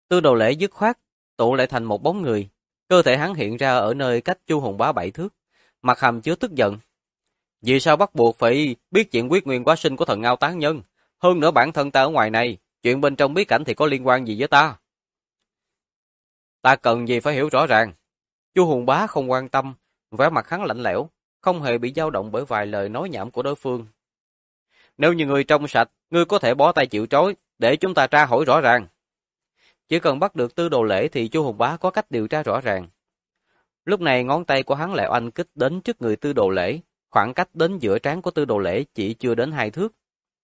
Tư Đồ Lễ dứt khoát, tụ lại thành một bóng người. Cơ thể hắn hiện ra ở nơi cách Chu Hùng Bá 7 thước. Mặt hàm chứa tức giận. Vì sao bắt buộc phải biết chuyện quyết nguyên quá sinh của thần Ngao Tán Nhân? Hơn nữa bản thân ta ở ngoài này, chuyện bên trong bí cảnh thì có liên quan gì với ta? Ta cần gì phải hiểu rõ ràng. Chu Hùng Bá không quan tâm, vẻ mặt hắn lạnh lẽo, không hề bị dao động bởi vài lời nói nhảm của đối phương. Nếu như người trong sạch, ngươi có thể bó tay chịu trói, để chúng ta tra hỏi rõ ràng. Chỉ cần bắt được Tư Đồ Lễ thì Chu Hùng Bá có cách điều tra rõ ràng. Lúc này ngón tay của hắn lại oanh kích đến trước người Tư Đồ Lễ, khoảng cách đến giữa trán của Tư Đồ Lễ chỉ chưa đến 2 thước.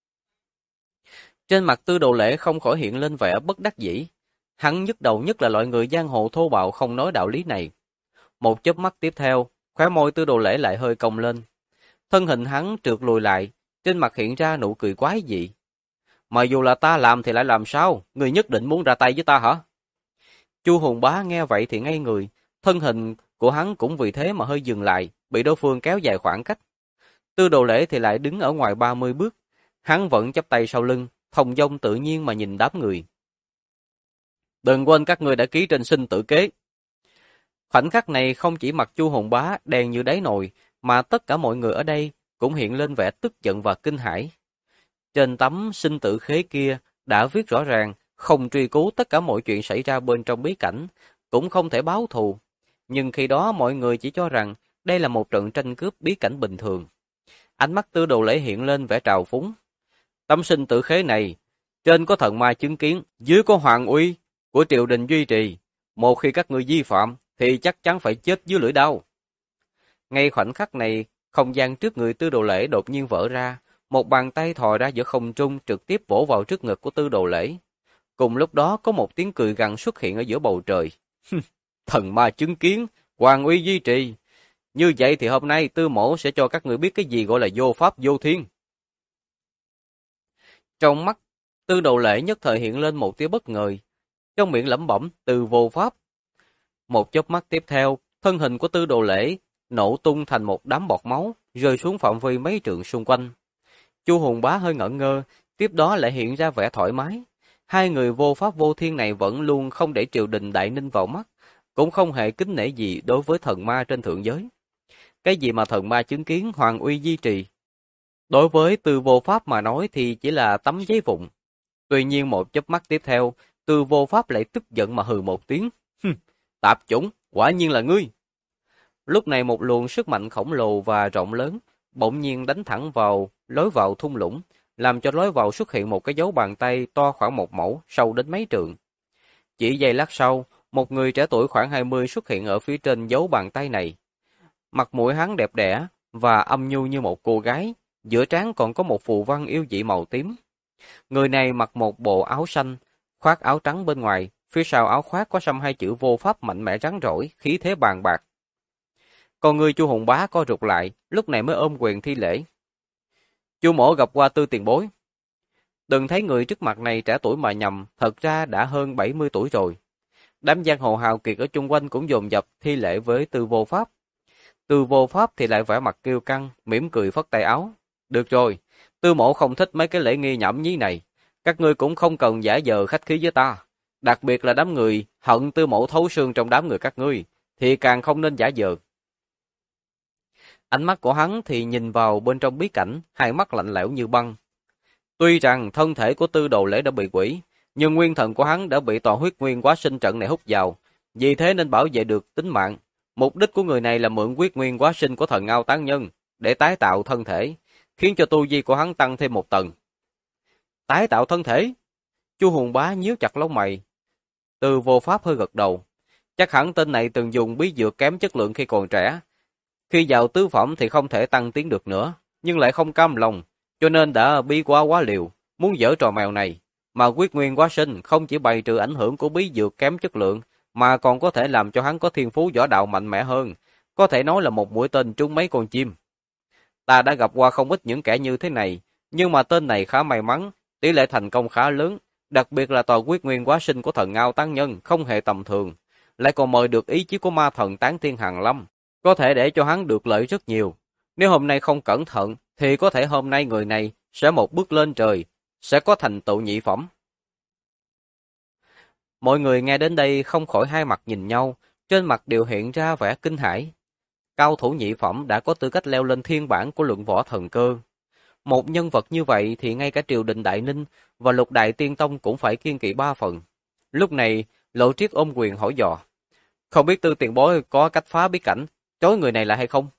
Trên mặt Tư Đồ Lễ không khỏi hiện lên vẻ bất đắc dĩ. Hắn nhức đầu nhất là loại người giang hồ thô bạo không nói đạo lý này. Một chớp mắt tiếp theo, khóe môi Tư Đồ Lễ lại hơi cong lên. Thân hình hắn trượt lùi lại, trên mặt hiện ra nụ cười quái dị. Mà dù là ta làm thì lại làm sao? Người nhất định muốn ra tay với ta hả? Chu Hùng Bá nghe vậy thì ngây người, thân hình của hắn cũng vì thế mà hơi dừng lại, bị đối phương kéo dài khoảng cách. Tư Đồ Lễ thì lại đứng ở ngoài 30 bước, hắn vẫn chắp tay sau lưng, thong dong tự nhiên mà nhìn đám người. Đừng quên các ngươi đã ký trên sinh tử kế. Khoảnh khắc này không chỉ mặt Chu Hùng Bá đen như đáy nồi, mà tất cả mọi người ở đây cũng hiện lên vẻ tức giận và kinh hãi. Trên tấm sinh tử khế kia đã viết rõ ràng không truy cứu tất cả mọi chuyện xảy ra bên trong bí cảnh, cũng không thể báo thù. Nhưng khi đó mọi người chỉ cho rằng đây là một trận tranh cướp bí cảnh bình thường. Ánh mắt Tư Đồ Lễ hiện lên vẻ trào phúng. Tấm sinh tử khế này, trên có thần ma chứng kiến, dưới có hoàng uy của triều đình duy trì. Một khi các ngươi vi phạm, thì chắc chắn phải chết dưới lưỡi đao. Ngay khoảnh khắc này, không gian trước người Tư Đồ Lễ đột nhiên vỡ ra, một bàn tay thò ra giữa không trung trực tiếp vỗ vào trước ngực của Tư Đồ Lễ. Cùng lúc đó có một tiếng cười gằn xuất hiện ở giữa bầu trời. Thần ma chứng kiến, hoàng uy duy trì. Như vậy thì hôm nay Tư Mỗ sẽ cho các người biết cái gì gọi là vô pháp vô thiên. Trong mắt, Tư Đồ Lễ nhất thời hiện lên một tia bất ngờ. Trong miệng lẩm bẩm từ vô pháp. Một chớp mắt tiếp theo, thân hình của Tư Đồ Lễ nổ tung thành một đám bọt máu, rơi xuống phạm vi mấy trượng xung quanh. Chu Hùng Bá hơi ngẩn ngơ, tiếp đó lại hiện ra vẻ thoải mái. Hai người vô pháp vô thiên này vẫn luôn không để triều đình Đại Ninh vào mắt, cũng không hề kính nể gì đối với thần ma trên thượng giới. Cái gì mà thần ma chứng kiến hoàng uy duy trì? Đối với Tư Vô Pháp mà nói thì chỉ là tấm giấy vụn. Tuy nhiên một chớp mắt tiếp theo, Tư Vô Pháp lại tức giận mà hừ một tiếng. Tạp chủng, quả nhiên là ngươi. Lúc này một luồng sức mạnh khổng lồ và rộng lớn bỗng nhiên đánh thẳng vào lối vào thung lũng, làm cho lối vào xuất hiện một cái dấu bàn tay to khoảng 1 mẫu, sâu đến mấy trượng. Chỉ giây lát sau, một người trẻ tuổi khoảng 20 xuất hiện ở phía trên dấu bàn tay này. Mặt mũi hắn đẹp đẽ và âm nhu như một cô gái, giữa trán còn có một phù văn yêu dị màu tím. Người này mặc một bộ áo xanh, khoác áo trắng bên ngoài, phía sau áo khoác có xăm 2 chữ vô pháp mạnh mẽ rắn rỏi, khí thế bàn bạc. Còn người Chu Hùng Bá co rụt lại, lúc này mới ôm quyền thi lễ. Chu mỗ gặp qua Tư tiền bối. Đừng thấy người trước mặt này trẻ tuổi mà nhầm, thật ra đã hơn 70 tuổi rồi. Đám giang hồ hào kiệt ở chung quanh cũng dồn dập thi lễ với Tư Vô Pháp. Tư Vô Pháp thì lại vẻ mặt kiêu căng, mỉm cười phất tay áo. Được rồi, Tư mỗ không thích mấy cái lễ nghi nhảm nhí này. Các ngươi cũng không cần giả vờ khách khí với ta. Đặc biệt là đám người hận Tư mỗ thấu xương trong đám người các ngươi, thì càng không nên giả vờ. Ánh mắt của hắn thì nhìn vào bên trong bí cảnh, hai mắt lạnh lẽo như băng. Tuy rằng thân thể của Tư Đồ Lễ đã bị quỷ, nhưng nguyên thần của hắn đã bị tòa huyết nguyên quá sinh trận này hút vào, vì thế nên bảo vệ được tính mạng. Mục đích của người này là mượn huyết nguyên quá sinh của thần Ngao Tán Nhân để tái tạo thân thể, khiến cho tu vi của hắn tăng thêm một tầng. Tái tạo thân thể? Chu Hùng Bá nhíu chặt lông mày. Tư Vô Pháp hơi gật đầu. Chắc hẳn tên này từng dùng bí dược kém chất lượng khi còn trẻ. Khi vào tứ phẩm thì không thể tăng tiến được nữa, nhưng lại không cam lòng, cho nên đã bí quá liều, muốn giở trò mèo này. Mà huyết nguyên quá sinh không chỉ bày trừ ảnh hưởng của bí dược kém chất lượng, mà còn có thể làm cho hắn có thiên phú võ đạo mạnh mẽ hơn, có thể nói là một mũi tên trúng mấy con chim. Ta đã gặp qua không ít những kẻ như thế này, nhưng mà tên này khá may mắn, tỷ lệ thành công khá lớn, đặc biệt là tòa huyết nguyên quá sinh của thần Ngao Tán Nhân không hề tầm thường, lại còn mời được ý chí của ma thần Tán Thiên Hàn Lâm, có thể để cho hắn được lợi rất nhiều. Nếu hôm nay không cẩn thận, thì có thể hôm nay người này sẽ một bước lên trời, sẽ có thành tựu nhị phẩm. Mọi người nghe đến đây không khỏi hai mặt nhìn nhau, trên mặt đều hiện ra vẻ kinh hãi. Cao thủ nhị phẩm đã có tư cách leo lên thiên bảng của luận võ thần cơ. Một nhân vật như vậy thì ngay cả triều đình Đại Ninh và Lục Đại Tiên Tông cũng phải kiêng kỵ ba phần. Lúc này, Lộ Triết ôm quyền hỏi dò. Không biết Tư tiền bối có cách phá bí cảnh, chối người này lại hay không?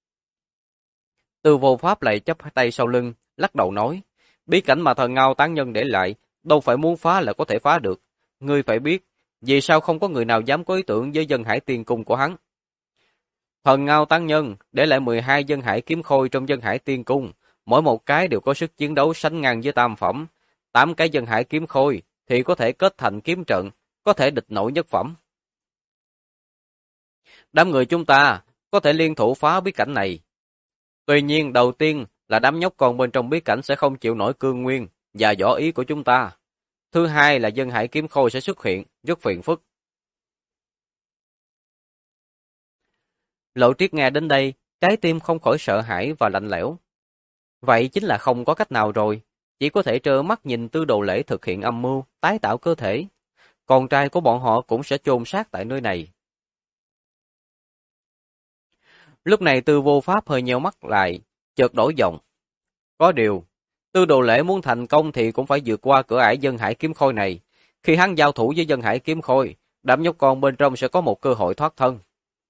Tư Vô Pháp lại chắp tay sau lưng, lắc đầu nói. Bí cảnh mà thần Ngao tán nhân để lại, đâu phải muốn phá là có thể phá được. Ngươi phải biết, vì sao không có người nào dám có ý tưởng với dân hải tiên cung của hắn? Thần Ngao tán nhân để lại 12 dân hải kiếm khôi trong dân hải tiên cung, mỗi một cái đều có sức chiến đấu sánh ngang với tam phẩm. 8 cái dân hải kiếm khôi thì có thể kết thành kiếm trận, có thể địch nổi nhất phẩm. Đám người chúng ta có thể liên thủ phá bí cảnh này. Tuy nhiên đầu tiên là đám nhóc con bên trong bí cảnh sẽ không chịu nổi cương nguyên và võ ý của chúng ta. Thứ hai là dân hải kiếm khôi sẽ xuất hiện, rất phiền phức. Lộ Triết nghe đến đây, trái tim không khỏi sợ hãi và lạnh lẽo. Vậy chính là không có cách nào rồi, chỉ có thể trơ mắt nhìn Tư Đồ Lễ thực hiện âm mưu, tái tạo cơ thể. Con trai của bọn họ cũng sẽ chôn xác tại nơi này. Lúc này Tư Vô Pháp hơi nheo mắt lại, chợt đổi giọng. Có điều, Tư Đồ Lễ muốn thành công thì cũng phải vượt qua cửa ải dân hải kiếm khôi này. Khi hắn giao thủ với dân hải kiếm khôi, đám nhóc con bên trong sẽ có một cơ hội thoát thân.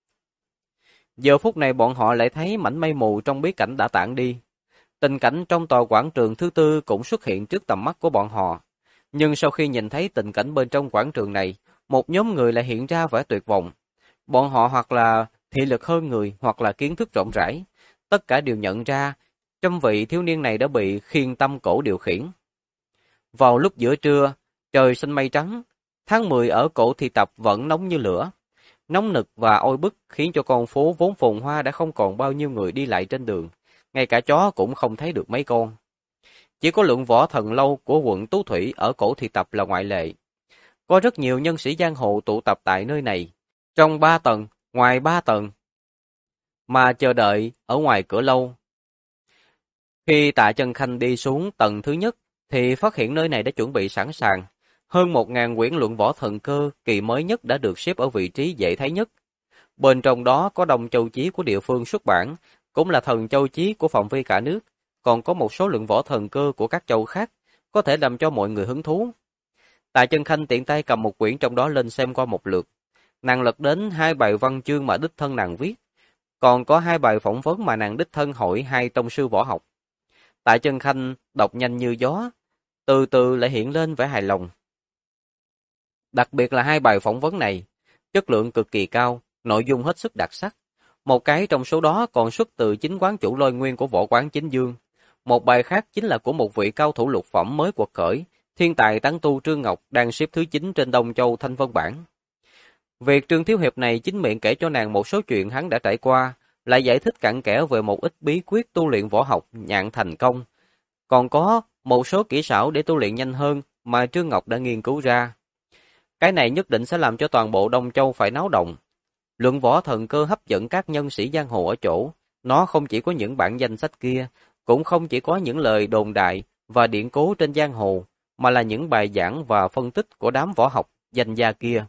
Giờ phút này bọn họ lại thấy mảnh mây mù trong bí cảnh đã tản đi. Tình cảnh trong tòa quảng trường thứ tư cũng xuất hiện trước tầm mắt của bọn họ. Nhưng sau khi nhìn thấy tình cảnh bên trong quảng trường này, một nhóm người lại hiện ra vẻ tuyệt vọng. Bọn họ hoặc là thị lực hơn người, hoặc là kiến thức rộng rãi. Tất cả đều nhận ra, trăm vị thiếu niên này đã bị khiên tâm cổ điều khiển. Vào lúc giữa trưa, trời xanh mây trắng, tháng 10 ở cổ thị tập vẫn nóng như lửa. Nóng nực và oi bức khiến cho con phố vốn phồn hoa đã không còn bao nhiêu người đi lại trên đường. Ngay cả chó cũng không thấy được mấy con. Chỉ có lượng võ thần lâu của quận Tú Thủy ở cổ thị tập là ngoại lệ. Có rất nhiều nhân sĩ giang hồ tụ tập tại nơi này, trong 3 tầng, ngoài 3 tầng, mà chờ đợi ở ngoài cửa lâu. Khi Tạ Chân Khanh đi xuống tầng thứ nhất, thì phát hiện nơi này đã chuẩn bị sẵn sàng. Hơn 1000 quyển luận võ thần cơ kỳ mới nhất đã được xếp ở vị trí dễ thấy nhất. Bên trong đó có Đông Châu Chí của địa phương xuất bản, cũng là Thần Châu Chí của phạm vi cả nước, còn có một số lượng võ thần cơ của các châu khác, có thể làm cho mọi người hứng thú. Tạ Chân Khanh tiện tay cầm một quyển trong đó lên xem qua một lượt. Nàng lật đến 2 bài văn chương mà đích thân nàng viết, còn có 2 bài phỏng vấn mà nàng đích thân hỏi 2 tông sư võ học. Tạ Chân Khanh đọc nhanh như gió, từ từ lại hiện lên vẻ hài lòng. Đặc biệt là 2 bài phỏng vấn này, chất lượng cực kỳ cao, nội dung hết sức đặc sắc. Một cái trong số đó còn xuất từ chính quán chủ Lôi Nguyên của võ quán Chính Dương. Một bài khác chính là của một vị cao thủ lục phẩm mới quật khởi, thiên tài tán tu Trương Ngọc đang xếp thứ 9 trên Đông Châu Thanh Vân bảng. Việc Trương Thiếu Hiệp này chính miệng kể cho nàng một số chuyện hắn đã trải qua, lại giải thích cặn kẽ về một ít bí quyết tu luyện võ học nhạn thành công. Còn có một số kỹ xảo để tu luyện nhanh hơn mà Trương Ngọc đã nghiên cứu ra. Cái này nhất định sẽ làm cho toàn bộ Đông Châu phải náo động. Luận võ thần cơ hấp dẫn các nhân sĩ giang hồ ở chỗ, nó không chỉ có những bản danh sách kia, cũng không chỉ có những lời đồn đại và điển cố trên giang hồ, mà là những bài giảng và phân tích của đám võ học danh gia kia.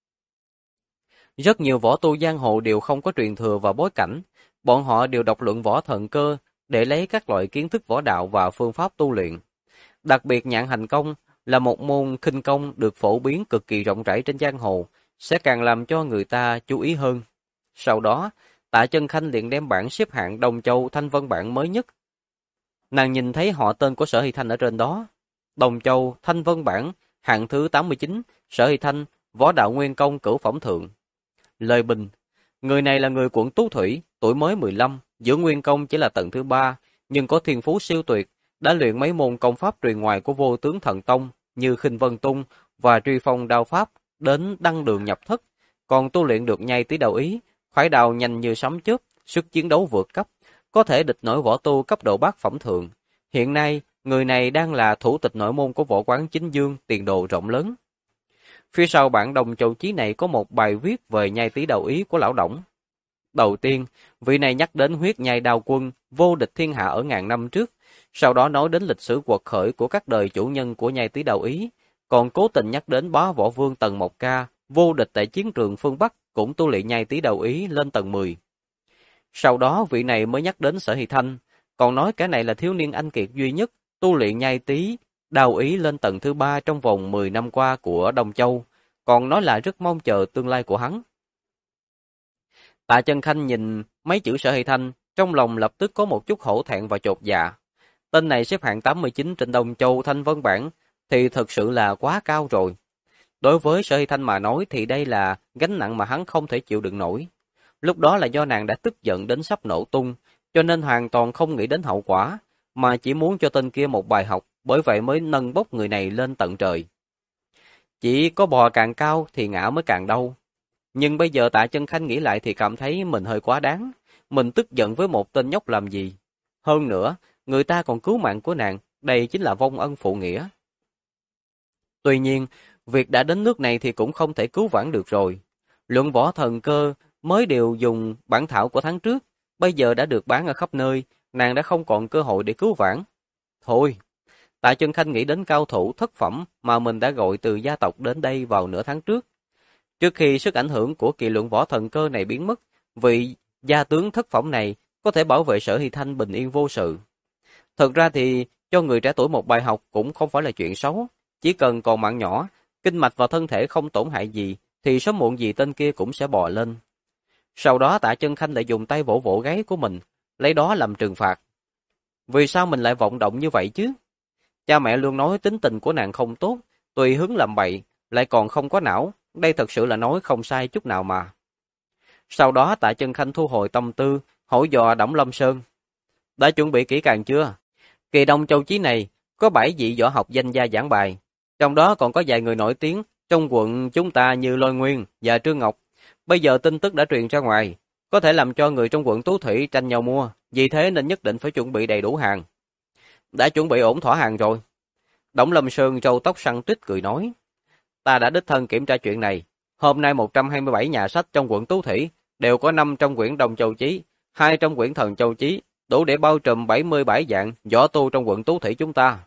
Rất nhiều võ tu giang hồ đều không có truyền thừa và bối cảnh, bọn họ đều đọc luận võ thần cơ để lấy các loại kiến thức võ đạo và phương pháp tu luyện. Đặc biệt nhạn hành công là một môn khinh công được phổ biến cực kỳ rộng rãi trên giang hồ, sẽ càng làm cho người ta chú ý hơn. Sau đó, Tạ Chân Khanh liền đem bảng xếp hạng Đông Châu Thanh Vân bảng mới nhất. Nàng nhìn thấy họ tên của Sở Hy Thanh ở trên đó. Đông Châu Thanh Vân bảng, hạng thứ 89, Sở Hy Thanh, võ đạo nguyên công cửu phẩm thượng. Lời bình, người này là người quận Tú Thủy, tuổi mới 15, giữa nguyên công chỉ là tầng thứ 3, nhưng có thiên phú siêu tuyệt, đã luyện mấy môn công pháp truyền ngoài của Vô Tướng Thần Tông như Khinh Vân Tung và Truy Phong Đao Pháp đến đăng đường nhập thất, còn tu luyện được nhai tí đầu ý, khoái đao nhanh như sấm chớp, sức chiến đấu vượt cấp, có thể địch nổi võ tu cấp độ bát phẩm thượng. Hiện nay, người này đang là thủ tịch nội môn của võ quán Chính Dương, tiền đồ rộng lớn. Phía sau bản Đông Châu Chí này có một bài viết về nhai tí đầu ý của lão Đổng. Đầu tiên, vị này nhắc đến huyết nhai đao quân, vô địch thiên hạ ở ngàn năm trước, sau đó nói đến lịch sử quật khởi của các đời chủ nhân của nhai tí đầu ý, còn cố tình nhắc đến bá võ vương tầng 1K, vô địch tại chiến trường phương Bắc, cũng tu luyện nhai tí đầu ý lên tầng 10. Sau đó vị này mới nhắc đến Sở Hy Thanh, còn nói cái này là thiếu niên anh kiệt duy nhất tu luyện nhai tí đao ý lên tầng thứ 3 trong vòng 10 năm qua của Đông Châu, còn nói là rất mong chờ tương lai của hắn. Tạ Chân Khanh nhìn mấy chữ Sở Hy Thanh, trong lòng lập tức có một chút hổ thẹn và chột dạ. Tên này xếp hạng 89 trên Đông Châu Thanh Vân bảng thì thật sự là quá cao rồi. Đối với Sở Hy Thanh mà nói thì đây là gánh nặng mà hắn không thể chịu đựng nổi. Lúc đó là do nàng đã tức giận đến sắp nổ tung, cho nên hoàn toàn không nghĩ đến hậu quả, mà chỉ muốn cho tên kia một bài học, bởi vậy mới nâng bốc người này lên tận trời. Chỉ có bò càng cao thì ngã mới càng đau. Nhưng bây giờ Tạ Chân Khanh nghĩ lại thì cảm thấy mình hơi quá đáng. Mình tức giận với một tên nhóc làm gì? Hơn nữa, người ta còn cứu mạng của nàng, đây chính là vong ân phụ nghĩa. Tuy nhiên, việc đã đến nước này thì cũng không thể cứu vãn được rồi. Luận võ thần cơ mới đều dùng bản thảo của tháng trước, bây giờ đã được bán ở khắp nơi, nàng đã không còn cơ hội để cứu vãn. Thôi, Tạ Chân Khanh nghĩ đến cao thủ thất phẩm mà mình đã gọi từ gia tộc đến đây vào nửa tháng trước. Trước khi sức ảnh hưởng của kỳ luận võ thần cơ này biến mất, vị gia tướng thất phẩm này có thể bảo vệ Sở Hy Thanh bình yên vô sự. Thật ra thì cho người trẻ tuổi một bài học cũng không phải là chuyện xấu, chỉ cần còn mạng nhỏ, kinh mạch và thân thể không tổn hại gì, thì sớm muộn gì tên kia cũng sẽ bò lên. Sau đó Tạ Chân Khanh lại dùng tay vỗ vỗ gáy của mình, lấy đó làm trừng phạt. Vì sao mình lại vọng động như vậy chứ? Cha mẹ luôn nói tính tình của nàng không tốt, tùy hứng làm bậy, lại còn không có não, đây thật sự là nói không sai chút nào mà. Sau đó Tạ Chân Khanh thu hồi tâm tư, hỏi dò Đổng Lâm Sơn. Đã chuẩn bị kỹ càng chưa? Kỳ Đông Châu Chí này có 7 vị võ học danh gia giảng bài, trong đó còn có vài người nổi tiếng trong quận chúng ta như Lôi Nguyên và Trương Ngọc. Bây giờ tin tức đã truyền ra ngoài, có thể làm cho người trong quận Tú Thủy tranh nhau mua, vì thế nên nhất định phải chuẩn bị đầy đủ hàng. Đã chuẩn bị ổn thỏa hàng rồi. Đổng Lâm Sơn râu tóc săn tít cười nói. Ta đã đích thân kiểm tra chuyện này. Hôm nay 127 nhà sách trong quận Tú Thủy đều có 5 trong quyển Đông Châu Chí, 2 trong quyển Thần Châu Chí, đủ để bao trùm 77 dạng võ tu trong quận Tú Thủy chúng ta.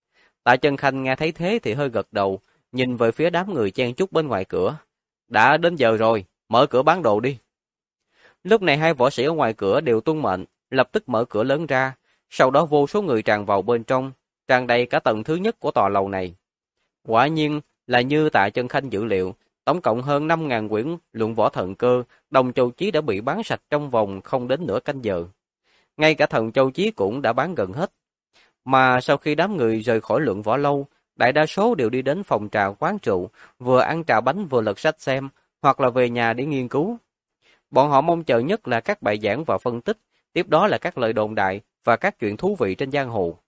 Tạ Chân Khanh nghe thấy thế thì hơi gật đầu, nhìn về phía đám người chen chúc bên ngoài cửa. Đã đến giờ rồi, mở cửa bán đồ đi. Lúc này hai võ sĩ ở ngoài cửa đều tuân mệnh, lập tức mở cửa lớn ra, sau đó vô số người tràn vào bên trong, tràn đầy cả tầng thứ nhất của tòa lầu này. Quả nhiên là như Tạ Chân Khanh dự liệu, tổng cộng hơn 5.000 quyển luận võ thần cơ, Đông Châu Chí đã bị bán sạch trong vòng không đến nửa canh giờ. Ngay cả Thần Châu Chí cũng đã bán gần hết. Mà sau khi đám người rời khỏi luận võ lâu, đại đa số đều đi đến phòng trà quán rượu, vừa ăn trà bánh vừa lật sách xem, hoặc là về nhà để nghiên cứu. Bọn họ mong chờ nhất là các bài giảng và phân tích, tiếp đó là các lời đồn đại và các chuyện thú vị trên giang hồ.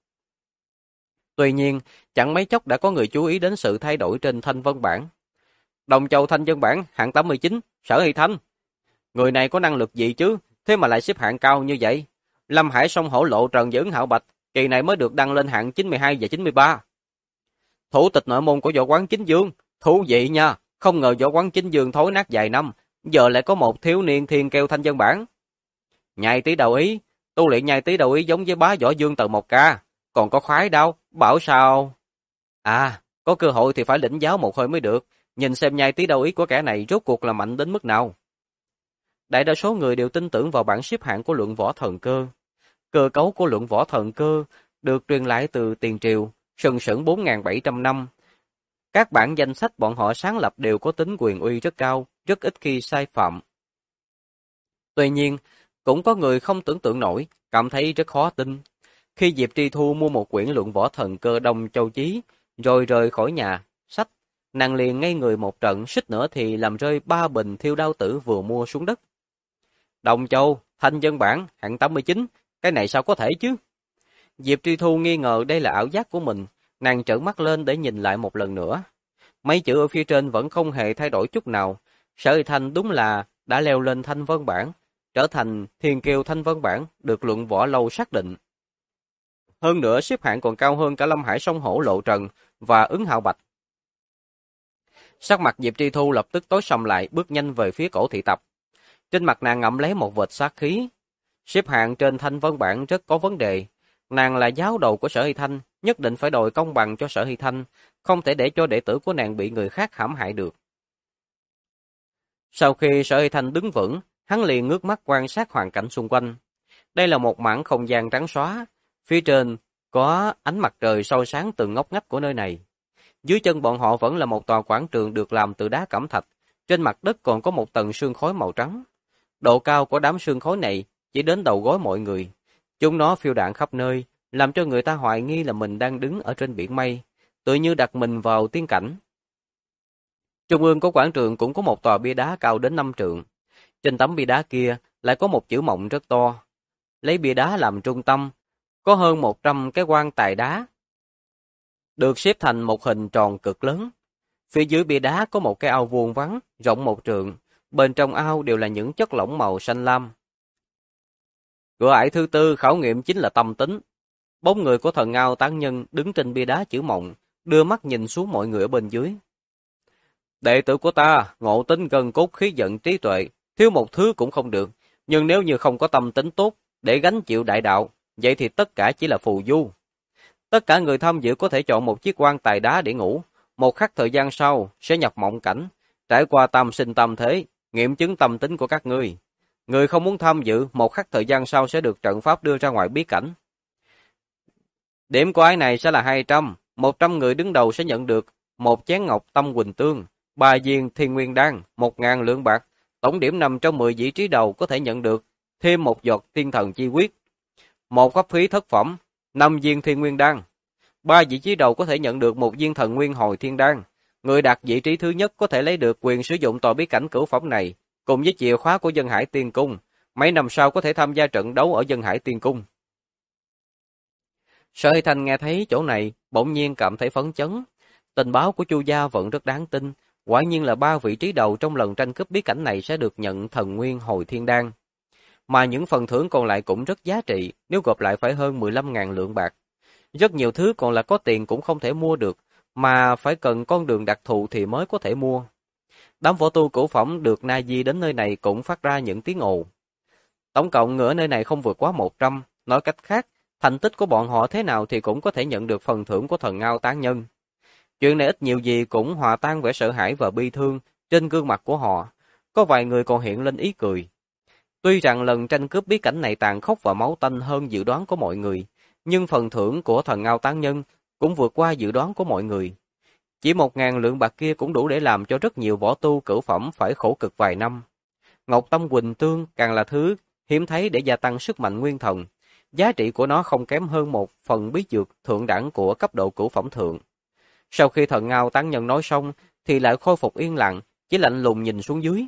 Tuy nhiên, chẳng mấy chốc đã có người chú ý đến sự thay đổi trên Thanh Vân bảng. Đồng Châu Thanh Vân bảng hạng 89, Sở Hy Thanh. Người này có năng lực gì chứ, thế mà lại xếp hạng cao như vậy? Lâm Hải Song Hổ Lộ Trần và Ứng Hạo Bạch, kỳ này mới được đăng lên hạng 92 và 93. Thủ tịch nội môn của võ quán Chính Dương, thú vị nha, không ngờ võ quán Chính Dương thối nát vài năm, giờ lại có một thiếu niên thiên kêu Thanh Vân bảng. Nhai tí đầu ý, tu luyện nhai tí đầu ý giống với bá võ dương tầng 1K, còn có khoái đao, bảo sao? À, có cơ hội thì phải lĩnh giáo một hơi mới được, nhìn xem nhai tí đầu ý của kẻ này rốt cuộc là mạnh đến mức nào. Đại đa số người đều tin tưởng vào bảng xếp hạng của luận võ thần cơ. Cơ cấu của luận võ thần cơ được truyền lại từ tiền triều, sừng sững 4.700 năm. Các bản danh sách bọn họ sáng lập đều có tính quyền uy rất cao, rất ít khi sai phạm. Tuy nhiên, cũng có người không tưởng tượng nổi, cảm thấy rất khó tin. Khi Diệp Tri Thu mua một quyển luận võ thần cơ Đông Châu Chí, rồi rời khỏi nhà, sách, nàng liền ngây người một trận, suýt nữa thì làm rơi 3 bình thiêu đao tử vừa mua xuống đất. Đông Châu, Thanh Vân bảng, hạng 89, cái này sao có thể chứ? Diệp Tri Thu nghi ngờ đây là ảo giác của mình, nàng trợn mắt lên để nhìn lại một lần nữa. Mấy chữ ở phía trên vẫn không hề thay đổi chút nào. Sở Hy Thanh đúng là đã leo lên Thanh Vân bảng, trở thành thiên kiêu Thanh Vân bảng, được luận võ lâu xác định. Hơn nữa xếp hạng còn cao hơn cả Lâm Hải Song Hổ Lộ Trần và Ứng Hạo Bạch. Sắc mặt Diệp Tri Thu lập tức tối sầm lại, bước nhanh về phía Cổ Thị Tập. Trên mặt nàng ngậm lấy một vệt sát khí. Xếp hạng trên Thanh Vân bảng rất có vấn đề. nàng là giáo đầu của Sở Hy Thanh, nhất định phải đòi công bằng cho Sở Hy Thanh, không thể để cho đệ tử của nàng bị người khác hãm hại được. Sau khi Sở Hy Thanh đứng vững, hắn liền ngước mắt quan sát hoàn cảnh xung quanh. Đây là một mảng không gian trắng xóa, phía trên có ánh mặt trời soi sáng từng ngóc ngách của nơi này. Dưới chân bọn họ vẫn là một tòa quảng trường được làm từ đá cẩm thạch, trên mặt đất còn có một tầng sương khói màu trắng. Độ cao của đám sương khói này chỉ đến đầu gối mọi người. Chúng nó phiêu đãng khắp nơi, làm cho người ta hoài nghi là mình đang đứng ở trên biển mây, tự như đặt mình vào tiên cảnh. Trung ương của quảng trường cũng có một tòa bia đá cao đến 5 trượng. Trên tấm bia đá kia lại có một chữ mộng rất to. Lấy bia đá làm trung tâm, có hơn 100 cái quan tài đá, được xếp thành một hình tròn cực lớn. Phía dưới bia đá có một cái ao vuông vắn, rộng 1 trượng, bên trong ao đều là những chất lỏng màu xanh lam. Cửa ải thứ tư khảo nghiệm chính là tâm tính. Bóng người của thần Ngao Tán Nhân đứng trên bia đá chữ mộng, đưa mắt nhìn xuống mọi người ở bên dưới. Đệ tử của ta, ngộ tính gần cốt khí giận trí tuệ, thiếu một thứ cũng không được, nhưng nếu như không có tâm tính tốt để gánh chịu đại đạo, vậy thì tất cả chỉ là phù du. Tất cả người tham dự có thể chọn một chiếc quan tài đá để ngủ, một khắc thời gian sau sẽ nhập mộng cảnh, trải qua tam sinh tam thế, nghiệm chứng tâm tính của các ngươi. Người không muốn tham dự, một khắc thời gian sau sẽ được trận pháp đưa ra ngoài bí cảnh. Điểm của ái này sẽ là 200, 100 người đứng đầu sẽ nhận được một chén ngọc tâm quỳnh tương, 3 viên thiên nguyên đan, 1.000 lượng bạc, tổng điểm nằm trong 10 vị trí đầu có thể nhận được thêm một giọt thiên thần chi quyết, một pháp phí thất phẩm, 5 viên thiên nguyên đan. 3 vị trí đầu có thể nhận được một viên thần nguyên hồi thiên đan. Người đạt vị trí thứ nhất có thể lấy được quyền sử dụng tòa bí cảnh cửu phẩm này, cùng với chìa khóa của Dân Hải Tiên Cung. Mấy năm sau có thể tham gia trận đấu ở Dân Hải Tiên Cung. Sở Hy Thanh nghe thấy chỗ này, bỗng nhiên cảm thấy phấn chấn. Tình báo của Chu gia vẫn rất đáng tin. Quả nhiên là 3 vị trí đầu trong lần tranh cướp bí cảnh này sẽ được nhận thần nguyên hồi thiên đan. Mà những phần thưởng còn lại cũng rất giá trị, nếu gộp lại phải hơn 15.000 lượng bạc. Rất nhiều thứ còn là có tiền cũng không thể mua được, mà phải cần con đường đặc thù thì mới có thể mua. Đám võ tu cửu phẩm được na di đến nơi này cũng phát ra những tiếng ồn. Tổng cộng người ở nơi này không vượt quá 100, nói cách khác, thành tích của bọn họ thế nào thì cũng có thể nhận được phần thưởng của thần Ngao Tán Nhân. Chuyện này ít nhiều gì cũng hòa tan vẻ sợ hãi và bi thương trên gương mặt của họ, có vài người còn hiện lên ý cười. Tuy rằng lần tranh cướp bí cảnh này tàn khốc và máu tanh hơn dự đoán của mọi người, nhưng phần thưởng của thần Ngao Tán Nhân cũng vượt qua dự đoán của mọi người. Chỉ 1.000 lượng bạc kia cũng đủ để làm cho rất nhiều võ tu cửu phẩm phải khổ cực vài năm. Ngọc Tâm Quỳnh Tương càng là thứ hiếm thấy để gia tăng sức mạnh nguyên thần. Giá trị của nó không kém hơn một phần bí dược thượng đẳng của cấp độ cửu phẩm thượng. Sau khi thần Ngao Tán Nhân nói xong thì lại khôi phục yên lặng, chỉ lạnh lùng nhìn xuống dưới.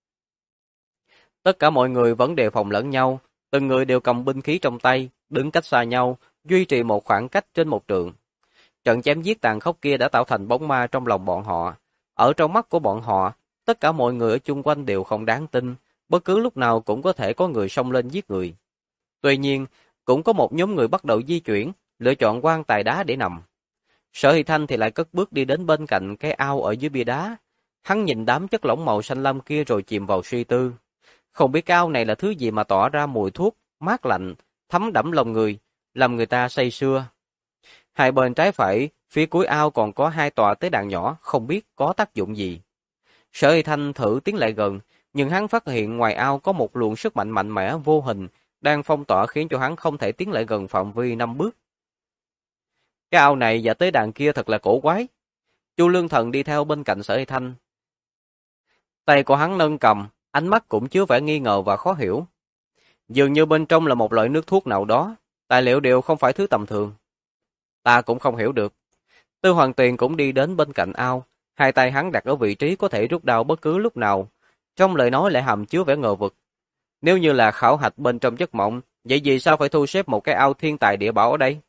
Tất cả mọi người vẫn đề phòng lẫn nhau, từng người đều cầm binh khí trong tay, đứng cách xa nhau, duy trì một khoảng cách trên 1 trượng. Trận chém giết tàn khốc kia đã tạo thành bóng ma trong lòng bọn họ. Ở trong mắt của bọn họ, tất cả mọi người ở chung quanh đều không đáng tin, bất cứ lúc nào cũng có thể có người xông lên giết người. Tuy nhiên, cũng có một nhóm người bắt đầu di chuyển, lựa chọn quan tài đá để nằm. Sở Hy Thanh thì lại cất bước đi đến bên cạnh cái ao ở dưới bia đá. Hắn nhìn đám chất lỏng màu xanh lam kia rồi chìm vào suy tư. Không biết cái ao này là thứ gì mà tỏa ra mùi thuốc, mát lạnh, thấm đẫm lòng người, làm người ta say sưa. Hai bên trái phải, phía cuối ao còn có 2 tòa tế đàn nhỏ, không biết có tác dụng gì. Sở Hy Thanh thử tiến lại gần, nhưng hắn phát hiện ngoài ao có một luồng sức mạnh mạnh mẽ vô hình, đang phong tỏa khiến cho hắn không thể tiến lại gần phạm vi 5 bước. Cái ao này và tế đàn kia thật là cổ quái. Chu Lương Thần đi theo bên cạnh Sở Hy Thanh. Tay của hắn nâng cầm, ánh mắt cũng chứa vẻ nghi ngờ và khó hiểu. Dường như bên trong là một loại nước thuốc nào đó, tài liệu đều không phải thứ tầm thường. Ta cũng không hiểu được. Tư Hoàng Tuyền cũng đi đến bên cạnh ao, hai tay hắn đặt ở vị trí có thể rút đao bất cứ lúc nào. Trong lời nói lại hàm chứa vẻ ngờ vực. Nếu như là khảo hạch bên trong giấc mộng, vậy vì sao phải thu xếp một cái ao thiên tài địa bảo ở đây?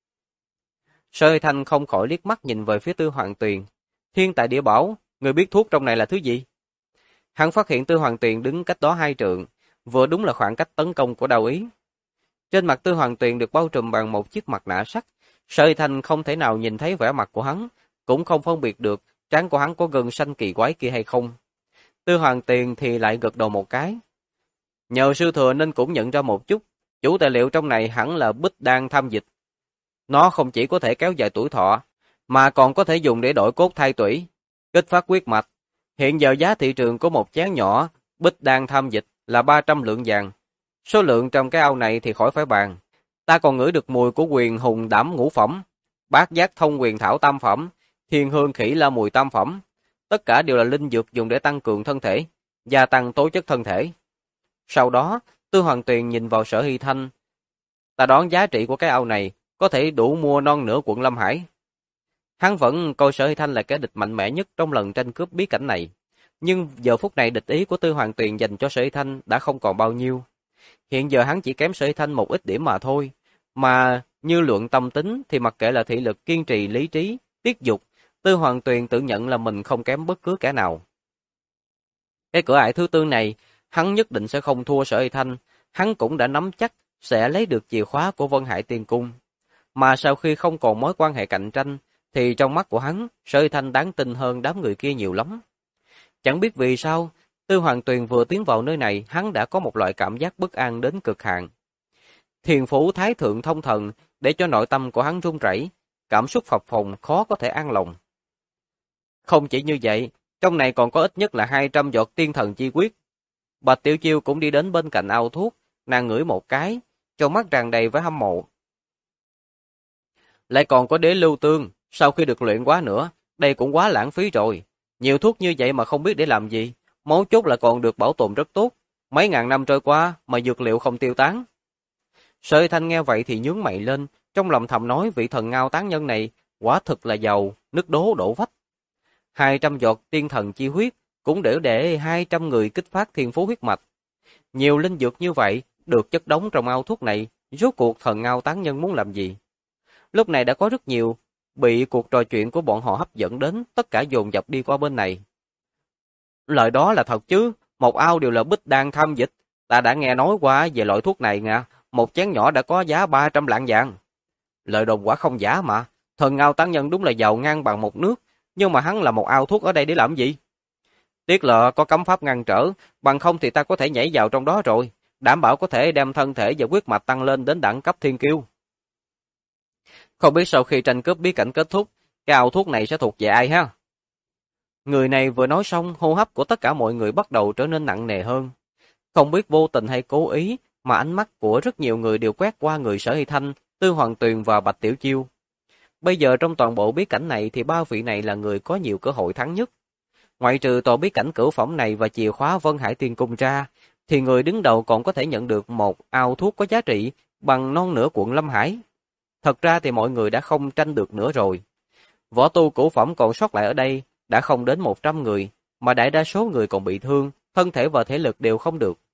Sở Hy Thanh không khỏi liếc mắt nhìn về phía Tư Hoàng Tuyền. Thiên tài địa bảo, người biết thuốc trong này là thứ gì? Hắn phát hiện Tư Hoàng Tuyền đứng cách đó 2 trượng, vừa đúng là khoảng cách tấn công của Đao Ý. Trên mặt Tư Hoàng Tuyền được bao trùm bằng một chiếc mặt nạ sắt. Sở Hy Thanh không thể nào nhìn thấy vẻ mặt của hắn, cũng không phân biệt được trán của hắn có gân xanh kỳ quái kia hay không. Tư Hoàng Tuyền thì lại gật đầu một cái. Nhờ sư thừa nên cũng nhận ra một chút, Chủ tài liệu trong này hẳn là bích đan tham dịch. Nó không chỉ có thể kéo dài tuổi thọ, mà còn có thể dùng để đổi cốt thay tủy, kích phát huyết mạch. Hiện giờ giá thị trường của một chén nhỏ bích đan tham dịch là 300 lượng vàng. Số lượng trong cái ao này thì khỏi phải bàn. Ta còn ngửi được mùi của quyền hùng đảm ngũ phẩm, bát giác thông quyền thảo tam phẩm, thiên hương khỉ la mùi tam phẩm. Tất cả đều là linh dược dùng để tăng cường thân thể, gia tăng tố chất thân thể. Sau đó, Tư Hoàng Tuyền nhìn vào Sở Hy Thanh. Ta đoán giá trị của cái ao này có thể đủ mua non nửa quận Lâm Hải. Hắn vẫn coi Sở Hy Thanh là kẻ địch mạnh mẽ nhất trong lần tranh cướp bí cảnh này. Nhưng giờ phút này địch ý của Tư Hoàng Tuyền dành cho Sở Hy Thanh đã không còn bao nhiêu. Hiện giờ hắn chỉ kém Sở Hy Thanh một ít điểm mà thôi. Mà như luận tâm tính thì mặc kệ là thị lực, kiên trì, lý trí, tiết dục, Tư Hoàng Tuyền tự nhận là mình không kém bất cứ kẻ nào. Cái cửa ải thứ tư này, hắn nhất định sẽ không thua Sở Hy Thanh. Hắn cũng đã nắm chắc sẽ lấy được chìa khóa của Vân Hải Tiên Cung. Mà sau khi không còn mối quan hệ cạnh tranh, thì trong mắt của hắn, Sở Hy Thanh đáng tin hơn đám người kia nhiều lắm. Chẳng biết vì sao, Tư Hoàng Tuyền vừa tiến vào nơi này, hắn đã có một loại cảm giác bất an đến cực hạn. Thiền phủ thái thượng thông thần, để cho nội tâm của hắn run rẩy, cảm xúc phập phồng khó có thể an lòng. Không chỉ như vậy, trong này còn có ít nhất là 200 giọt tiên thần chi quyết. Bạch Tiểu Chiêu cũng đi đến bên cạnh ao thuốc, nàng ngửi một cái, trong mắt tràn đầy với hâm mộ. Lại còn có đế lưu tương, sau khi được luyện quá nữa, đây cũng quá lãng phí rồi. Nhiều thuốc như vậy mà không biết để làm gì, mấu chốt là còn được bảo tồn rất tốt. Mấy ngàn năm trôi qua mà dược liệu không tiêu tán. Sở Hy Thanh nghe vậy thì nhướng mày lên, trong lòng thầm nói vị thần ngao tán nhân này quả thực là giàu, nước đố đổ vách. 200 giọt tiên thần chi huyết cũng để 200 người kích phát thiên phú huyết mạch. Nhiều linh dược như vậy được chất đống trong ao thuốc này, rốt cuộc thần ngao tán nhân muốn làm gì? Lúc này đã có rất nhiều bị cuộc trò chuyện của bọn họ hấp dẫn đến, tất cả dồn dập đi qua bên này. Lời đó là thật chứ, một ao đều là bích đan tham dịch. Ta đã nghe nói qua về loại thuốc này nha, một chén nhỏ đã có giá 300 lạng vàng. Lời đồn quả không giả mà, thần ngao tán nhân đúng là giàu ngang bằng một nước, nhưng mà hắn là một ao thuốc ở đây để làm gì? Tiếc là có cấm pháp ngăn trở, bằng không thì ta có thể nhảy vào trong đó rồi, đảm bảo có thể đem thân thể và huyết mạch tăng lên đến đẳng cấp thiên kiêu. Không biết sau khi tranh cướp bí cảnh kết thúc, cái ao thuốc này sẽ thuộc về ai ha? Người này vừa nói xong, hô hấp của tất cả mọi người bắt đầu trở nên nặng nề hơn. Không biết vô tình hay cố ý, mà ánh mắt của rất nhiều người đều quét qua người Sở Hy Thanh, Tư Hoàng Tuyền và Bạch Tiểu Chiêu. Bây giờ trong toàn bộ bí cảnh này thì ba vị này là người có nhiều cơ hội thắng nhất. Ngoại trừ tòa bí cảnh cửu phẩm này và chìa khóa Vân Hải Tiên Cung ra, thì người đứng đầu còn có thể nhận được một ao thuốc có giá trị bằng non nửa quận Lâm Hải. Thật ra thì mọi người đã không tranh được nữa rồi. Võ tu cửu phẩm còn sót lại ở đây đã không đến 100 người, mà đại đa số người còn bị thương, thân thể và thể lực đều không được.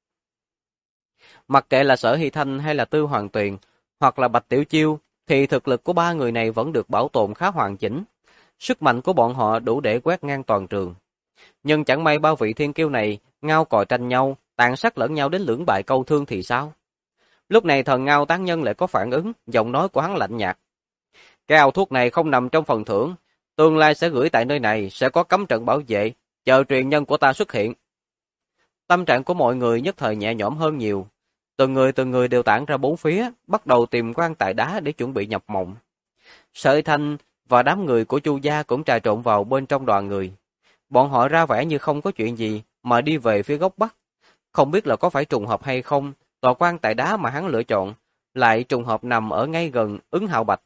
Mặc kệ là Sở Hy Thanh hay là Tư Hoàng Tuyền, hoặc là Bạch Tiểu Chiêu, thì thực lực của ba người này vẫn được bảo tồn khá hoàn chỉnh. Sức mạnh của bọn họ đủ để quét ngang toàn trường. Nhưng chẳng may ba vị thiên kiêu này ngao còi tranh nhau, tàn sát lẫn nhau đến lưỡng bại câu thương thì sao? Lúc này thần ngao tán nhân lại có phản ứng, giọng nói của hắn lạnh nhạt. Cái ao thuốc này không nằm trong phần thưởng, tương lai sẽ gửi tại nơi này, sẽ có cấm trận bảo vệ, chờ truyền nhân của ta xuất hiện. Tâm trạng của mọi người nhất thời nhẹ nhõm hơn nhiều. Từng người đều tản ra bốn phía, bắt đầu tìm quan tài đá để chuẩn bị nhập mộng. Sở Hy Thanh và đám người của Chu gia cũng trà trộn vào bên trong đoàn người. Bọn họ ra vẻ như không có chuyện gì mà đi về phía góc bắc. Không biết là có phải trùng hợp hay không, tòa quan tài đá mà hắn lựa chọn lại trùng hợp nằm ở ngay gần Ứng Hạo Bạch.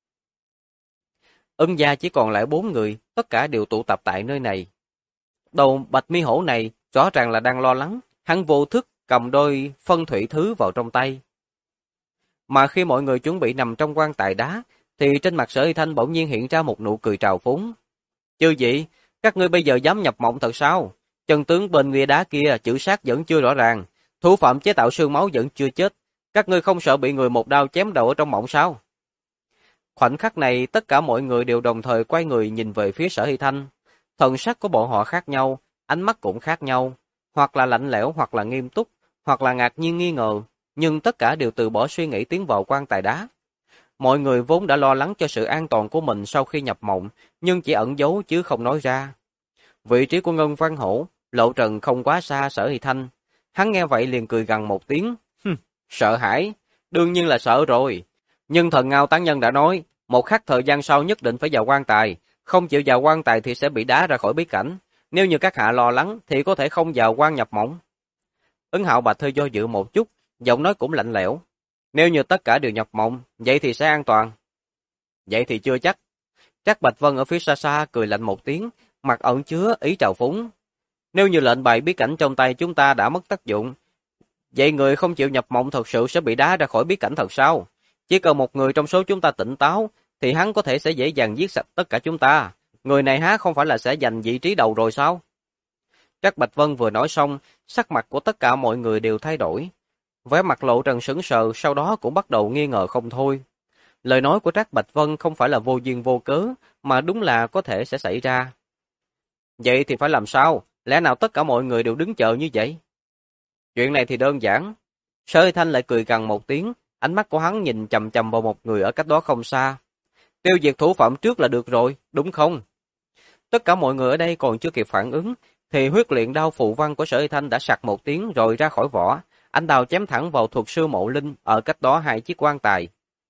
Ưng gia chỉ còn lại 4 người, tất cả đều tụ tập tại nơi này. Đầu Bạch Mi Hổ này rõ ràng là đang lo lắng, hắn vô thức cầm đôi phân thủy thứ vào trong tay. Mà khi mọi người chuẩn bị nằm trong quan tài đá, thì trên mặt Sở Hy Thanh bỗng nhiên hiện ra một nụ cười trào phúng. Chư vị, các ngươi bây giờ dám nhập mộng thật sao? Chân tướng bên bia đá kia chữ sát vẫn chưa rõ ràng, thủ phạm chế tạo xương máu vẫn chưa chết. Các ngươi không sợ bị người một đao chém đầu ở trong mộng sao? Khoảnh khắc này tất cả mọi người đều đồng thời quay người nhìn về phía Sở Hy Thanh. Thần sắc của bọn họ khác nhau, ánh mắt cũng khác nhau, hoặc là lạnh lẽo hoặc là nghiêm túc, hoặc là ngạc nhiên nghi ngờ, nhưng tất cả đều từ bỏ suy nghĩ tiến vào quan tài đá. Mọi người vốn đã lo lắng cho sự an toàn của mình sau khi nhập mộng, nhưng chỉ ẩn giấu chứ không nói ra. Vị trí của Ngân Văn Hổ, lộ trần không quá xa Sở Hy Thanh. Hắn nghe vậy liền cười gằn một tiếng. Sợ hãi, Đương nhiên là sợ rồi. Nhưng thần Ngao tán nhân đã nói, một khắc thời gian sau nhất định phải vào quan tài, không chịu vào quan tài thì sẽ bị đá ra khỏi bí cảnh. Nếu như các hạ lo lắng thì có thể không vào quan nhập mộng. Ứng Hạo Bạch hơi do dự một chút, giọng nói cũng lạnh lẽo. Nếu như tất cả đều nhập mộng, vậy thì sẽ an toàn. Vậy thì chưa chắc. Trác Bạch Vân ở phía xa xa cười lạnh một tiếng, mặt ẩn chứa ý trào phúng. Nếu như lệnh bài bí cảnh trong tay chúng ta đã mất tác dụng, vậy người không chịu nhập mộng thật sự sẽ bị đá ra khỏi bí cảnh thật sao? Chỉ cần một người trong số chúng ta tỉnh táo, thì hắn có thể sẽ dễ dàng giết sạch tất cả chúng ta. Người này há không phải là sẽ giành vị trí đầu rồi sao? Trác Bạch Vân vừa nói xong, sắc mặt của tất cả mọi người đều thay đổi. Vẻ mặt Lộ Trần sững sờ, sau đó cũng bắt đầu nghi ngờ không thôi. Lời nói của Trác Bạch Vân không phải là vô duyên vô cớ, mà đúng là có thể sẽ xảy ra. Vậy thì phải làm sao? Lẽ nào tất cả mọi người đều đứng chờ như vậy? Chuyện này thì đơn giản. Sở Hy Thanh lại cười gằn một tiếng, ánh mắt của hắn nhìn chằm chằm vào một người ở cách đó không xa. Tiêu diệt thủ phạm trước là được rồi, đúng không? Tất cả mọi người ở đây còn chưa kịp phản ứng, thì huyết luyện đao phụ văn của Sở Hy Thanh đã sặc một tiếng rồi ra khỏi vỏ. Ánh đao chém thẳng vào thuật sư Mộ Linh ở cách đó 2 chiếc quan tài.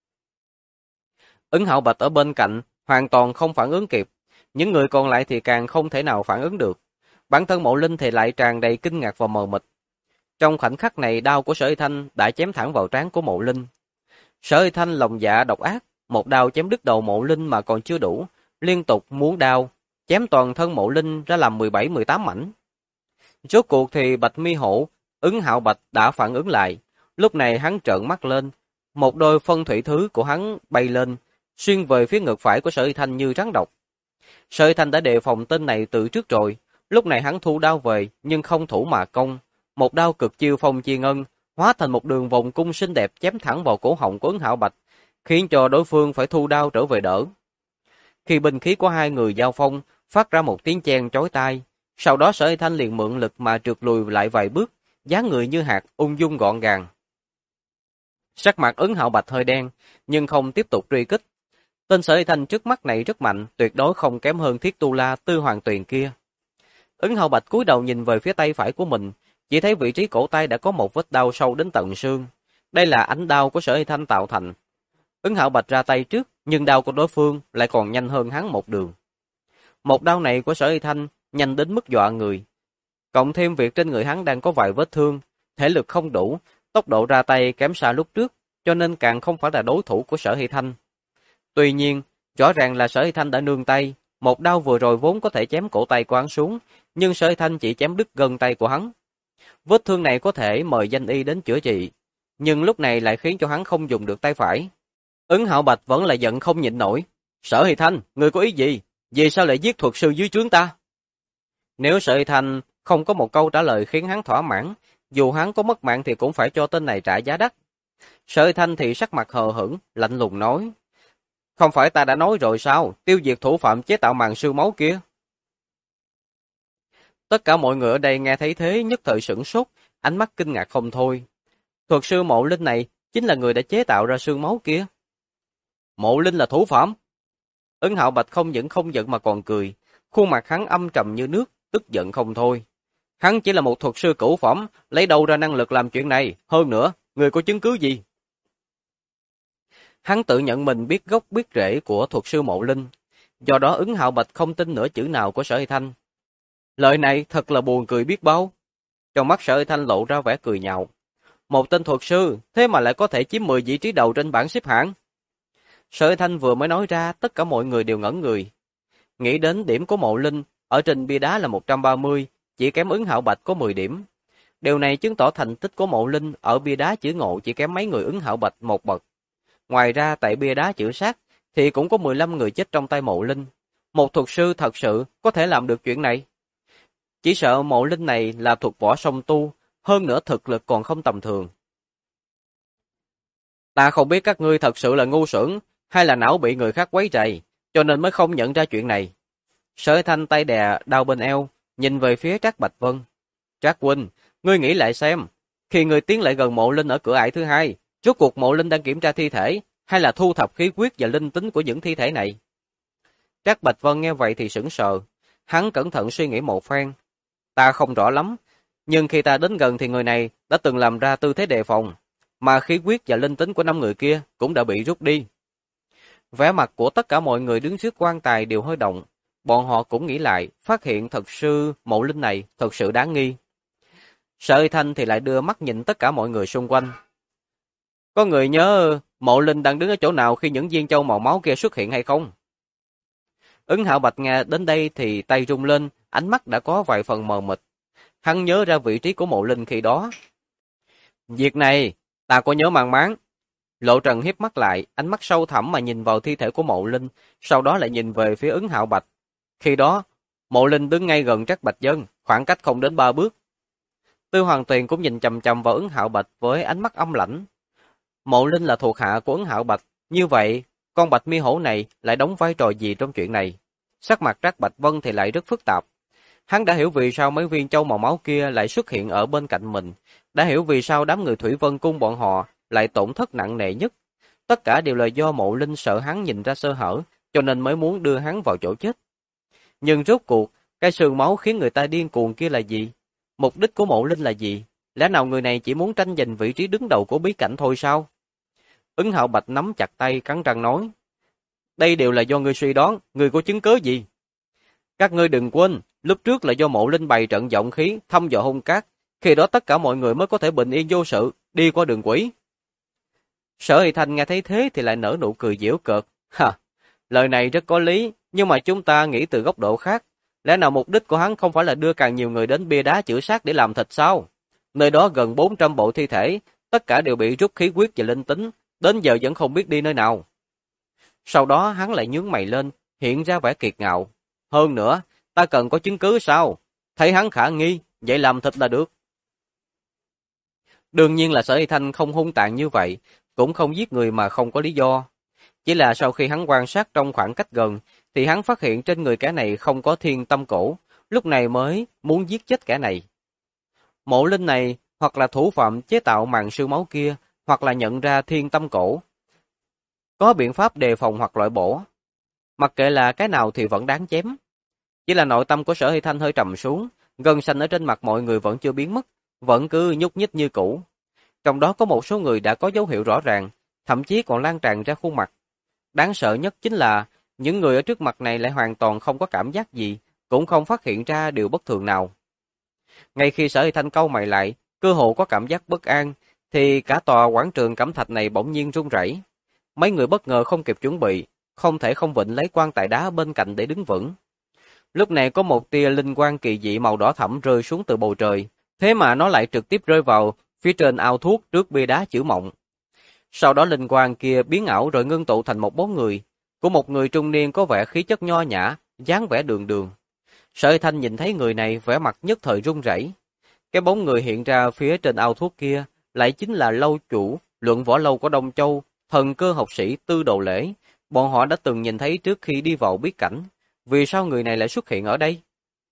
Ứng Hạo Bạch ở bên cạnh, hoàn toàn không phản ứng kịp. Những người còn lại thì càng không thể nào phản ứng được. Bản thân Mộ Linh thì lại tràn đầy kinh ngạc và mờ mịt. Trong khoảnh khắc này đao của Sở Hy Thanh đã chém thẳng vào trán của Mộ Linh. Sở Hy Thanh lòng dạ độc ác, một đao chém đứt đầu Mộ Linh mà còn chưa đủ, liên tục muốn đao, chém toàn thân Mộ Linh ra làm 17-18 mảnh. Rốt cuộc thì Bạch Mi Hổ, Ứng Hạo Bạch đã phản ứng lại. Lúc này hắn trợn mắt lên, một đôi phân thủy thứ của hắn bay lên, xuyên về phía ngực phải của Sở Hy Thanh như rắn độc. Sở Hy Thanh đã đề phòng tên này từ trước rồi, lúc này hắn thu đao về nhưng không thủ mà công. Một đao cực chiêu phong chi ngân, hóa thành một đường vòng cung xinh đẹp chém thẳng vào cổ họng của Ứng Hạo Bạch, khiến cho đối phương phải thu đao trở về đỡ. Khi binh khí của hai người giao phong, phát ra một tiếng chen chói tai, sau đó Sở Hy Thanh liền mượn lực mà trượt lùi lại vài bước, dáng người như hạt, ung dung gọn gàng. Sắc mặt Ứng Hạo Bạch hơi đen, nhưng không tiếp tục truy kích. Tên Sở Hy Thanh trước mắt này rất mạnh, tuyệt đối không kém hơn Thiết Tu La Tư Hoàng Tuyền kia. Ứng Hạo Bạch cúi đầu nhìn về phía tay phải của mình, chỉ thấy vị trí cổ tay đã có một vết đau sâu đến tận xương. Đây là ánh đao của Sở Hy Thanh tạo thành. Ứng Hạo Bạch ra tay trước, nhưng đao của đối phương lại còn nhanh hơn hắn một đường. Một đao này của Sở Hy Thanh nhanh đến mức dọa người. Cộng thêm việc trên người hắn đang có vài vết thương, thể lực không đủ, tốc độ ra tay kém xa lúc trước, cho nên càng không phải là đối thủ của Sở Hy Thanh. Tuy nhiên, rõ ràng là Sở Hy Thanh đã nương tay, một đao vừa rồi vốn có thể chém cổ tay của hắn xuống, nhưng Sở Hy Thanh chỉ chém đứt gân tay của hắn. Vết thương này có thể mời danh y đến chữa trị, nhưng lúc này lại khiến cho hắn không dùng được tay phải. Ứng Hạo Bạch vẫn là giận không nhịn nổi. Sở Hy Thanh, ngươi có ý gì? Vì sao lại giết thuật sư dưới trướng ta? Nếu Sở Hy Thanh không có một câu trả lời khiến hắn thỏa mãn, dù hắn có mất mạng thì cũng phải cho tên này trả giá đắt. Sở Hy Thanh thì sắc mặt hờ hững, lạnh lùng nói. Không phải ta đã nói rồi sao, tiêu diệt thủ phạm chế tạo màn sương máu kia. Tất cả mọi người ở đây nghe thấy thế nhất thời sửng sốt, ánh mắt kinh ngạc không thôi. Thuật sư Mộ Linh này chính là người đã chế tạo ra sương máu kia. Mộ Linh là thủ phạm. Ứng Hạo Bạch không những không giận mà còn cười, khuôn mặt hắn âm trầm như nước, tức giận không thôi. Hắn chỉ là một thuật sư cửu phẩm, lấy đâu ra năng lực làm chuyện này, hơn nữa, người có chứng cứ gì? Hắn tự nhận mình biết gốc biết rễ của thuật sư Mộ Linh, do đó Ứng Hạo Bạch không tin nửa chữ nào của Sở Hy Thanh. Lời này thật là buồn cười biết bao. Trong mắt Sở Hy Thanh lộ ra vẻ cười nhạo. Một tên thuật sư, thế mà lại có thể chiếm 10 vị trí đầu trên bảng xếp hạng. Sở Hy Thanh vừa mới nói ra, tất cả mọi người đều ngẩn người. Nghĩ đến điểm của Mộ Linh, ở trên bia đá là 130, chỉ kém Ứng Hạo Bạch có 10 điểm. Điều này chứng tỏ thành tích của Mộ Linh ở bia đá chữ ngộ chỉ kém mấy người Ứng Hạo Bạch một bậc. Ngoài ra tại bia đá chữ sát, thì cũng có 15 người chết trong tay Mộ Linh. Một thuật sư thật sự có thể làm được chuyện này. Chỉ sợ Mộ Linh này là thuật võ song tu, hơn nữa thực lực còn không tầm thường. Ta không biết các ngươi thật sự là ngu xuẩn, hay là não bị người khác quấy rầy, cho nên mới không nhận ra chuyện này. Sở Thanh tay đè đau bên eo, nhìn về phía Trác Bạch Vân. Trác huynh, ngươi nghĩ lại xem, khi ngươi tiến lại gần Mộ Linh ở cửa ải thứ hai, rốt cuộc Mộ Linh đang kiểm tra thi thể, hay là thu thập khí huyết và linh tính của những thi thể này? Trác Bạch Vân nghe vậy thì sững sờ, hắn cẩn thận suy nghĩ một phen. Ta không rõ lắm, nhưng khi ta đến gần thì người này đã từng làm ra tư thế đề phòng. mà khí huyết và linh tính của 5 người kia cũng đã bị rút đi. Vẻ mặt của tất cả mọi người đứng trước quan tài đều hơi động. Bọn họ cũng nghĩ lại, phát hiện thật sự Mộ Linh này thật sự đáng nghi. Sở Y Thanh thì lại đưa mắt nhìn tất cả mọi người xung quanh. Có người nhớ Mộ Linh đang đứng ở chỗ nào khi những viên châu màu máu kia xuất hiện hay không? Ứng Hạo Bạch nghe đến đây thì tay rung lên, ánh mắt đã có vài phần mờ mịt. Hắn nhớ ra vị trí của Mộ Linh khi đó. Việc này, ta có nhớ mang máng. Lộ Trần hiếp mắt lại, ánh mắt sâu thẳm mà nhìn vào thi thể của Mộ Linh, sau đó lại nhìn về phía Ứng Hạo Bạch. Khi đó, Mộ Linh đứng ngay gần Trác Bạch Dân, khoảng cách không đến 3 bước. Tư Hoàng Tuyền cũng nhìn chằm chằm vào Ứng Hạo Bạch với ánh mắt âm lãnh. Mộ Linh là thuộc hạ của Ứng Hạo Bạch, như vậy, con Bạch Mi Hổ này lại đóng vai trò gì trong chuyện này? Sắc mặt Trác Bạch Vân thì lại rất phức tạp. Hắn đã hiểu vì sao mấy viên châu màu máu kia lại xuất hiện ở bên cạnh mình, đã hiểu vì sao đám người Thủy Vân Cung bọn họ lại tổn thất nặng nề nhất. Tất cả đều là do Mộ Linh sợ hắn nhìn ra sơ hở, cho nên mới muốn đưa hắn vào chỗ chết. Nhưng rốt cuộc, cái sương máu khiến người ta điên cuồng kia là gì? Mục đích của Mộ Linh là gì? Lẽ nào người này chỉ muốn tranh giành vị trí đứng đầu của bí cảnh thôi sao? Ứng Hạo Bạch nắm chặt tay cắn răng nói. Đây đều là do ngươi suy đoán, ngươi có chứng cớ gì? Các ngươi đừng quên, lúc trước là do Mộ Linh bày trận giọng khí, thăm dò hung cát, khi đó tất cả mọi người mới có thể bình yên vô sự, đi qua đường quỷ. Sở Y Thanh nghe thấy thế thì lại nở nụ cười giễu cợt. Ha, lời này rất có lý, nhưng mà chúng ta nghĩ từ góc độ khác. Lẽ nào mục đích của hắn không phải là đưa càng nhiều người đến bia đá chữa xác để làm thịt sao? Nơi đó gần 400 bộ thi thể, tất cả đều bị rút khí huyết và linh tính, đến giờ vẫn không biết đi nơi nào. Sau đó hắn lại nhướng mày lên, hiện ra vẻ kiệt ngạo. Hơn nữa, ta cần có chứng cứ sao? Thấy hắn khả nghi, vậy làm thịt là được. Đương nhiên là Sở Y Thanh không hung tàn như vậy, cũng không giết người mà không có lý do. Chỉ là sau khi hắn quan sát trong khoảng cách gần, thì hắn phát hiện trên người kẻ này không có thiên tâm cổ, lúc này mới muốn giết chết kẻ này. Mộ Linh này hoặc là thủ phạm chế tạo màn sương máu kia, hoặc là nhận ra thiên tâm cổ. Có biện pháp đề phòng hoặc loại bổ. Mặc kệ là cái nào thì vẫn đáng chém. Chỉ là nội tâm của Sở Hy Thanh hơi trầm xuống, gân xanh ở trên mặt mọi người vẫn chưa biến mất, vẫn cứ nhúc nhích như cũ. Trong đó có một số người đã có dấu hiệu rõ ràng, thậm chí còn lan tràn ra khuôn mặt. Đáng sợ nhất chính là những người ở trước mặt này lại hoàn toàn không có cảm giác gì, cũng không phát hiện ra điều bất thường nào. Ngay khi Sở Hy Thanh cau mày lại, cơ hồ có cảm giác bất an, thì cả tòa quảng trường cẩm thạch này bỗng nhiên rung rẩy. Mấy người bất ngờ không kịp chuẩn bị, không thể không vịnh lấy quan tài đá bên cạnh để đứng vững. Lúc này có một tia linh quang kỳ dị màu đỏ thẫm rơi xuống từ bầu trời, thế mà nó lại trực tiếp rơi vào phía trên ao thuốc trước bia đá chữ mộng. Sau đó linh quang kia biến ảo rồi ngưng tụ thành một bóng người, của một người trung niên có vẻ khí chất nho nhã, dáng vẻ đường đường. Sở Hy Thanh nhìn thấy người này vẻ mặt nhất thời run rẩy. Cái bóng người hiện ra phía trên ao thuốc kia lại chính là lâu chủ, luận võ lâu của Đông Châu, thần cơ học sĩ Tư Đồ Lễ. Bọn họ đã từng nhìn thấy trước khi đi vào bí cảnh. Vì sao người này lại xuất hiện ở đây?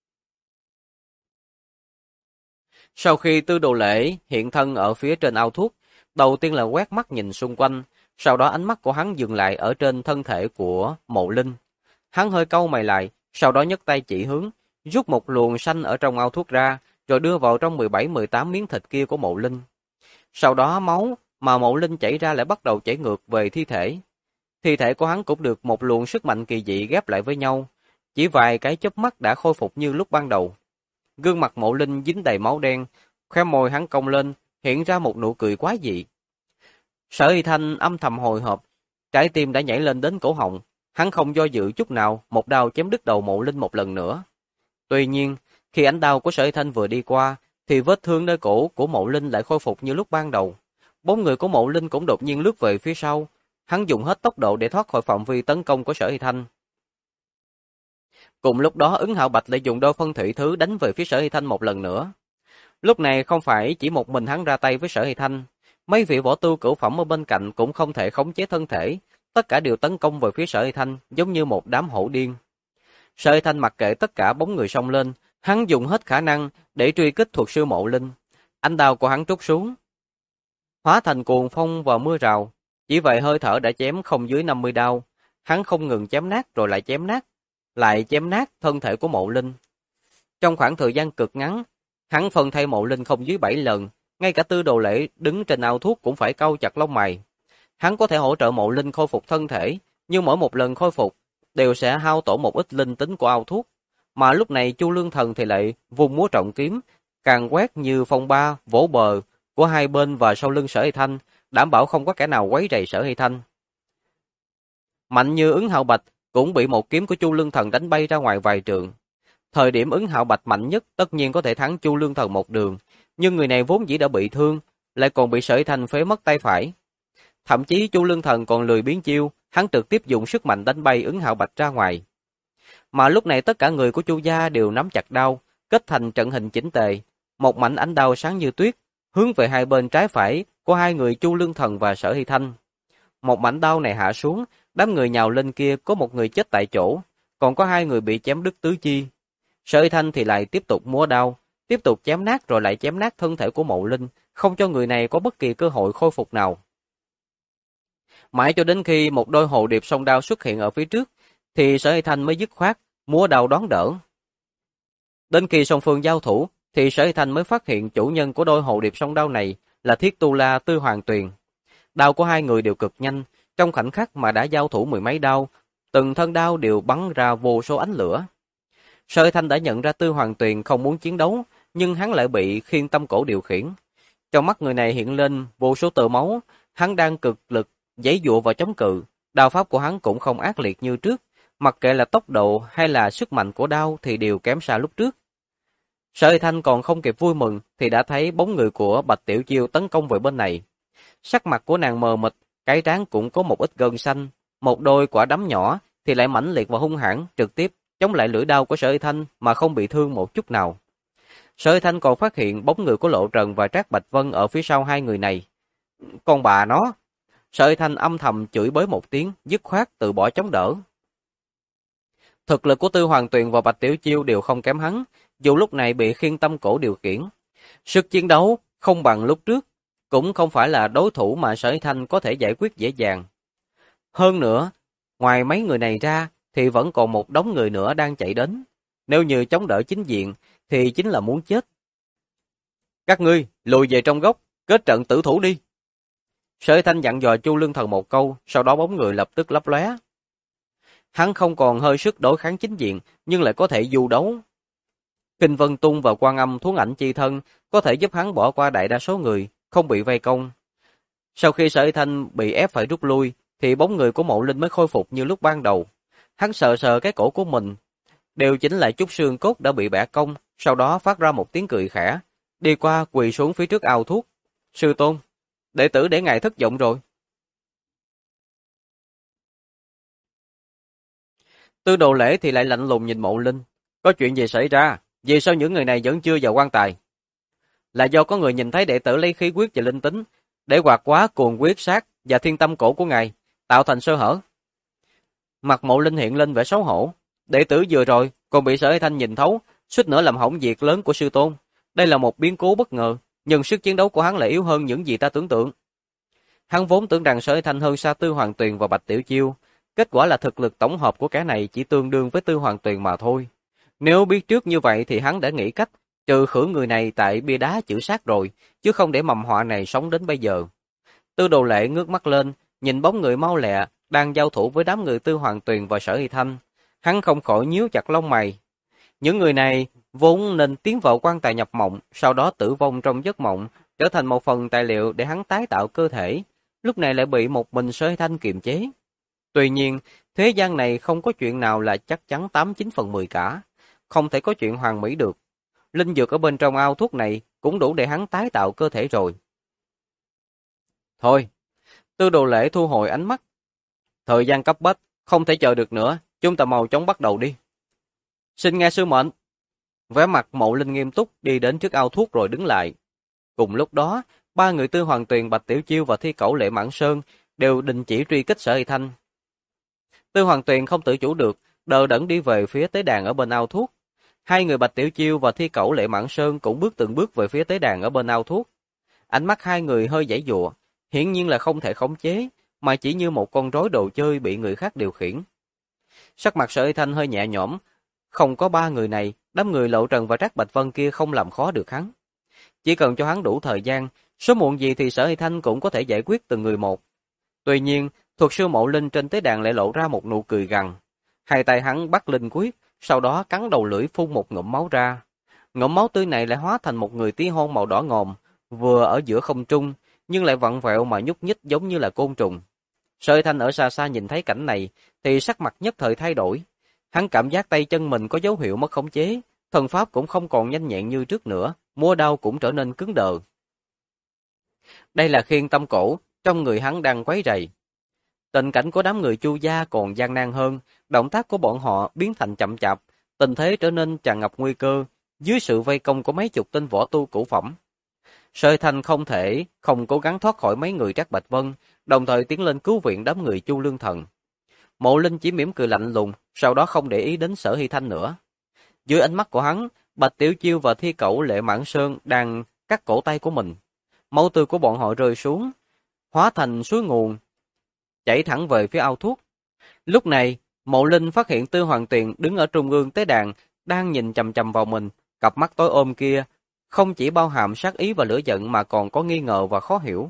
Sau khi Tư Đồ Lễ hiện thân ở phía trên ao thuốc, đầu tiên là quét mắt nhìn xung quanh, sau đó ánh mắt của hắn dừng lại ở trên thân thể của Mộ Linh. Hắn hơi cau mày lại, sau đó nhấc tay chỉ hướng, rút một luồng xanh ở trong ao thuốc ra, rồi đưa vào trong 17-18 miếng thịt kia của Mộ Linh. Sau đó máu mà Mộ Linh chảy ra lại bắt đầu chảy ngược về thi thể. Thi thể của hắn cũng được một luồng sức mạnh kỳ dị ghép lại với nhau, chỉ vài cái chớp mắt đã khôi phục như lúc ban đầu. Gương mặt Mộ Linh dính đầy máu đen, khóe môi hắn cong lên, hiện ra một nụ cười quái dị. Sở Y Thanh âm thầm hồi hộp, trái tim đã nhảy lên đến cổ họng, hắn không do dự chút nào, một đao chém đứt đầu Mộ Linh một lần nữa. Tuy nhiên, khi ánh đao của Sở Y Thanh vừa đi qua, thì vết thương nơi cổ của Mộ Linh lại khôi phục như lúc ban đầu. Bóng người của Mộ Linh cũng đột nhiên lướt về phía sau, hắn dùng hết tốc độ để thoát khỏi phạm vi tấn công của Sở Y Thanh. Cùng lúc đó, Ứng Hạo Bạch lại dùng đôi phân thủy thứ đánh về phía Sở Y Thanh một lần nữa. Lúc này không phải chỉ một mình hắn ra tay với Sở Y Thanh, mấy vị võ tu cửu phẩm ở bên cạnh cũng không thể khống chế thân thể, tất cả đều tấn công về phía Sở Y Thanh giống như một đám hổ điên. Sở Y Thanh mặc kệ tất cả bóng người xông lên, hắn dùng hết khả năng để truy kích thuật sư Mộ Linh. Ánh đao của hắn trút xuống, hóa thành cuồng phong và mưa rào, chỉ vậy hơi thở đã chém không dưới 50 đao, hắn không ngừng chém nát rồi lại chém nát thân thể của Mộ Linh. Trong khoảng thời gian cực ngắn, hắn phân thay Mộ Linh không dưới 7 lần, ngay cả Tư Đồ Lễ đứng trên ao thuốc cũng phải cau chặt lông mày. Hắn có thể hỗ trợ Mộ Linh khôi phục thân thể, nhưng mỗi một lần khôi phục đều sẽ hao tổn một ít linh tính của ao thuốc. Mà lúc này Chu Lương Thần thì lại vung múa trọng kiếm, càng quét như phong ba vỗ bờ của hai bên và sau lưng Sở Hy Thanh, đảm bảo không có kẻ nào quấy rầy Sở Hy Thanh. Mạnh Như Ứng Hạo Bạch cũng bị một kiếm của Chu Lương Thần đánh bay ra ngoài vài trượng. Thời điểm Ứng Hạo Bạch mạnh nhất tất nhiên có thể thắng Chu Lương Thần một đường, nhưng người này vốn dĩ đã bị thương, lại còn bị Sở Hy Thanh phế mất tay phải. Thậm chí Chu Lương Thần còn lười biến chiêu, hắn trực tiếp dùng sức mạnh đánh bay Ứng Hạo Bạch ra ngoài. Mà lúc này tất cả người của Chu gia đều nắm chặt đao, kết thành trận hình chỉnh tề, một mảnh ánh đao sáng như tuyết, hướng về hai bên trái phải của hai người Chu Lương Thần và Sở Hy Thanh. Một mảnh đao này hạ xuống, đám người nhào lên kia có một người chết tại chỗ, còn có hai người bị chém đứt tứ chi. Sở Hy Thanh thì lại tiếp tục múa đao, tiếp tục chém nát rồi lại chém nát thân thể của Mộ Linh, không cho người này có bất kỳ cơ hội khôi phục nào. Mãi cho đến khi một đôi hồ điệp song đao xuất hiện ở phía trước, thì Sở Hy Thanh mới dứt khoát, múa đao đón đỡ. Đến khi song phương giao thủ, thì Sở Hy Thanh mới phát hiện chủ nhân của đôi hồ điệp song đao này là Thiết Tu La Tư Hoàng Tuyền. Đao của hai người đều cực nhanh, trong khoảnh khắc mà đã giao thủ mười mấy đao, từng thân đao đều bắn ra vô số ánh lửa. Sở Hy Thanh đã nhận ra Tư Hoàng Tuyền không muốn chiến đấu, nhưng hắn lại bị Khiên Tâm Cổ điều khiển. Trong mắt người này hiện lên vô số tơ máu, hắn đang cực lực giãy giụa và chống cự. Đao pháp của hắn cũng không ác liệt như trước, mặc kệ là tốc độ hay là sức mạnh của đao thì đều kém xa lúc trước. Sở Hy Thanh còn không kịp vui mừng thì đã thấy bóng người của Bạch Tiểu Chiêu tấn công về bên này. Sắc mặt của nàng mờ mịt, cái trán cũng có một ít gân xanh, một đôi quả đấm nhỏ thì lại mãnh liệt và hung hãn, trực tiếp chống lại lưỡi đao của Sở Hy Thanh mà không bị thương một chút nào. Sở Hy Thanh còn phát hiện bóng người của Lộ Trần và Trác Bạch Vân ở phía sau hai người này. Con bà nó! Sở Hy Thanh âm thầm chửi bới một tiếng, dứt khoát từ bỏ chống đỡ. Thực lực của Tư Hoàng Tuyền và Bạch Tiểu Chiêu đều không kém hắn, dù lúc này bị Khiên Tâm Cổ điều khiển. Sức chiến đấu không bằng lúc trước, cũng không phải là đối thủ mà Sở Hy Thanh có thể giải quyết dễ dàng. Hơn nữa, ngoài mấy người này ra, thì vẫn còn một đống người nữa đang chạy đến. Nếu như chống đỡ chính diện, thì chính là muốn chết. Các ngươi, lùi về trong góc, kết trận tử thủ đi. Sở Hy Thanh dặn dò Chu Lương Thần một câu, sau đó bóng người lập tức lấp lóe. Hắn không còn hơi sức đối kháng chính diện, nhưng lại có thể du đấu. Kinh Vân Tung và Quan Âm Thuấn Ảnh Chi Thân có thể giúp hắn bỏ qua đại đa số người, không bị vây công. Sau khi Sở Hy Thanh bị ép phải rút lui, thì bóng người của Mộ Linh mới khôi phục như lúc ban đầu. Hắn sờ sờ cái cổ của mình, đều chính là chút xương cốt đã bị bẻ cong, sau đó phát ra một tiếng cười khẽ, đi qua quỳ xuống phía trước ao thuốc. Sư tôn, đệ tử để ngài thất vọng rồi. Tư Đồ Lễ thì lại lạnh lùng nhìn Mộ Linh. Có chuyện gì xảy ra? Vì sao những người này vẫn chưa vào quan tài? Là do có người nhìn thấy đệ tử lấy khí quyết và linh tính, để hoạt quá cuồng quyết sát và thiên tâm cổ của ngài, tạo thành sơ hở. Mặt Mộ Linh hiện lên vẻ xấu hổ. Đệ tử vừa rồi còn bị Sở Hy Thanh nhìn thấu, suýt nữa làm hỏng việc lớn của sư tôn. Đây là một biến cố bất ngờ, nhưng sức chiến đấu của hắn lại yếu hơn những gì ta tưởng tượng. Hắn vốn tưởng rằng Sở Hy Thanh hơn xa Tư Hoàng Tuyền và Bạch Tiểu Chiêu, kết quả là thực lực tổng hợp của kẻ này chỉ tương đương với Tư Hoàng Tuyền mà thôi. Nếu biết trước như vậy thì hắn đã nghĩ cách trừ khử người này tại bia đá chữ sát rồi, chứ không để mầm họa này sống đến bây giờ. Tư Đồ Lệ ngước mắt lên, nhìn bóng người mau lẹ đang giao thủ với đám người Tư Hoàng Tuyền và Sở Hy Thanh, hắn không khỏi nhíu chặt lông mày. Những người này vốn nên tiến vào quan tài nhập mộng, sau đó tử vong trong giấc mộng, trở thành một phần tài liệu để hắn tái tạo cơ thể, lúc này lại bị một mình Sở Hy Thanh kiềm chế. Tuy nhiên, thế gian này không có chuyện nào là chắc chắn 89/10 cả, không thể có chuyện hoàn mỹ được. Linh dược ở bên trong ao thuốc này cũng đủ để hắn tái tạo cơ thể rồi. Thôi, Tư Đồ Lễ thu hồi ánh mắt. Thời gian cấp bách, không thể chờ được nữa, chúng ta mau chóng bắt đầu đi. Xin nghe sư mệnh. Vẻ mặt Mộ Linh nghiêm túc đi đến trước ao thuốc rồi đứng lại. Cùng lúc đó, ba người Tư Hoàng Tuyền, Bạch Tiểu Chiêu và Thi Cẩu Lệ Mãn Sơn đều đình chỉ truy kích Sở Hy Thanh. Tư Hoàng Tuyền không tự chủ được, đờ đẫn đi về phía tế đàn ở bên ao thuốc. Hai người Bạch Tiểu Chiêu và Thi Cẩu Lệ Mãn Sơn cũng bước từng bước về phía tế đàn ở bên ao thuốc. Ánh mắt hai người hơi giãy giụa, hiển nhiên là không thể khống chế, mà chỉ như một con rối đồ chơi bị người khác điều khiển. Sắc mặt Sở Hy Thanh hơi nhẹ nhõm, không có ba người này, đám người Lộ Trần và Trác Bạch Vân kia không làm khó được hắn. Chỉ cần cho hắn đủ thời gian, sớm muộn gì thì Sở Hy Thanh cũng có thể giải quyết từng người một. Tuy nhiên, thuật sư Mộ Linh trên tế đàn lại lộ ra một nụ cười gằn. Hai tay hắn bắt linh quyết, sau đó cắn đầu lưỡi phun một ngụm máu ra. Ngụm máu tươi này lại hóa thành một người tí hon màu đỏ ngòm, vừa ở giữa không trung, nhưng lại vặn vẹo mà nhúc nhích giống như là côn trùng. Sở Thanh ở xa xa nhìn thấy cảnh này, thì sắc mặt nhất thời thay đổi. Hắn cảm giác tay chân mình có dấu hiệu mất khống chế, thần pháp cũng không còn nhanh nhẹn như trước nữa, múa đao cũng trở nên cứng đờ. Đây là khiên tâm cổ, trong người hắn đang quấy rầy. Tình cảnh của đám người Chu gia còn gian nan hơn, động tác của bọn họ biến thành chậm chạp, tình thế trở nên tràn ngập nguy cơ, dưới sự vây công của mấy chục tên võ tu cửu phẩm. Sở Thanh không thể không cố gắng thoát khỏi mấy người Trác Bạch Vân, đồng thời tiến lên cứu viện đám người Chu Lương Thần. Mộ Linh chỉ mỉm cười lạnh lùng, sau đó không để ý đến Sở Hy Thanh nữa. Dưới ánh mắt của hắn, Bạch Tiểu Chiêu và Thi Cẩu Lệ Mãn Sơn đang cắt cổ tay của mình. Máu tươi của bọn họ rơi xuống, hóa thành suối nguồn, chảy thẳng về phía ao thuốc. Lúc này, Mộ Linh phát hiện Tư Hoàng Tuyền đứng ở trung ương tế đàn, đang nhìn chằm chằm vào mình, cặp mắt tối ôm kia không chỉ bao hàm sát ý và lửa giận mà còn có nghi ngờ và khó hiểu.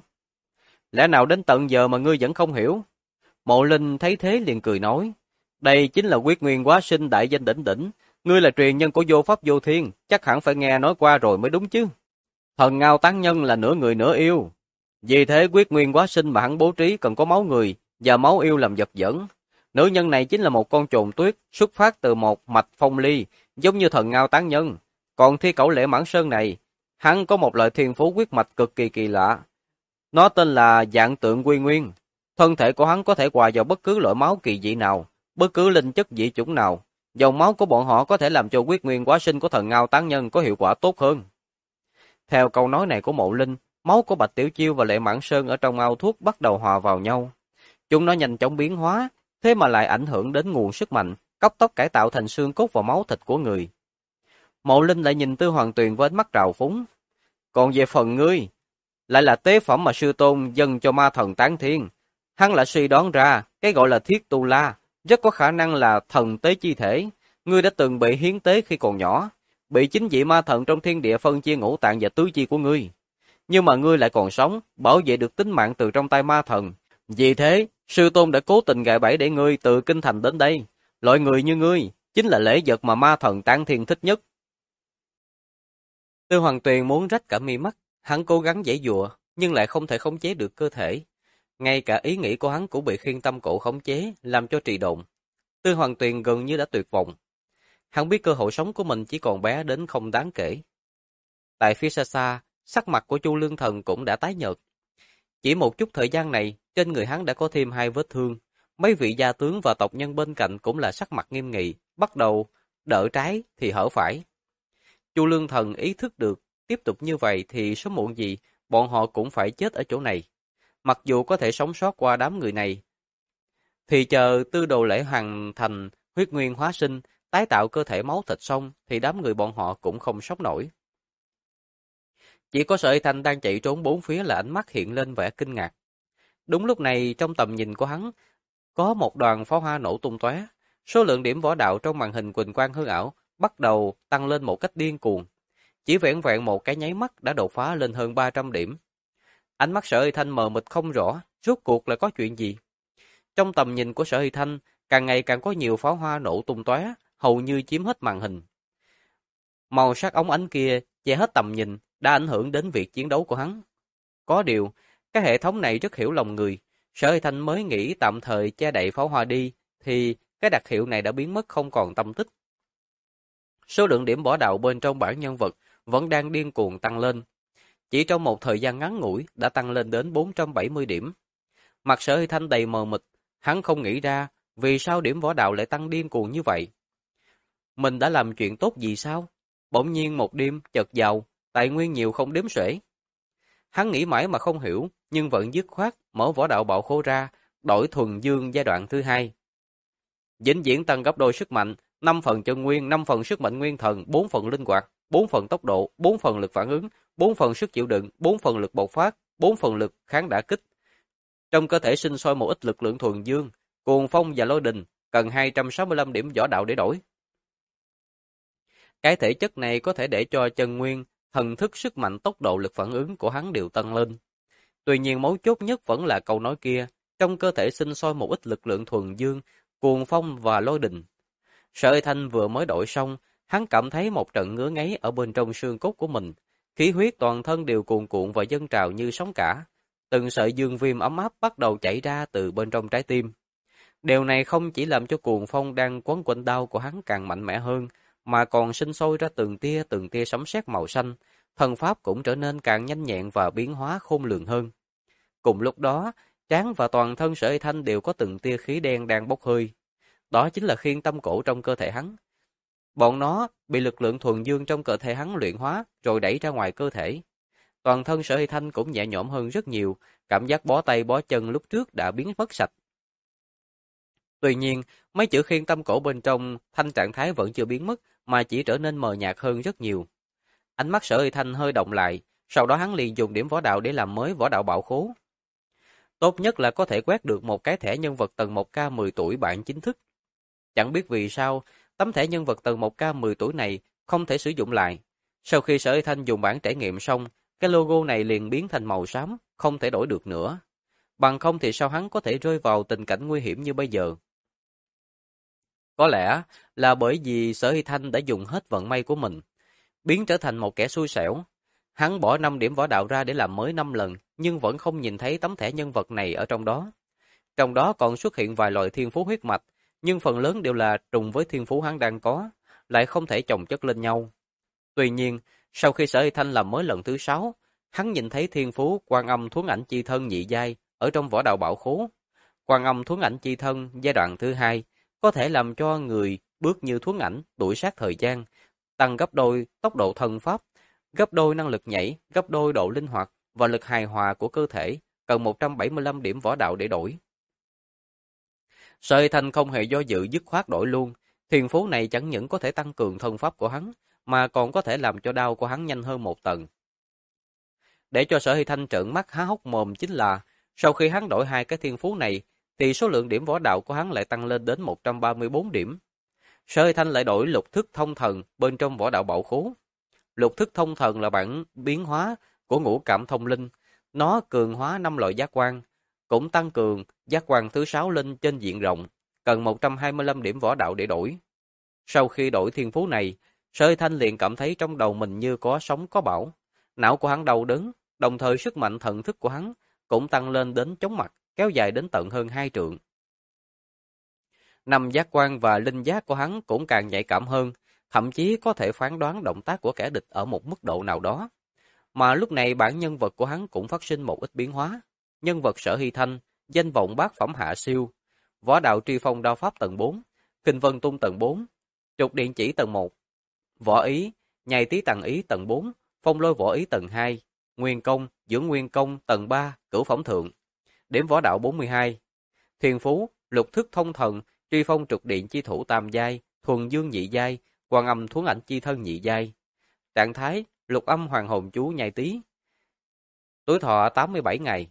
Lẽ nào đến tận giờ mà ngươi vẫn không hiểu? Mộ Linh thấy thế liền cười nói, đây chính là Quyết Nguyên Hóa Sinh đại danh đỉnh đỉnh, ngươi là truyền nhân của Vô Pháp Vô Thiên, chắc hẳn phải nghe nói qua rồi mới đúng chứ. Thần Ngao Tán Nhân là nửa người nửa yêu, vì thế Quyết Nguyên Hóa Sinh mà hắn bố trí cần có máu người và máu yêu làm vật dẫn. Nữ nhân này chính là một con trồn tuyết xuất phát từ một mạch phong ly, giống như Thần Ngao Tán Nhân. Còn Thi Cẩu Lệ Mãn Sơn này, hắn có một loại thiên phú huyết mạch cực kỳ kỳ lạ. Nó tên là Dạng Tượng Quy Nguyên. Thân thể của hắn có thể hòa vào bất cứ loại máu kỳ dị nào, bất cứ linh chất dị chủng nào. Dòng máu của bọn họ có thể làm cho Quyết Nguyên Hóa Sinh của Thần Ngao Tán Nhân có hiệu quả tốt hơn. Theo câu nói này của Mộ Linh, máu của Bạch Tiểu Chiêu và Lệ Mãn Sơn ở trong ao thuốc bắt đầu hòa vào nhau. Chúng nó nhanh chóng biến hóa, thế mà lại ảnh hưởng đến nguồn sức mạnh, cấp tốc cải tạo thành xương cốt và máu thịt của người. Mộ Linh lại nhìn Tư Hoàng Tuyền với ánh mắt trào phúng. Còn về phần ngươi, lại là tế phẩm mà sư tôn dâng cho ma thần Tán Thiên. Hắn lại suy đoán ra, cái gọi là Thiết Tu La, rất có khả năng là thần tế chi thể. Ngươi đã từng bị hiến tế khi còn nhỏ, bị chính vị ma thần trong thiên địa phân chia ngũ tạng và tứ chi của ngươi. Nhưng mà ngươi lại còn sống, bảo vệ được tính mạng từ trong tay ma thần. Vì thế, sư tôn đã cố tình gài bẫy để ngươi từ kinh thành đến đây. Loại người như ngươi, chính là lễ vật mà ma thần Tán Thiên thích nhất. Tư Hoàng Tuyền muốn rách cả mi mắt, hắn cố gắng giãy giụa, nhưng lại không thể khống chế được cơ thể. Ngay cả ý nghĩ của hắn cũng bị khiên tâm cổ khống chế, làm cho trì độn. Tư Hoàng Tuyền gần như đã tuyệt vọng. Hắn biết cơ hội sống của mình chỉ còn bé đến không đáng kể. Tại phía xa xa, sắc mặt của Chu Lương Thần cũng đã tái nhợt. Chỉ một chút thời gian này, trên người hắn đã có thêm 2 vết thương. Mấy vị gia tướng và tộc nhân bên cạnh cũng là sắc mặt nghiêm nghị, bắt đầu đỡ trái thì hở phải. Chu Lương Thần ý thức được, tiếp tục như vậy thì sớm muộn gì, bọn họ cũng phải chết ở chỗ này. Mặc dù có thể sống sót qua đám người này, thì chờ Tư Đồ Lễ hoàn thành huyết nguyên hóa sinh, tái tạo cơ thể máu thịt xong, thì đám người bọn họ cũng không sống nổi. Chỉ có Sở Thanh đang chạy trốn bốn phía là ánh mắt hiện lên vẻ kinh ngạc. Đúng lúc này, trong tầm nhìn của hắn, có một đoàn pháo hoa nổ tung tóe. Số lượng điểm võ đạo trong màn hình quỳnh quang hư ảo bắt đầu tăng lên một cách điên cuồng. Chỉ vẹn vẹn một cái nháy mắt đã đột phá lên hơn 300 điểm. Ánh mắt Sở Hy Thanh mờ mịt không rõ, rốt cuộc là có chuyện gì. Trong tầm nhìn của Sở Hy Thanh, càng ngày càng có nhiều pháo hoa nổ tung tóe, hầu như chiếm hết màn hình. Màu sắc óng ánh kia che hết tầm nhìn, đã ảnh hưởng đến việc chiến đấu của hắn. Có điều, cái hệ thống này rất hiểu lòng người. Sở Hy Thanh mới nghĩ tạm thời che đậy pháo hoa đi, thì cái đặc hiệu này đã biến mất không còn tâm tích. Số lượng điểm võ đạo bên trong bảng nhân vật vẫn đang điên cuồng tăng lên. Chỉ trong một thời gian ngắn ngủi đã tăng lên đến 470 điểm. Mặt Sở Hy Thanh đầy mờ mịt, hắn không nghĩ ra vì sao điểm võ đạo lại tăng điên cuồng như vậy. Mình đã làm chuyện tốt gì sao? Bỗng nhiên một đêm chợt giàu, tài nguyên nhiều không đếm xuể. Hắn nghĩ mãi mà không hiểu, nhưng vẫn dứt khoát mở võ đạo bạo khô ra, đổi thuần dương giai đoạn thứ 2. Vĩnh viễn tăng gấp đôi sức mạnh, 5 phần chân nguyên, 5 phần sức mạnh nguyên thần, 4 phần linh hoạt, 4 phần tốc độ, 4 phần lực phản ứng, 4 phần sức chịu đựng, 4 phần lực bộc phát, 4 phần lực kháng đả kích. Trong cơ thể sinh sôi một ít lực lượng thuần dương, cuồng phong và lôi đình, cần 265 điểm võ đạo để đổi. Cái thể chất này có thể để cho chân nguyên thần thức, sức mạnh, tốc độ, lực phản ứng của hắn đều tăng lên. Tuy nhiên mấu chốt nhất vẫn là câu nói kia, trong cơ thể sinh sôi một ít lực lượng thuần dương, cuồng phong và lôi đình. Sở Thanh vừa mới đổi xong, hắn cảm thấy một trận ngứa ngáy ở bên trong xương cốt của mình, khí huyết toàn thân đều cuồn cuộn và dâng trào như sóng cả. Từng sợi dương viêm ấm áp bắt đầu chảy ra từ bên trong trái tim. Điều này không chỉ làm cho cuồng phong đang quấn quanh đau của hắn càng mạnh mẽ hơn, mà còn sinh sôi ra từng tia sấm sét màu xanh, thần pháp cũng trở nên càng nhanh nhẹn và biến hóa khôn lường hơn. Cùng lúc đó, trán và toàn thân Sở Thanh đều có từng tia khí đen đang bốc hơi. Đó chính là khiên tâm cổ trong cơ thể hắn. Bọn nó bị lực lượng thuần dương trong cơ thể hắn luyện hóa rồi đẩy ra ngoài cơ thể. Toàn thân Sở Thanh cũng nhẹ nhõm hơn rất nhiều, cảm giác bó tay bó chân lúc trước đã biến mất sạch. Tuy nhiên, mấy chữ khiên tâm cổ bên trong thanh trạng thái vẫn chưa biến mất, mà chỉ trở nên mờ nhạt hơn rất nhiều. Ánh mắt Sở Thanh hơi động lại, sau đó hắn liền dùng điểm võ đạo để làm mới võ đạo bảo khố. Tốt nhất là có thể quét được một cái thẻ nhân vật tầng 1K 10 tuổi bản chính thức. Chẳng biết vì sao, tấm thẻ nhân vật tầng 1K 10 tuổi này không thể sử dụng lại. Sau khi Sở Thanh dùng bản trải nghiệm xong, cái logo này liền biến thành màu xám, không thể đổi được nữa. Bằng không thì sao hắn có thể rơi vào tình cảnh nguy hiểm như bây giờ? Có lẽ là bởi vì Sở Hy Thanh đã dùng hết vận may của mình, biến trở thành một kẻ xui xẻo. Hắn bỏ 5 điểm võ đạo ra để làm mới 5 lần, nhưng vẫn không nhìn thấy tấm thẻ nhân vật này ở trong đó. Trong đó còn xuất hiện vài loại thiên phú huyết mạch, nhưng phần lớn đều là trùng với thiên phú hắn đang có, lại không thể chồng chất lên nhau. Tuy nhiên, sau khi Sở Hy Thanh làm mới lần thứ 6, hắn nhìn thấy thiên phú Quan Âm Thuấn Ảnh Chi Thân nhị giai ở trong võ đạo bảo khố. Quan Âm Thuấn Ảnh Chi Thân giai đoạn thứ 2 có thể làm cho người bước như thuấn ảnh, đuổi sát thời gian, tăng gấp đôi tốc độ thân pháp, gấp đôi năng lực nhảy, gấp đôi độ linh hoạt và lực hài hòa của cơ thể, cần 175 điểm võ đạo để đổi. Sở Hy Thanh không hề do dự dứt khoát đổi luôn, thiên phú này chẳng những có thể tăng cường thân pháp của hắn, mà còn có thể làm cho đao của hắn nhanh hơn một tầng. Để cho Sở Hy Thanh trợn mắt há hốc mồm chính là, sau khi hắn đổi hai cái thiên phú này, thì số lượng điểm võ đạo của hắn lại tăng lên đến 134 điểm. Sở Hy Thanh lại đổi lục thức thông thần bên trong võ đạo bảo khố. Lục thức thông thần là bản biến hóa của ngũ cảm thông linh, nó cường hóa 5 loại giác quan, cũng tăng cường giác quan thứ 6 lên trên diện rộng, cần 125 điểm võ đạo để đổi. Sau khi đổi thiên phú này, Sở Hy Thanh liền cảm thấy trong đầu mình như có sóng có bão. Não của hắn đau đớn, đồng thời sức mạnh thần thức của hắn cũng tăng lên đến chóng mặt, kéo dài đến tận hơn 2 trượng. Năm giác quan và linh giác của hắn cũng càng nhạy cảm hơn, thậm chí có thể phán đoán động tác của kẻ địch ở một mức độ nào đó. Mà lúc này bản nhân vật của hắn cũng phát sinh một ít biến hóa. Nhân vật Sở Hy Thanh, danh vọng bát phẩm hạ siêu, võ đạo tri phong đao pháp tầng 4, kinh vân tung tầng 4, trục điện chỉ tầng 1, võ ý, nhai tí tầng ý tầng 4, phong lôi võ ý tầng 2, nguyên công, dưỡng nguyên công tầng 3, cửu phẩm thượng, điểm võ đạo 42, thiên phú, lục thức thông thần, truy phong trục điện chi thủ tam giai, thuần dương nhị giai, quan âm thuấn ảnh chi thân nhị giai. Trạng thái, lục âm hoàng hồn chú nhai tí. Tuổi thọ 87 ngày.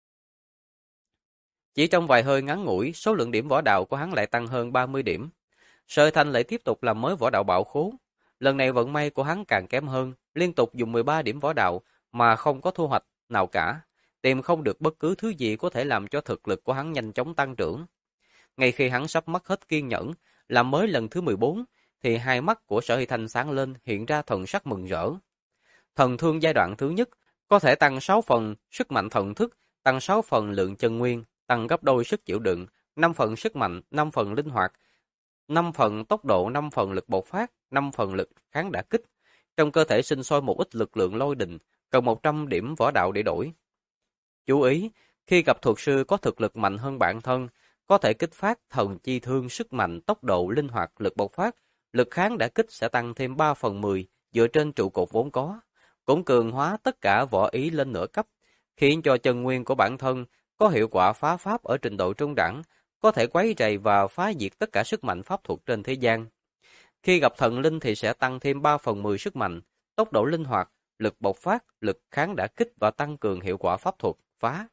Chỉ trong vài hơi ngắn ngủi, số lượng điểm võ đạo của hắn lại tăng hơn 30 điểm. Sở Thanh lại tiếp tục làm mới võ đạo bảo khố. Lần này vận may của hắn càng kém hơn, liên tục dùng 13 điểm võ đạo mà không có thu hoạch nào cả. Tìm không được bất cứ thứ gì có thể làm cho thực lực của hắn nhanh chóng tăng trưởng. Ngay khi hắn sắp mất hết kiên nhẫn, làm mới lần thứ 14, thì hai mắt của Sở Hy Thanh sáng lên, hiện ra thần sắc mừng rỡ. Thần thương giai đoạn thứ nhất có thể tăng 6 phần sức mạnh thần thức, tăng 6 phần lượng chân nguyên, tăng gấp đôi sức chịu đựng, 5 phần sức mạnh, 5 phần linh hoạt, 5 phần tốc độ, 5 phần lực bộc phát, 5 phần lực kháng đả kích. Trong cơ thể sinh sôi một ít lực lượng lôi đình, cần 100 điểm võ đạo để đổi. Chú ý, khi gặp thuật sư có thực lực mạnh hơn bản thân, có thể kích phát thần chi thương sức mạnh, tốc độ, linh hoạt, lực bộc phát, lực kháng đả kích sẽ tăng thêm 3 phần 10 dựa trên trụ cột vốn có, cũng cường hóa tất cả võ ý lên nửa cấp, khiến cho chân nguyên của bản thân có hiệu quả phá pháp ở trình độ trung đẳng, có thể quấy rầy và phá diệt tất cả sức mạnh pháp thuật trên thế gian. Khi gặp thần linh thì sẽ tăng thêm 3 phần 10 sức mạnh, tốc độ linh hoạt, lực bộc phát, lực kháng đả kích và tăng cường hiệu quả pháp thuật, phá.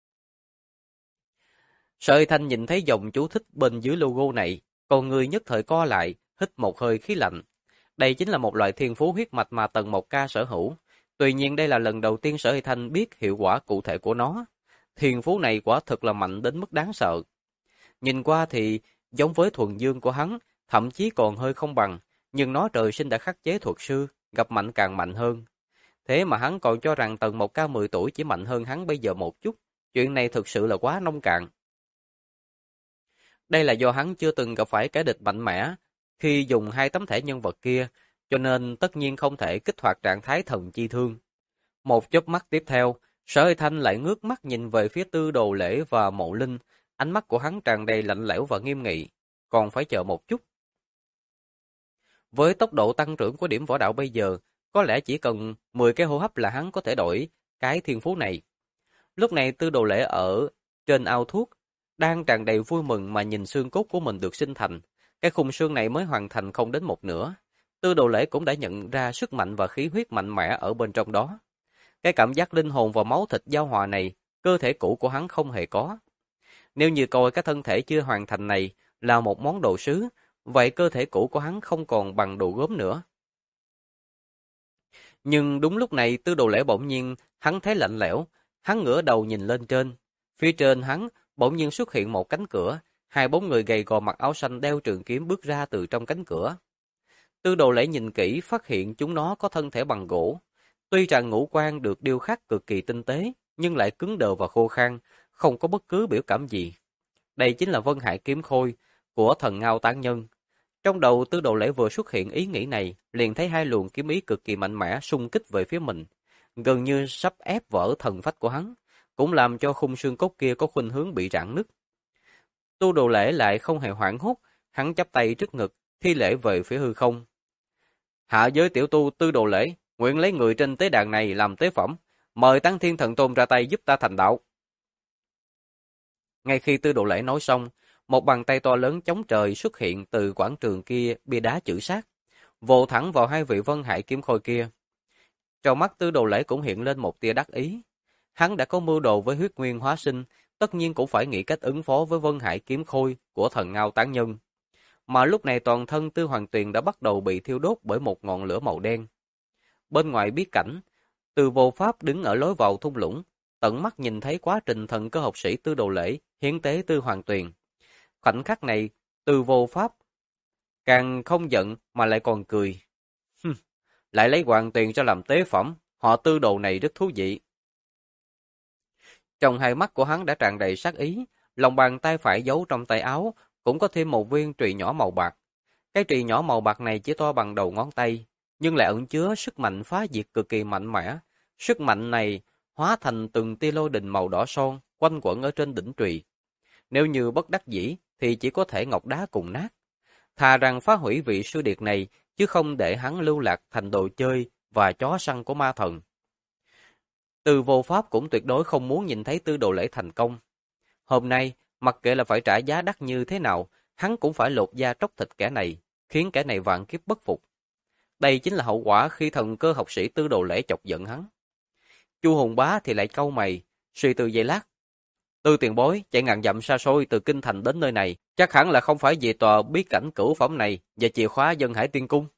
Sở Hy Thanh nhìn thấy dòng chú thích bên dưới logo này, còn người nhất thời co lại, hít một hơi khí lạnh. Đây chính là một loại thiên phú huyết mạch mà Tần Mộc Ca sở hữu. Tuy nhiên đây là lần đầu tiên Sở Hy Thanh biết hiệu quả cụ thể của nó. Thiên phú này quả thực là mạnh đến mức đáng sợ. Nhìn qua thì giống với thuần dương của hắn, thậm chí còn hơi không bằng, nhưng nó trời sinh đã khắc chế thuật sư, gặp mạnh càng mạnh hơn. Thế mà hắn còn cho rằng Tần Mộc Ca 10 tuổi chỉ mạnh hơn hắn bây giờ một chút, chuyện này thực sự là quá nông cạn. Đây là do hắn chưa từng gặp phải kẻ địch mạnh mẽ khi dùng hai tấm thẻ nhân vật kia, cho nên tất nhiên không thể kích hoạt trạng thái thần chi thương. Một chớp mắt tiếp theo, Sở Hy Thanh lại ngước mắt nhìn về phía Tư Đồ Lễ và Mộ Linh, ánh mắt của hắn tràn đầy lạnh lẽo và nghiêm nghị, còn phải chờ một chút. Với tốc độ tăng trưởng của điểm võ đạo bây giờ, có lẽ chỉ cần 10 cái hô hấp là hắn có thể đổi cái thiên phú này. Lúc này Tư Đồ Lễ ở trên ao thuốc, đang tràn đầy vui mừng mà nhìn xương cốt của mình được sinh thành. Cái khung xương này mới hoàn thành không đến một nửa. Tư Đồ Lễ cũng đã nhận ra sức mạnh và khí huyết mạnh mẽ ở bên trong đó. Cái cảm giác linh hồn và máu thịt giao hòa này, cơ thể cũ của hắn không hề có. Nếu như coi cái thân thể chưa hoàn thành này là một món đồ sứ, vậy cơ thể cũ của hắn không còn bằng đồ gốm nữa. Nhưng đúng lúc này Tư Đồ Lễ bỗng nhiên, hắn thấy lạnh lẽo, hắn ngửa đầu nhìn lên trên. Phía trên hắn, bỗng nhiên xuất hiện một cánh cửa, hai bóng người gầy gò mặc áo xanh đeo trường kiếm bước ra từ trong cánh cửa. Tư Đồ Lễ nhìn kỹ phát hiện chúng nó có thân thể bằng gỗ. Tuy rằng ngũ quan được điêu khắc cực kỳ tinh tế, nhưng lại cứng đờ và khô khan, không có bất cứ biểu cảm gì. Đây chính là Vân Hải kiếm khôi của thần Ngao Tán Nhân. Trong đầu Tư Đồ Lễ vừa xuất hiện ý nghĩ này, liền thấy hai luồng kiếm ý cực kỳ mạnh mẽ xung kích về phía mình, gần như sắp ép vỡ thần phách của hắn, cũng làm cho khung xương cốt kia có khuynh hướng bị rạn nứt. Tư Đồ Lễ lại không hề hoảng hốt, hắn chắp tay trước ngực, thi lễ về phía hư không. Hạ giới tiểu tu Tư Đồ Lễ, nguyện lấy người trên tế đàn này làm tế phẩm, mời Tán Thiên Thần Tôn ra tay giúp ta thành đạo. Ngay khi Tư Đồ Lễ nói xong, một bàn tay to lớn chống trời xuất hiện từ quảng trường kia, bia đá chữ sát, vồ thẳng vào hai vị Vân Hải kiếm khôi kia. Trong mắt Tư Đồ Lễ cũng hiện lên một tia đắc ý. Hắn đã có mưu đồ với huyết nguyên hóa sinh, tất nhiên cũng phải nghĩ cách ứng phó với Vân Hải kiếm khôi của thần Ngao Tán Nhân. Mà lúc này toàn thân Tư Hoàng Tuyền đã bắt đầu bị thiêu đốt bởi một ngọn lửa màu đen. Bên ngoài bí cảnh, Từ Vô Pháp đứng ở lối vào thung lũng, tận mắt nhìn thấy quá trình thần cơ học sĩ Tư Đồ Lễ hiến tế Tư Hoàng Tuyền. Khoảnh khắc này, Từ Vô Pháp càng không giận mà lại còn cười. Lại lấy Hoàng Tuyền cho làm tế phẩm, họ Tư Đồ này rất thú vị. Trong hai mắt của hắn đã tràn đầy sát ý, lòng bàn tay phải giấu trong tay áo cũng có thêm một viên trùy nhỏ màu bạc. Cái trùy nhỏ màu bạc này chỉ to bằng đầu ngón tay, nhưng lại ẩn chứa sức mạnh phá diệt cực kỳ mạnh mẽ. Sức mạnh này hóa thành từng tia lôi đình màu đỏ son quanh quẩn ở trên đỉnh trùy. Nếu như bất đắc dĩ thì chỉ có thể ngọc đá cùng nát. Thà rằng phá hủy vị sư điệt này, chứ không để hắn lưu lạc thành đồ chơi và chó săn của ma thần. Từ Vô Pháp cũng tuyệt đối không muốn nhìn thấy Tư Đồ Lễ thành công. Hôm nay, mặc kệ là phải trả giá đắt như thế nào, hắn cũng phải lột da tróc thịt kẻ này, khiến kẻ này vạn kiếp bất phục. Đây chính là hậu quả khi thần cơ học sĩ Tư Đồ Lễ chọc giận hắn. Chu Hùng Bá thì lại cau mày, suy tư giây lát. Tư tiền bối chạy ngàn dặm xa xôi từ kinh thành đến nơi này, chắc hẳn là không phải vì tòa bí cảnh cửu phẩm này và chìa khóa Dân Hải Tiên Cung.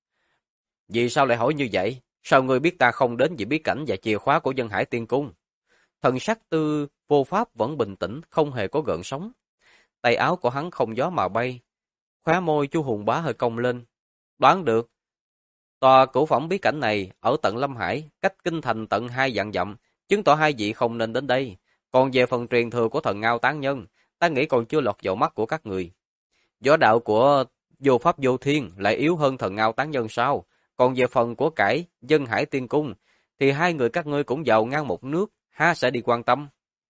Vì sao lại hỏi như vậy? Sao ngươi biết ta không đến vì bí cảnh và chìa khóa của Dân Hải Tiên Cung? Thần sắc Tư Vô Pháp vẫn bình tĩnh, không hề có gợn sóng. Tay áo của hắn không gió mà bay. Khóe môi Chu Hùng Bá hơi cong lên. Đoán được. Tòa cửu phẩm bí cảnh này ở tận Lâm Hải, cách kinh thành tận 2 vạn dặm, chứng tỏ hai vị không nên đến đây. Còn về phần truyền thừa của thần Ngao Tán Nhân, ta nghĩ còn chưa lọt vào mắt của các người. Võ đạo của Vô Pháp Vô Thiên lại yếu hơn thần Ngao Tán Nhân sao? Còn về phần của cải Dân Hải Tiên Cung, thì hai người các ngươi cũng giàu ngang một nước, ha sẽ đi quan tâm.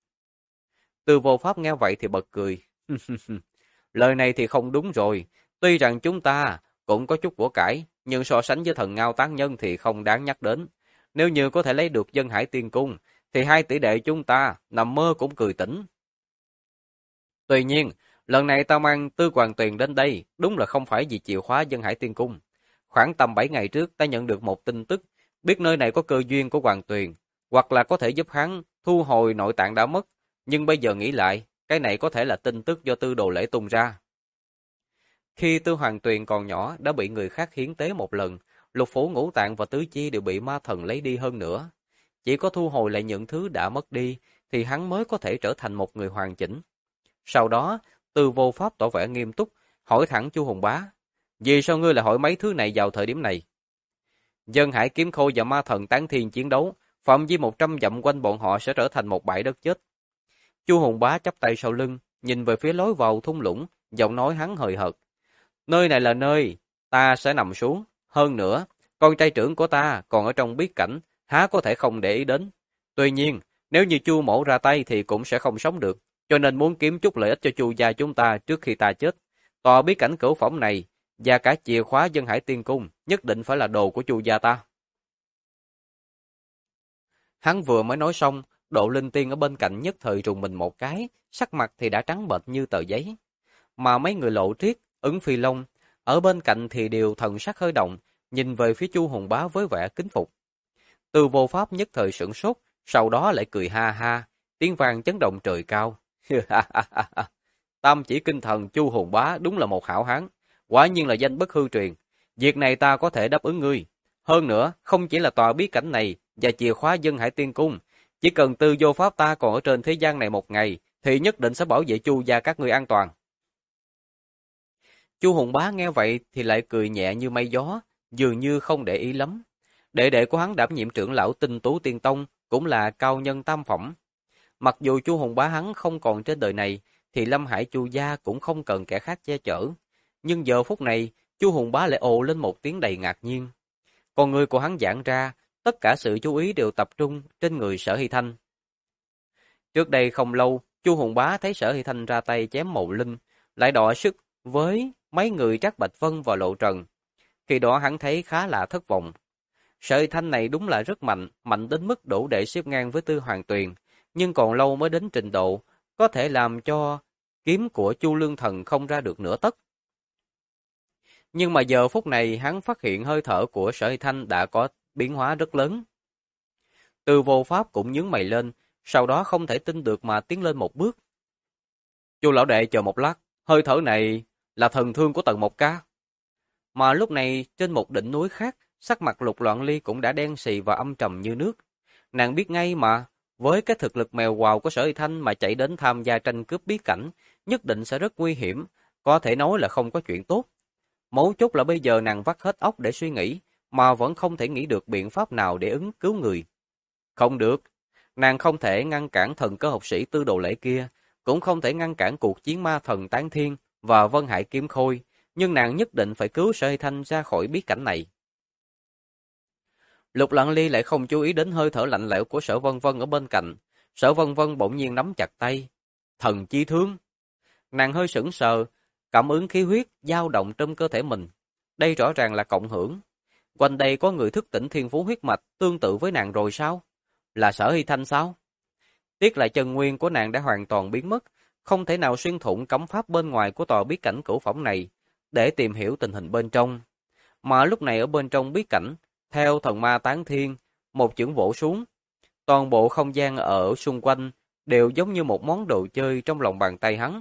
Từ Vô Pháp nghe vậy thì bật cười. Lời này thì không đúng rồi. Tuy rằng chúng ta cũng có chút của cải, nhưng so sánh với thần Ngao Tán Nhân thì không đáng nhắc đến. Nếu như có thể lấy được Dân Hải Tiên Cung, thì hai tỷ đệ chúng ta nằm mơ cũng cười tỉnh. Tuy nhiên, lần này ta mang Tư Hoàng Tuyền đến đây, đúng là không phải vì chìa khóa Dân Hải Tiên Cung. Khoảng tầm 7 ngày trước ta nhận được một tin tức, biết nơi này có cơ duyên của Hoàng Tuyền, hoặc là có thể giúp hắn thu hồi nội tạng đã mất, nhưng bây giờ nghĩ lại, cái này có thể là tin tức do Tư Đồ Lễ tung ra. Khi Tư Hoàng Tuyền còn nhỏ đã bị người khác hiến tế một lần, lục phủ ngũ tạng và tứ chi đều bị ma thần lấy đi hơn nữa. Chỉ có thu hồi lại những thứ đã mất đi, thì hắn mới có thể trở thành một người hoàn chỉnh. Sau đó, Tư Vô Pháp tỏ vẻ nghiêm túc, hỏi thẳng Chu Hùng Bá, vì sao ngươi lại hỏi mấy thứ này vào thời điểm này? Dân Hải Kiếm Khôi và ma thần Tán Thiên chiến đấu, phạm vi 100 dặm quanh bọn họ sẽ trở thành một bãi đất chết. Chu Hùng Bá chắp tay sau lưng, nhìn về phía lối vào thung lũng, giọng nói hắn hời hợt. Nơi này là nơi ta sẽ nằm xuống. Hơn nữa, con trai trưởng của ta còn ở trong bí cảnh, há có thể không để ý đến. Tuy nhiên, nếu như Chu mỗ ra tay thì cũng sẽ không sống được, cho nên muốn kiếm chút lợi ích cho Chu gia chúng ta trước khi ta chết. Tòa bí cảnh cửu phẩm này và cả chìa khóa Dân Hải Tiên Cung nhất định phải là đồ của Chu gia ta. Hắn vừa mới nói xong, Độ Linh Tiên ở bên cạnh nhất thời rùng mình một cái, sắc mặt thì đã trắng bệch như tờ giấy. Mà mấy người Lộ Triết, Ứng Phi Long, ở bên cạnh thì đều thần sắc hơi động, nhìn về phía Chu Hùng Bá với vẻ kính phục. Từ Vô Pháp nhất thời sửng sốt, sau đó lại cười ha ha, tiếng vang chấn động trời cao. Tam chỉ kinh thần Chu Hùng Bá đúng là một hảo hán, quả nhiên là danh bất hư truyền. Việc này ta có thể đáp ứng ngươi. Hơn nữa, không chỉ là tòa bí cảnh này và chìa khóa Dân Hải Tiên Cung, chỉ cần Tư Vô Pháp ta còn ở trên thế gian này một ngày, thì nhất định sẽ bảo vệ Chu gia các ngươi an toàn. Chu Hùng Bá nghe vậy thì lại cười nhẹ như mây gió, dường như không để ý lắm. Đệ đệ của hắn đảm nhiệm trưởng lão Tinh Tú Tiên Tông, cũng là cao nhân tam phẩm. Mặc dù Chu Hùng Bá hắn không còn trên đời này, thì Lâm Hải Chu gia cũng không cần kẻ khác che chở. Nhưng giờ phút này, Chu Hùng Bá lại ồ lên một tiếng đầy ngạc nhiên. Con người của hắn giãn ra, tất cả sự chú ý đều tập trung trên người Sở Hy Thanh. Trước đây không lâu, Chu Hùng Bá thấy Sở Hy Thanh ra tay chém Mộ Linh, lại đọ sức với mấy người Trác Bạch Vân và Lộ Trần. Khi đó hắn thấy khá là thất vọng. Sở Hy Thanh này đúng là rất mạnh, mạnh đến mức đủ để xếp ngang với Tư Hoàng Tuyền, nhưng còn lâu mới đến trình độ có thể làm cho kiếm của Chu Lương Thần không ra được nửa tấc. Nhưng mà giờ phút này hắn phát hiện hơi thở của Sở Hy Thanh đã có biến hóa rất lớn. Từ Vô Pháp cũng nhướng mày lên, sau đó không thể tin được mà tiến lên một bước. Chu lão đệ chờ một lát, hơi thở này là thần thương của Tần Mộc Ca. Mà lúc này trên một đỉnh núi khác, sắc mặt Lục Loạn Ly cũng đã đen xì và âm trầm như nước. Nàng biết ngay mà, với cái thực lực mèo quào của Sở Hy Thanh mà chạy đến tham gia tranh cướp bí cảnh, nhất định sẽ rất nguy hiểm, có thể nói là không có chuyện tốt. Mấu chốt là bây giờ nàng vắt hết óc để suy nghĩ, mà vẫn không thể nghĩ được biện pháp nào để ứng cứu người. Không được, nàng không thể ngăn cản thần cơ học sĩ Tư Đồ Lễ kia, cũng không thể ngăn cản cuộc chiến ma thần Tán Thiên và Vân Hải Kiếm Khôi, nhưng nàng nhất định phải cứu Sở Hy Thanh ra khỏi bí cảnh này. Lục Lặng Ly lại không chú ý đến hơi thở lạnh lẽo của Sở Vân Vân ở bên cạnh. Sở Vân Vân bỗng nhiên nắm chặt tay. Thần chi thương. Nàng hơi sững sờ, cảm ứng khí huyết dao động trong cơ thể mình. Đây rõ ràng là cộng hưởng. Quanh đây có người thức tỉnh thiên phú huyết mạch tương tự với nàng rồi sao? Là Sở Hy Thanh sao? Tiếc là chân nguyên của nàng đã hoàn toàn biến mất, không thể nào xuyên thủng cấm pháp bên ngoài của tòa bí cảnh cửu phẩm này để tìm hiểu tình hình bên trong. Mà lúc này ở bên trong bí cảnh, theo thần ma Tán Thiên, một chưởng vỗ xuống, toàn bộ không gian ở xung quanh đều giống như một món đồ chơi trong lòng bàn tay hắn.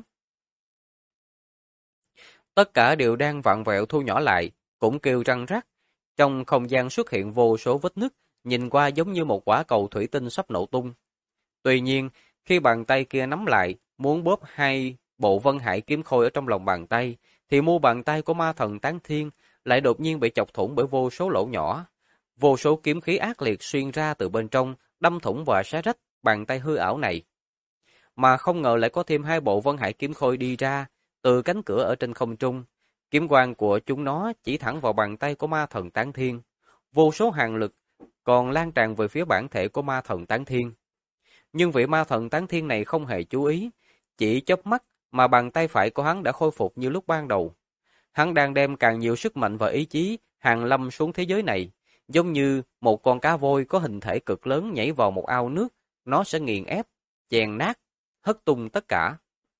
Tất cả đều đang vặn vẹo thu nhỏ lại, cũng kêu răng rắc. Trong không gian xuất hiện vô số vết nứt, nhìn qua giống như một quả cầu thủy tinh sắp nổ tung. Tuy nhiên, khi bàn tay kia nắm lại, muốn bóp hai bộ Vân Hải Kiếm Khôi ở trong lòng bàn tay, thì mu bàn tay của ma thần Tán Thiên lại đột nhiên bị chọc thủng bởi vô số lỗ nhỏ. Vô số kiếm khí ác liệt xuyên ra từ bên trong, đâm thủng và xé rách bàn tay hư ảo này. Mà không ngờ lại có thêm hai bộ Vân Hải Kiếm Khôi đi ra, từ cánh cửa ở trên không trung. Kiếm quang của chúng nó chỉ thẳng vào bàn tay của ma thần Tán Thiên. Vô số hàn lực còn lan tràn về phía bản thể của ma thần Tán Thiên. Nhưng vị ma thần Tán Thiên này không hề chú ý, chỉ chớp mắt mà bàn tay phải của hắn đã khôi phục như lúc ban đầu. Hắn đang đem càng nhiều sức mạnh và ý chí hàng lâm xuống thế giới này, giống như một con cá voi có hình thể cực lớn nhảy vào một ao nước, nó sẽ nghiền ép, chèn nát, hất tung tất cả.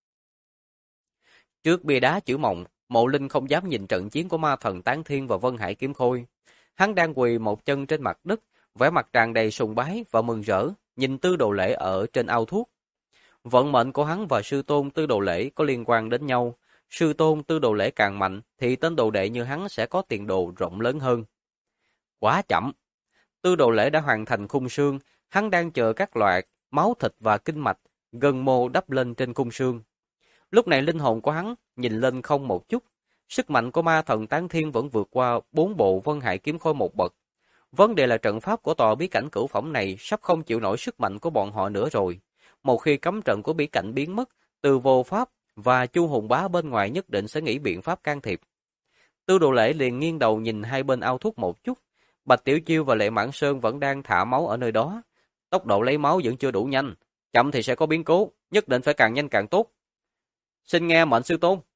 Trước bia đá chữ mộng, Mộ Linh không dám nhìn trận chiến của ma thần Tán Thiên và Vân Hải Kiếm Khôi. Hắn đang quỳ một chân trên mặt đất, vẻ mặt tràn đầy sùng bái và mừng rỡ, nhìn Tư Đồ Lễ ở trên ao thuốc. Vận mệnh của hắn và sư tôn Tư Đồ Lễ có liên quan đến nhau, sư tôn Tư Đồ Lễ càng mạnh thì tên đồ đệ như hắn sẽ có tiền đồ rộng lớn hơn. Quá chậm. Tư Đồ Lễ đã hoàn thành khung xương, hắn đang chờ các loại máu thịt và kinh mạch, gân mô đắp lên trên khung xương. Lúc này linh hồn của hắn nhìn lên không một chút, sức mạnh của ma thần Tán Thiên vẫn vượt qua 4 bộ Vân Hải kiếm khôi một bậc. Vấn đề là trận pháp của tòa bí cảnh cửu phẩm này sắp không chịu nổi sức mạnh của bọn họ nữa rồi. Một khi cấm trận của bí cảnh biến mất, Từ Vô Pháp và Chu Hùng Bá bên ngoài nhất định sẽ nghĩ biện pháp can thiệp. Tư Đồ Lễ liền nghiêng đầu nhìn hai bên ao thuốc một chút. Bạch Tiểu Chiêu và Lệ Mãn Sơn vẫn đang thả máu ở nơi đó. Tốc độ lấy máu vẫn chưa đủ nhanh, chậm thì sẽ có biến cố, nhất định phải càng nhanh càng tốt. Xin nghe mệnh sư tôn.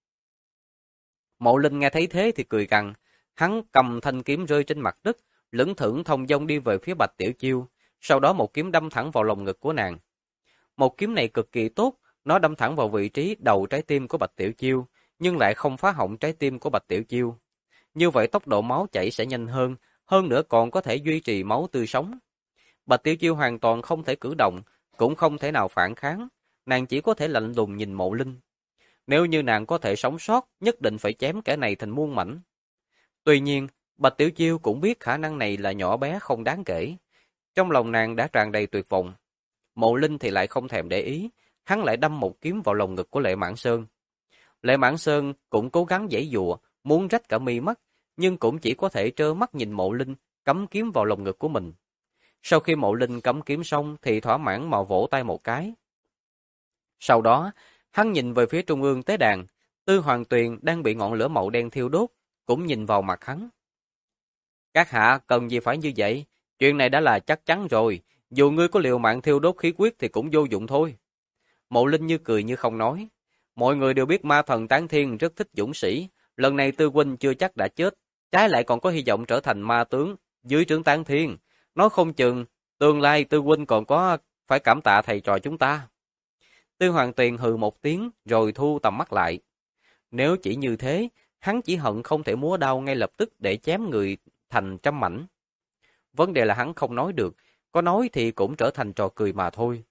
Mộ Linh nghe thấy thế thì cười gằn, hắn cầm thanh kiếm rơi trên mặt đất, lững thững thông dong đi về phía Bạch Tiểu Chiêu, sau đó một kiếm đâm thẳng vào lồng ngực của nàng. Một kiếm này cực kỳ tốt, nó đâm thẳng vào vị trí đầu trái tim của Bạch Tiểu Chiêu, nhưng lại không phá hỏng trái tim của Bạch Tiểu Chiêu. Như vậy tốc độ máu chảy sẽ nhanh hơn nữa còn có thể duy trì máu tươi sống. Bạch Tiểu Chiêu hoàn toàn không thể cử động, cũng không thể nào phản kháng, nàng chỉ có thể lạnh lùng nhìn Mộ Linh. Nếu như nàng có thể sống sót, nhất định phải chém kẻ này thành muôn mảnh. Tuy nhiên, Bạch Tiểu Chiêu cũng biết khả năng này là nhỏ bé không đáng kể. Trong lòng nàng đã tràn đầy tuyệt vọng. Mộ Linh thì lại không thèm để ý, hắn lại đâm một kiếm vào lồng ngực của Lệ Mãn Sơn. Lệ Mãn Sơn cũng cố gắng giãy giụa, muốn rách cả mi mắt, nhưng cũng chỉ có thể trơ mắt nhìn Mộ Linh cắm kiếm vào lồng ngực của mình. Sau khi Mộ Linh cắm kiếm xong thì thỏa mãn mà vỗ tay một cái. Sau đó, hắn nhìn về phía trung ương tế đàn, Tư Hoàng Tuyền đang bị ngọn lửa màu đen thiêu đốt, cũng nhìn vào mặt hắn. Các hạ cần gì phải như vậy? Chuyện này đã là chắc chắn rồi, dù ngươi có liều mạng thiêu đốt khí quyết thì cũng vô dụng thôi. Mộ Linh như cười như không nói. Mọi người đều biết ma thần Tán Thiên rất thích dũng sĩ, lần này Tư huynh chưa chắc đã chết, trái lại còn có hy vọng trở thành ma tướng dưới trướng Tán Thiên. Nói không chừng, tương lai Tư huynh còn có phải cảm tạ thầy trò chúng ta. Tư Hoàng Tuyền hừ một tiếng rồi thu tầm mắt lại. Nếu chỉ như thế, hắn chỉ hận không thể múa đao ngay lập tức để chém người thành trăm mảnh. Vấn đề là hắn không nói được, có nói thì cũng trở thành trò cười mà thôi.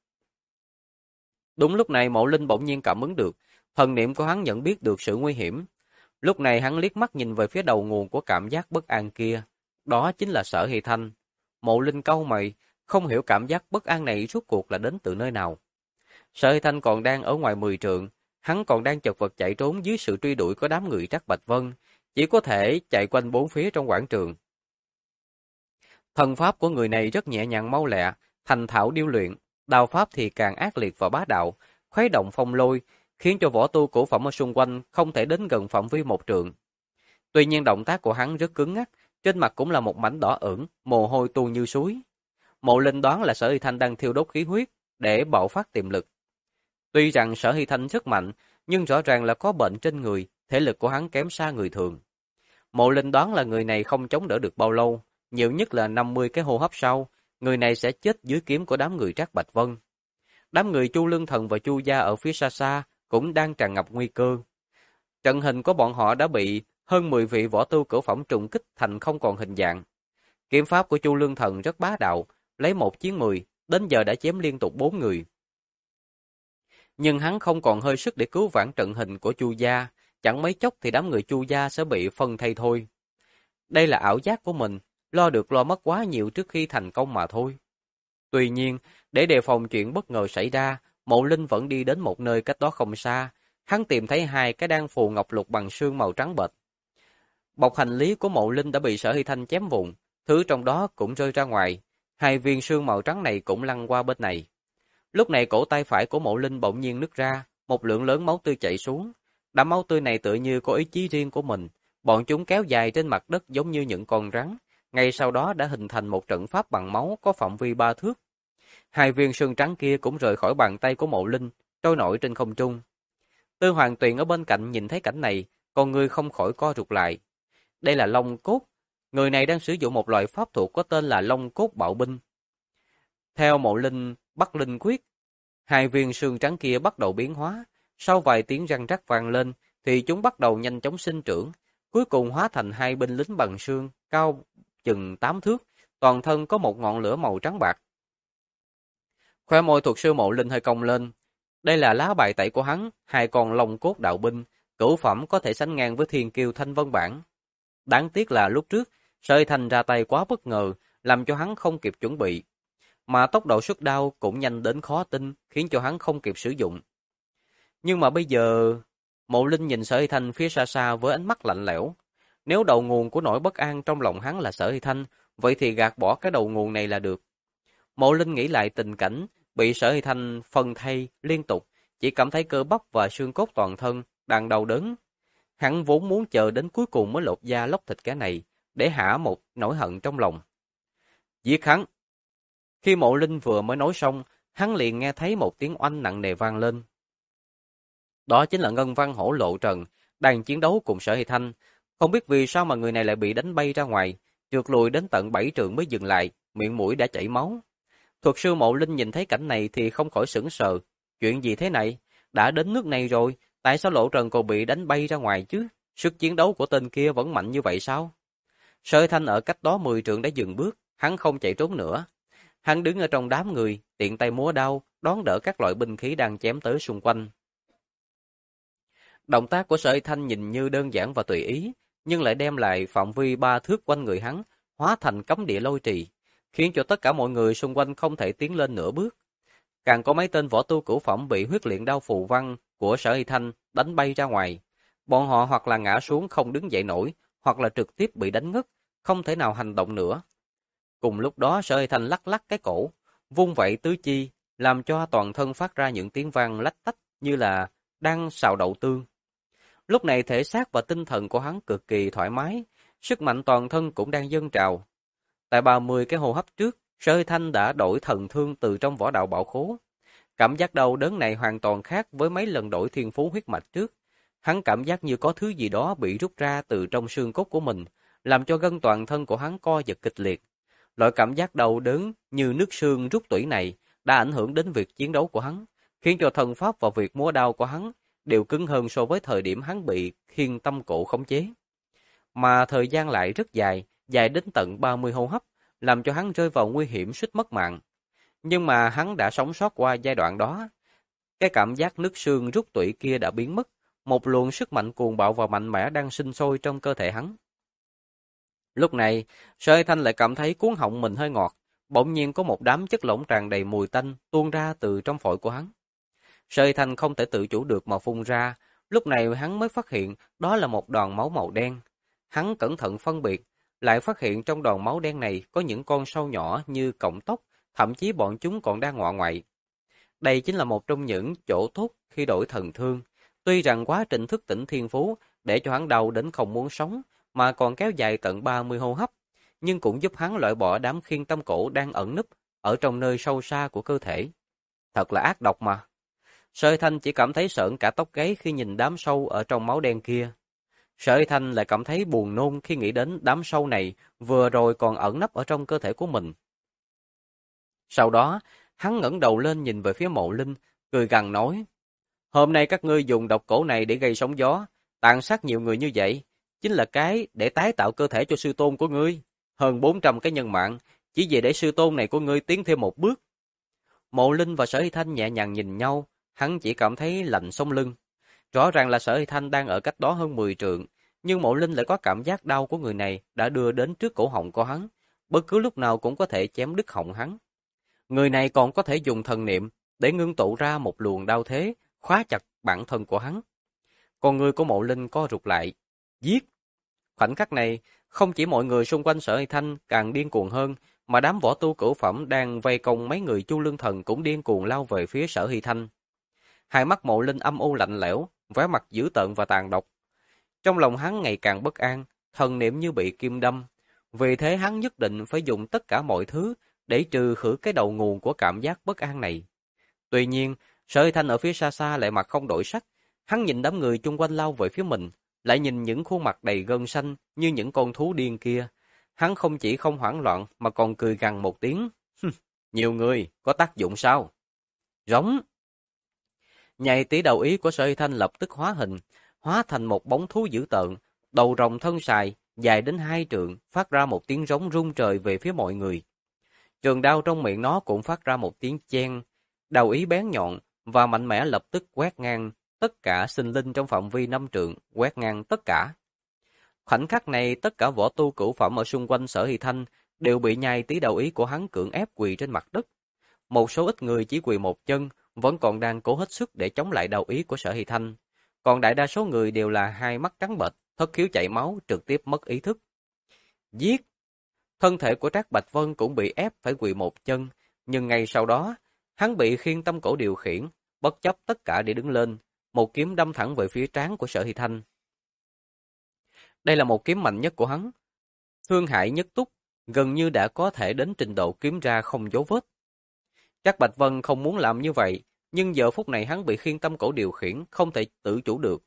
Đúng lúc này Mộ Linh bỗng nhiên cảm ứng được, thần niệm của hắn nhận biết được sự nguy hiểm. Lúc này hắn liếc mắt nhìn về phía đầu nguồn của cảm giác bất an kia, đó chính là Sở Hy Thanh. Mộ Linh cau mày, không hiểu cảm giác bất an này rốt cuộc là đến từ nơi nào. Sở Hy Thanh còn đang ở ngoài 10 trượng, hắn còn đang chật vật chạy trốn dưới sự truy đuổi của đám người Trác Bạch Vân, chỉ có thể chạy quanh bốn phía trong quảng trường. Thần pháp của người này rất nhẹ nhàng mau lẹ, thành thạo điêu luyện, đao pháp thì càng ác liệt và bá đạo, khuấy động phong lôi, khiến cho võ tu cổ phẩm ở xung quanh không thể đến gần phạm vi một trượng. Tuy nhiên động tác của hắn rất cứng ngắc, trên mặt cũng là một mảnh đỏ ửng, mồ hôi tuôn như suối. Mộ Linh đoán là Sở Hy Thanh đang thiêu đốt khí huyết để bạo phát tiềm lực. Tuy rằng Sở Hy Thanh rất mạnh, nhưng rõ ràng là có bệnh trên người, thể lực của hắn kém xa người thường. Mộ Linh đoán là người này không chống đỡ được bao lâu, nhiều nhất là 50 cái hô hấp sau, người này sẽ chết dưới kiếm của đám người Trác Bạch Vân. Đám người Chu Lương Thần và Chu Gia ở phía xa xa cũng đang tràn ngập nguy cơ. Trận hình của bọn họ đã bị hơn 10 vị võ tu cửu phẩm trùng kích thành không còn hình dạng. Kiếm pháp của Chu Lương Thần rất bá đạo, lấy một chiến 10, đến giờ đã chém liên tục 4 người. Nhưng hắn không còn hơi sức để cứu vãn trận hình của Chu Gia, chẳng mấy chốc thì đám người Chu Gia sẽ bị phân thây thôi. Đây là ảo giác của mình, lo được lo mất quá nhiều trước khi thành công mà thôi. Tuy nhiên, để đề phòng chuyện bất ngờ xảy ra, Mộ Linh vẫn đi đến một nơi cách đó không xa, hắn tìm thấy hai cái đan phù ngọc lục bằng sương màu trắng bệch. Bọc hành lý của Mộ Linh đã bị Sở Hy Thanh chém vụn, thứ trong đó cũng rơi ra ngoài, hai viên sương màu trắng này cũng lăn qua bên này. Lúc này cổ tay phải của Mộ Linh bỗng nhiên nứt ra, một lượng lớn máu tươi chảy xuống. Đám máu tươi này tựa như có ý chí riêng của mình, bọn chúng kéo dài trên mặt đất giống như những con rắn, ngay sau đó đã hình thành một trận pháp bằng máu có phạm vi 3 thước. Hai viên sương trắng kia cũng rời khỏi bàn tay của Mộ Linh, trôi nổi trên không trung. Tư Hoàng Tuyền ở bên cạnh nhìn thấy cảnh này, con người không khỏi co rụt lại. Đây là Long Cốt, người này đang sử dụng một loại pháp thuật có tên là Long Cốt Bạo Binh. Theo Mộ Linh bắt linh quyết, hai viên sương trắng kia bắt đầu biến hóa, sau vài tiếng răng rắc vang lên thì chúng bắt đầu nhanh chóng sinh trưởng, cuối cùng hóa thành hai binh lính bằng sương cao chừng 8 thước, toàn thân có một ngọn lửa màu trắng bạc. Khóe môi thuật sư Mộ Linh hơi cong lên, đây là lá bài tẩy của hắn, hai con Long Cốt đạo binh, cửu phẩm có thể sánh ngang với thiên kiêu Thanh Vân Bản. Đáng tiếc là lúc trước, Sở Hy Thanh ra tay quá bất ngờ, làm cho hắn không kịp chuẩn bị. Mà tốc độ xuất đao cũng nhanh đến khó tin, khiến cho hắn không kịp sử dụng. Nhưng mà bây giờ, Mộ Linh nhìn Sở Hy Thanh phía xa xa với ánh mắt lạnh lẽo. Nếu đầu nguồn của nỗi bất an trong lòng hắn là Sở Hy Thanh, vậy thì gạt bỏ cái đầu nguồn này là được. Mộ Linh nghĩ lại tình cảnh, bị Sở Hy Thanh phân thây liên tục, chỉ cảm thấy cơ bắp và xương cốt toàn thân đang đau đớn. Hắn vốn muốn chờ đến cuối cùng mới lột da lóc thịt cái này, để hả một nỗi hận trong lòng. Giết hắn! Khi Mộ Linh vừa mới nói xong, hắn liền nghe thấy một tiếng oanh nặng nề vang lên. Đó chính là Ngân Văn Hổ Lộ Trần, đang chiến đấu cùng Sở Hy Thanh. Không biết vì sao mà người này lại bị đánh bay ra ngoài, trượt lùi đến tận 7 trượng mới dừng lại, miệng mũi đã chảy máu. Thuật sư Mộ Linh nhìn thấy cảnh này thì không khỏi sửng sờ. Chuyện gì thế này? Đã đến nước này rồi, tại sao Lộ Trần còn bị đánh bay ra ngoài chứ? Sức chiến đấu của tên kia vẫn mạnh như vậy sao? Sở Hy Thanh ở cách đó 10 trượng đã dừng bước, hắn không chạy trốn nữa. Hắn đứng ở trong đám người, tiện tay múa đao, đón đỡ các loại binh khí đang chém tới xung quanh. Động tác của Sở Hy Thanh nhìn như đơn giản và tùy ý, nhưng lại đem lại phạm vi 3 thước quanh người hắn, hóa thành cấm địa lôi trì, khiến cho tất cả mọi người xung quanh không thể tiến lên nửa bước. Càng có mấy tên võ tu cửu phẩm bị huyết luyện đao phù văn của Sở Hy Thanh đánh bay ra ngoài. Bọn họ hoặc là ngã xuống không đứng dậy nổi, hoặc là trực tiếp bị đánh ngất, không thể nào hành động nữa. Cùng lúc đó Sở Hy Thanh lắc lắc cái cổ, vung vẩy tứ chi, làm cho toàn thân phát ra những tiếng vang lách tách như là đang xào đậu tương. Lúc này thể xác và tinh thần của hắn cực kỳ thoải mái, sức mạnh toàn thân cũng đang dâng trào. Tại 30 cái hô hấp trước, Sở Hy Thanh đã đổi thần thương từ trong võ đạo bảo khố. Cảm giác đau đớn này hoàn toàn khác với mấy lần đổi thiên phú huyết mạch trước. Hắn cảm giác như có thứ gì đó bị rút ra từ trong xương cốt của mình, làm cho gân toàn thân của hắn co giật kịch liệt. Loại cảm giác đau đớn như nước xương rút tủy này đã ảnh hưởng đến việc chiến đấu của hắn, khiến cho thần pháp và việc múa đao của hắn đều cứng hơn so với thời điểm hắn bị khiên tâm cổ khống chế. Mà thời gian lại rất dài, dài đến tận 30 hô hấp, làm cho hắn rơi vào nguy hiểm suýt mất mạng. Nhưng mà hắn đã sống sót qua giai đoạn đó. Cái cảm giác nứt xương rút tủy kia đã biến mất, một luồng sức mạnh cuồng bạo và mạnh mẽ đang sinh sôi trong cơ thể hắn. Lúc này, Sở Hy Thanh lại cảm thấy cuống họng mình hơi ngọt, bỗng nhiên có một đám chất lỏng tràn đầy mùi tanh tuôn ra từ trong phổi của hắn. Sở Hy Thanh không thể tự chủ được mà phun ra, lúc này hắn mới phát hiện đó là một đoàn máu màu đen. Hắn cẩn thận phân biệt, lại phát hiện trong đoàn máu đen này có những con sâu nhỏ như cọng tóc, thậm chí bọn chúng còn đang ngọ ngoại. Đây chính là một trong những chỗ tốt khi đổi thần thương. Tuy rằng quá trình thức tỉnh thiên phú để cho hắn đau đến không muốn sống, mà còn kéo dài tận 30 hô hấp, nhưng cũng giúp hắn loại bỏ đám khiên tâm cổ đang ẩn núp ở trong nơi sâu xa của cơ thể. Thật là ác độc mà. Sở Hy Thanh chỉ cảm thấy sởn cả tóc gáy khi nhìn đám sâu ở trong máu đen kia. Sở Hy Thanh lại cảm thấy buồn nôn khi nghĩ đến đám sâu này vừa rồi còn ẩn nấp ở trong cơ thể của mình. Sau đó, hắn ngẩng đầu lên nhìn về phía Mộ Linh, cười gằn nói: "Hôm nay các ngươi dùng độc cổ này để gây sóng gió, tàn sát nhiều người như vậy, chính là cái để tái tạo cơ thể cho sư tôn của ngươi. Hơn 400 cái nhân mạng, chỉ vì để sư tôn này của ngươi tiến thêm một bước." Mộ Linh và Sở Hy Thanh nhẹ nhàng nhìn nhau, hắn chỉ cảm thấy lạnh sống lưng. Rõ ràng là Sở Hy Thanh đang ở cách đó hơn 10 trượng, nhưng Mộ Linh lại có cảm giác đau của người này đã đưa đến trước cổ họng của hắn, bất cứ lúc nào cũng có thể chém đứt họng hắn. Người này còn có thể dùng thần niệm để ngưng tụ ra một luồng đao thế, khóa chặt bản thân của hắn. Con người của Mộ Linh co rụt lại. Giết! Khoảnh khắc này, không chỉ mọi người xung quanh Sở Hy Thanh càng điên cuồng hơn, mà đám võ tu cửu phẩm đang vây công mấy người Chu Lương Thần cũng điên cuồng lao về phía Sở Hy Thanh. Hai mắt Mộ Linh âm u lạnh lẽo, vẻ mặt dữ tợn và tàn độc. Trong lòng hắn ngày càng bất an, thần niệm như bị kim đâm. Vì thế hắn nhất định phải dùng tất cả mọi thứ để trừ khử cái đầu nguồn của cảm giác bất an này. Tuy nhiên, Sở Hy Thanh ở phía xa xa lại mặt không đổi sắc. Hắn nhìn đám người chung quanh lao về phía mình, lại nhìn những khuôn mặt đầy gân xanh như những con thú điên kia. Hắn không chỉ không hoảng loạn mà còn cười gằn một tiếng. Nhiều người, có tác dụng sao? Rống! Nhạy tỷ đầu ý của Sở Hy Thanh lập tức hóa thành một bóng thú dữ tợn, đầu rồng thân sài, dài đến 2 trượng, phát ra một tiếng rống rung trời về phía mọi người. Trường đao trong miệng nó cũng phát ra một tiếng chen, đầu ý bén nhọn và mạnh mẽ lập tức quét ngang tất cả sinh linh trong phạm vi 5 trượng, quét ngang tất cả. Khoảnh khắc này, tất cả võ tu cửu phẩm ở xung quanh Sở Hy Thanh đều bị nhai tí đầu ý của hắn cưỡng ép quỳ trên mặt đất. Một số ít người chỉ quỳ một chân, vẫn còn đang cố hết sức để chống lại đầu ý của Sở Hy Thanh. Còn đại đa số người đều là hai mắt trắng bệch, thất khiếu chảy máu, trực tiếp mất ý thức. Giết! Thân thể của Trác Bạch Vân cũng bị ép phải quỳ một chân, nhưng ngay sau đó, hắn bị khiên tâm cổ điều khiển, bất chấp tất cả để đứng lên, một kiếm đâm thẳng về phía trán của Sở Hy Thanh. Đây là một kiếm mạnh nhất của hắn. Thương hại nhất túc, gần như đã có thể đến trình độ kiếm ra không dấu vết. Trác Bạch Vân không muốn làm như vậy, nhưng giờ phút này hắn bị khiên tâm cổ điều khiển, không thể tự chủ được.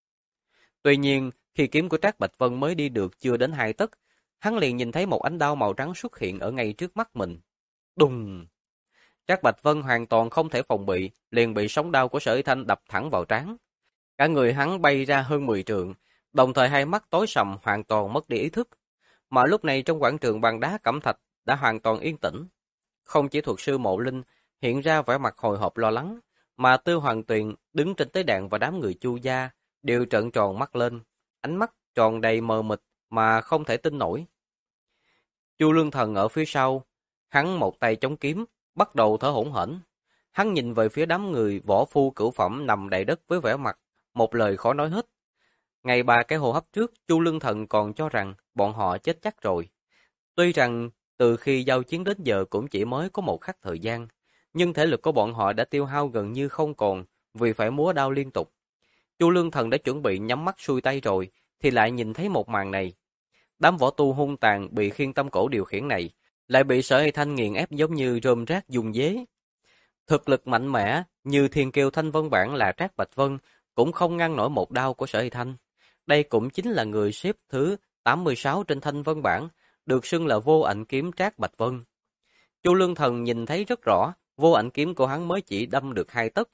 Tuy nhiên, khi kiếm của Trác Bạch Vân mới đi được chưa đến 2 tấc, hắn liền nhìn thấy một ánh đao màu trắng xuất hiện ở ngay trước mắt mình. Đùng! Trác Bạch Vân hoàn toàn không thể phòng bị, liền bị sóng đao của Sở Hy Thanh đập thẳng vào trán. Cả người hắn bay ra hơn 10 trượng, đồng thời hai mắt tối sầm hoàn toàn mất đi ý thức. Mà lúc này trong quảng trường bằng đá cẩm thạch đã hoàn toàn yên tĩnh. Không chỉ thuật sư Mộ Linh hiện ra vẻ mặt hồi hộp lo lắng, mà Tư Hoàng Tuyền đứng trên tế đàn và đám người Chu gia đều trợn tròn mắt lên, ánh mắt tròn đầy mờ mịt mà không thể tin nổi. Chu Lương Thần ở phía sau, hắn một tay chống kiếm, bắt đầu thở hổn hển. Hắn nhìn về phía đám người võ phu cửu phẩm nằm đầy đất với vẻ mặt một lời khó nói hết. Ngày 3 cái hô hấp trước, Chu Lương Thần còn cho rằng bọn họ chết chắc rồi. Tuy rằng từ khi giao chiến đến giờ cũng chỉ mới có một khắc thời gian, nhưng thể lực của bọn họ đã tiêu hao gần như không còn vì phải múa đao liên tục. Chu Lương Thần đã chuẩn bị nhắm mắt xuôi tay rồi, thì lại nhìn thấy một màn này. Đám võ tu hung tàn bị khiên tâm cổ điều khiển này, lại bị Sở Hy Thanh nghiền ép giống như rơm rác dùng dế. Thực lực mạnh mẽ như thiên kiêu Thanh Vân Bản là Trác Bạch Vân cũng không ngăn nổi một đao của Sở Hy Thanh. Đây cũng chính là người xếp thứ 86 trên Thanh Vân Bản, được xưng là vô ảnh kiếm Trác Bạch Vân. Chu Lương Thần nhìn thấy rất rõ, vô ảnh kiếm của hắn mới chỉ đâm được 2 tấc.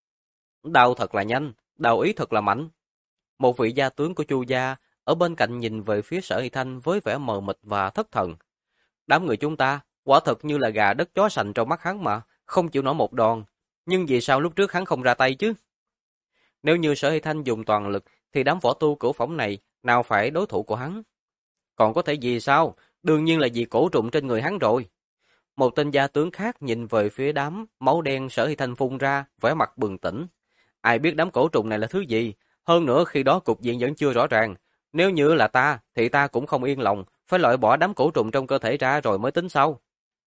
Đao thật là nhanh, đao ý thật là mạnh. Một vị gia tướng của Chu gia ở bên cạnh nhìn về phía Sở Hy Thanh với vẻ mờ mịt và thất thần. Đám người chúng ta, quả thật như là gà đất chó sành trong mắt hắn mà, không chịu nổi một đòn. Nhưng vì sao lúc trước hắn không ra tay chứ? Nếu như Sở Hy Thanh dùng toàn lực, thì đám võ tu cửu phẩm này nào phải đối thủ của hắn? Còn có thể gì sao? Đương nhiên là vì cổ trùng trên người hắn rồi. Một tên gia tướng khác nhìn về phía đám máu đen Sở Hy Thanh phun ra, vẻ mặt bừng tỉnh. Ai biết đám cổ trùng này là thứ gì? Hơn nữa khi đó cục diện vẫn chưa rõ ràng. Nếu như là ta, thì ta cũng không yên lòng, phải loại bỏ đám cổ trùng trong cơ thể ra rồi mới tính sau.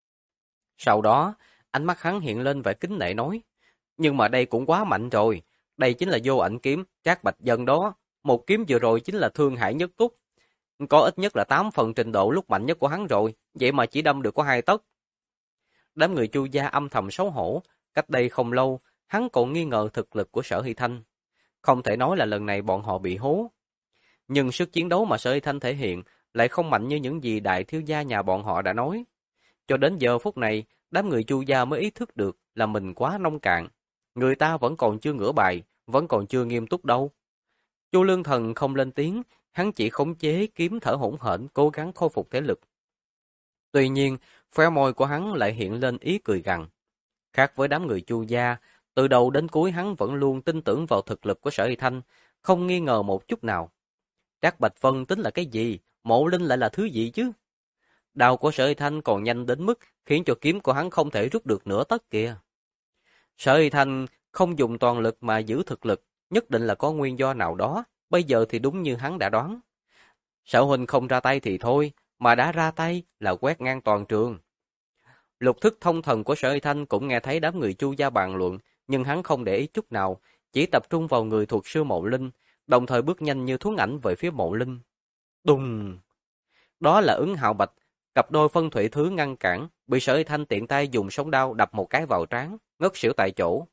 Sau đó, ánh mắt hắn hiện lên vẻ kính nể nói. Nhưng mà đây cũng quá mạnh rồi. Đây chính là vô ảnh kiếm, Trác Bạch Vân đó. Một kiếm vừa rồi chính là thương hại nhất túc. Có ít nhất là 8 phần trình độ lúc mạnh nhất của hắn rồi, vậy mà chỉ đâm được có 2 tấc. Đám người Chu gia âm thầm xấu hổ, cách đây không lâu, hắn còn nghi ngờ thực lực của Sở Hy Thanh. Không thể nói là lần này bọn họ bị hố. Nhưng sức chiến đấu mà Sở Hy Thanh thể hiện lại không mạnh như những gì đại thiếu gia nhà bọn họ đã nói. Cho đến giờ phút này, đám người Chu gia mới ý thức được là mình quá nông cạn. Người ta vẫn còn chưa ngửa bài, vẫn còn chưa nghiêm túc đâu. Chu Lương Thần không lên tiếng, hắn chỉ khống chế kiếm thở hổn hển, cố gắng khôi phục thể lực. Tuy nhiên, phe môi của hắn lại hiện lên ý cười gằn. Khác với đám người Chu gia, từ đầu đến cuối hắn vẫn luôn tin tưởng vào thực lực của Sở Hy Thanh, không nghi ngờ một chút nào. Trác Bạch Vân tính là cái gì, Mộ Linh lại là thứ gì chứ? Đao của Sở Hy Thanh còn nhanh đến mức khiến cho kiếm của hắn không thể rút được nửa tấc kìa. Sở Hy Thanh không dùng toàn lực mà giữ thực lực, nhất định là có nguyên do nào đó, bây giờ thì đúng như hắn đã đoán. Sở huynh không ra tay thì thôi, mà đã ra tay là quét ngang toàn trường. Lục thức thông thần của Sở Hy Thanh cũng nghe thấy đám người Chu gia bàn luận, nhưng hắn không để ý chút nào, chỉ tập trung vào người thuộc sư Mộ Linh, đồng thời bước nhanh như thuấn ảnh về phía Mộ Linh. Đùng! Đó là Ứng Hạo Bạch, cặp đôi phân thủy thứ ngăn cản, bị Sở Hy Thanh tiện tay dùng sóng đao đập một cái vào trán, ngất xỉu tại chỗ.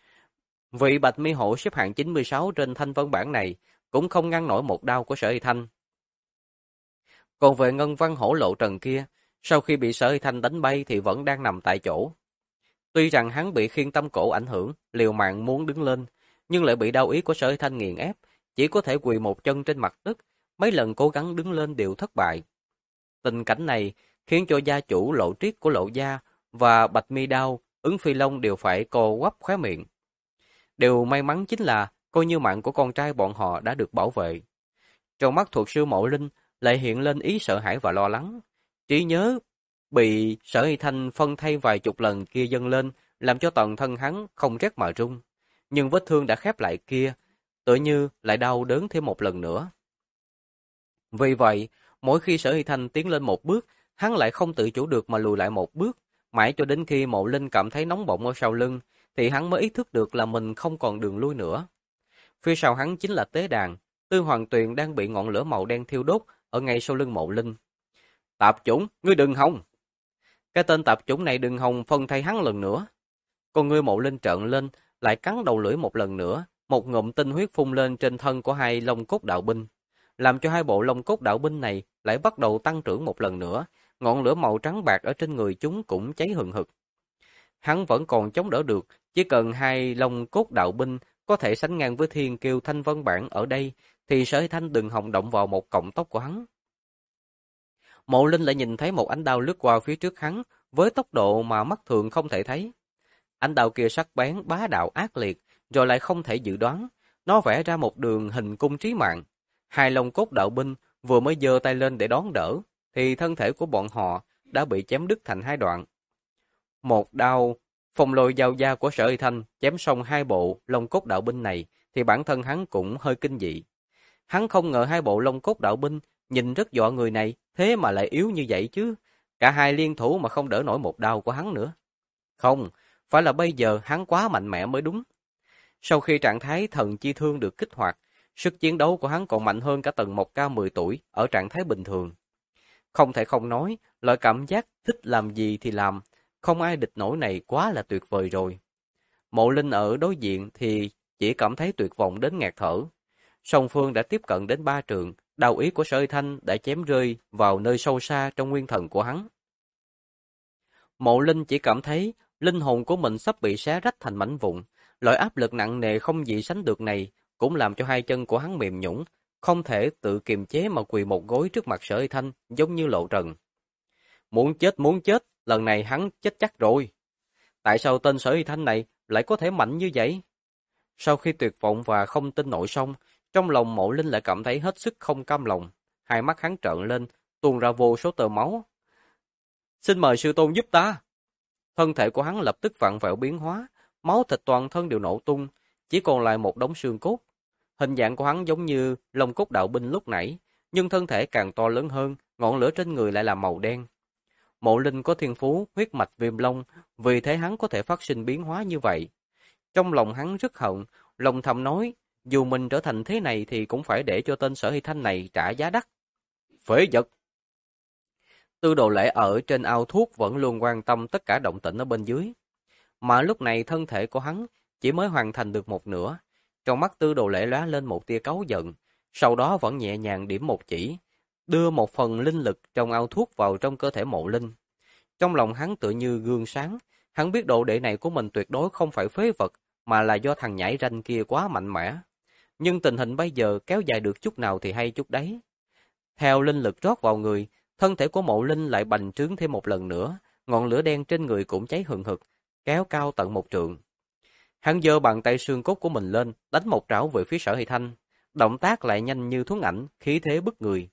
Vị Bạch Mi Hộ xếp hạng 96 trên Thanh Vân Bảng này cũng không ngăn nổi một đao của Sở Hy Thanh. Còn về Ngân Văn Hổ Lộ Trần kia, sau khi bị Sở Hy Thanh đánh bay thì vẫn đang nằm tại chỗ. Tuy rằng hắn bị khiên tâm cổ ảnh hưởng, liều mạng muốn đứng lên, nhưng lại bị đao ý của Sở Hy Thanh nghiền ép, chỉ có thể quỳ một chân trên mặt đất, mấy lần cố gắng đứng lên đều thất bại. Tình cảnh này khiến cho gia chủ Lộ Triết của Lộ gia và Bạch Mi Đao, Ứng Phi Long đều phải co quắp khóe miệng. Điều may mắn chính là coi như mạng của con trai bọn họ đã được bảo vệ. Trong mắt thuật sư Mộ Linh lại hiện lên ý sợ hãi và lo lắng. Trí nhớ bị Sở Hy Thanh phân thay vài chục lần kia dâng lên, làm cho toàn thân hắn không rét mà run. Nhưng vết thương đã khép lại kia, tựa như lại đau đớn thêm một lần nữa. Vì vậy, mỗi khi Sở Hy Thanh tiến lên một bước, hắn lại không tự chủ được mà lùi lại một bước, mãi cho đến khi Mộ Linh cảm thấy nóng bỏng ở sau lưng, thì hắn mới ý thức được là mình không còn đường lui nữa. Phía sau hắn chính là tế đàn, Tư Hoàng Tuyền đang bị ngọn lửa màu đen thiêu đốt ở ngay sau lưng Mộ Linh. Tạp chủng, ngươi đừng hòng! Cái tên tạp chủng này đừng hòng phân thay hắn lần nữa. Con ngươi Mộ Linh trợn lên, lại cắn đầu lưỡi một lần nữa, một ngụm tinh huyết phun lên trên thân của hai Long Cốt đạo binh, làm cho hai bộ Long Cốt đạo binh này lại bắt đầu tăng trưởng một lần nữa, ngọn lửa màu trắng bạc ở trên người chúng cũng cháy hừng hực. Hắn vẫn còn chống đỡ được, chỉ cần hai Long Cốt đạo binh có thể sánh ngang với Thiên Kiêu Thanh Vân Bản ở đây, thì Sở Hy Thanh đừng hòng động vào một cọng tóc của hắn. Mộ Linh lại nhìn thấy một ánh đao lướt qua phía trước hắn, với tốc độ mà mắt thường không thể thấy. Ánh đao kia sắc bén, bá đạo ác liệt, rồi lại không thể dự đoán. Nó vẽ ra một đường hình cung trí mạng. Hai Long Cốt đạo binh vừa mới giơ tay lên để đón đỡ, thì thân thể của bọn họ đã bị chém đứt thành hai đoạn. Một đao phong lôi dao da của Sở Hy Thanh chém xong hai bộ Long Cốt đạo binh này, thì bản thân hắn cũng hơi kinh dị. Hắn không ngờ hai bộ Long Cốt đạo binh nhìn rất dọa người này, thế mà lại yếu như vậy chứ. Cả hai liên thủ mà không đỡ nổi một đao của hắn nữa. Không, phải là bây giờ hắn quá mạnh mẽ mới đúng. Sau khi trạng thái thần chi thương được kích hoạt, sức chiến đấu của hắn còn mạnh hơn cả Tần Mộc Cao 10 tuổi ở trạng thái bình thường. Không thể không nói, loại cảm giác thích làm gì thì làm, không ai địch nổi này quá là tuyệt vời rồi. Mộ Linh ở đối diện thì chỉ cảm thấy tuyệt vọng đến nghẹt thở. Song phương đã tiếp cận đến 3 trượng, đao ý của Sở Hy Thanh đã chém rơi vào nơi sâu xa trong nguyên thần của hắn. Mộ Linh chỉ cảm thấy linh hồn của mình sắp bị xé rách thành mảnh vụn, loại áp lực nặng nề không gì sánh được này cũng làm cho hai chân của hắn mềm nhũn, không thể tự kiềm chế mà quỳ một gối trước mặt Sở Hy Thanh, giống như lộ trần. Muốn chết, lần này hắn chết chắc rồi. Tại sao tên Sở Hy Thanh này lại có thể mạnh như vậy? Sau khi tuyệt vọng và không tin nổi xong, trong lòng Mộ Linh lại cảm thấy hết sức không cam lòng. Hai mắt hắn trợn lên, tuôn ra vô số tơ máu. Xin mời sư tôn giúp ta. Thân thể của hắn lập tức vặn vẹo biến hóa, máu thịt toàn thân đều nổ tung, chỉ còn lại một đống xương cốt. Hình dạng của hắn giống như Long Cốt đạo binh lúc nãy, nhưng thân thể càng to lớn hơn, ngọn lửa trên người lại là màu đen. Mộ Linh có thiên phú huyết mạch viêm long, vì thế hắn có thể phát sinh biến hóa như vậy. Trong lòng hắn rất hận, lòng thầm nói, dù mình trở thành thế này thì cũng phải để cho tên Sở Hy Thanh này trả giá đắt. Phế vật! Tư Đồ Lễ ở trên ao thuốc vẫn luôn quan tâm tất cả động tĩnh ở bên dưới. Mà lúc này thân thể của hắn chỉ mới hoàn thành được một nửa. Trong mắt Tư Đồ Lễ lóe lên một tia cáu giận, sau đó vẫn nhẹ nhàng điểm một chỉ, đưa một phần linh lực trong ao thuốc vào trong cơ thể Mộ Linh. Trong lòng hắn tựa như gương sáng, hắn biết độ đệ này của mình tuyệt đối không phải phế vật, mà là do thằng nhãi ranh kia quá mạnh mẽ. Nhưng tình hình bây giờ kéo dài được chút nào thì hay chút đấy. Theo linh lực rót vào người, thân thể của Mộ Linh lại bành trướng thêm một lần nữa, ngọn lửa đen trên người cũng cháy hừng hực, kéo cao tận một trượng. Hắn giơ bàn tay xương cốt của mình lên, đánh một trảo về phía Sở Hy Thanh, động tác lại nhanh như thuấn ảnh, khí thế bức người.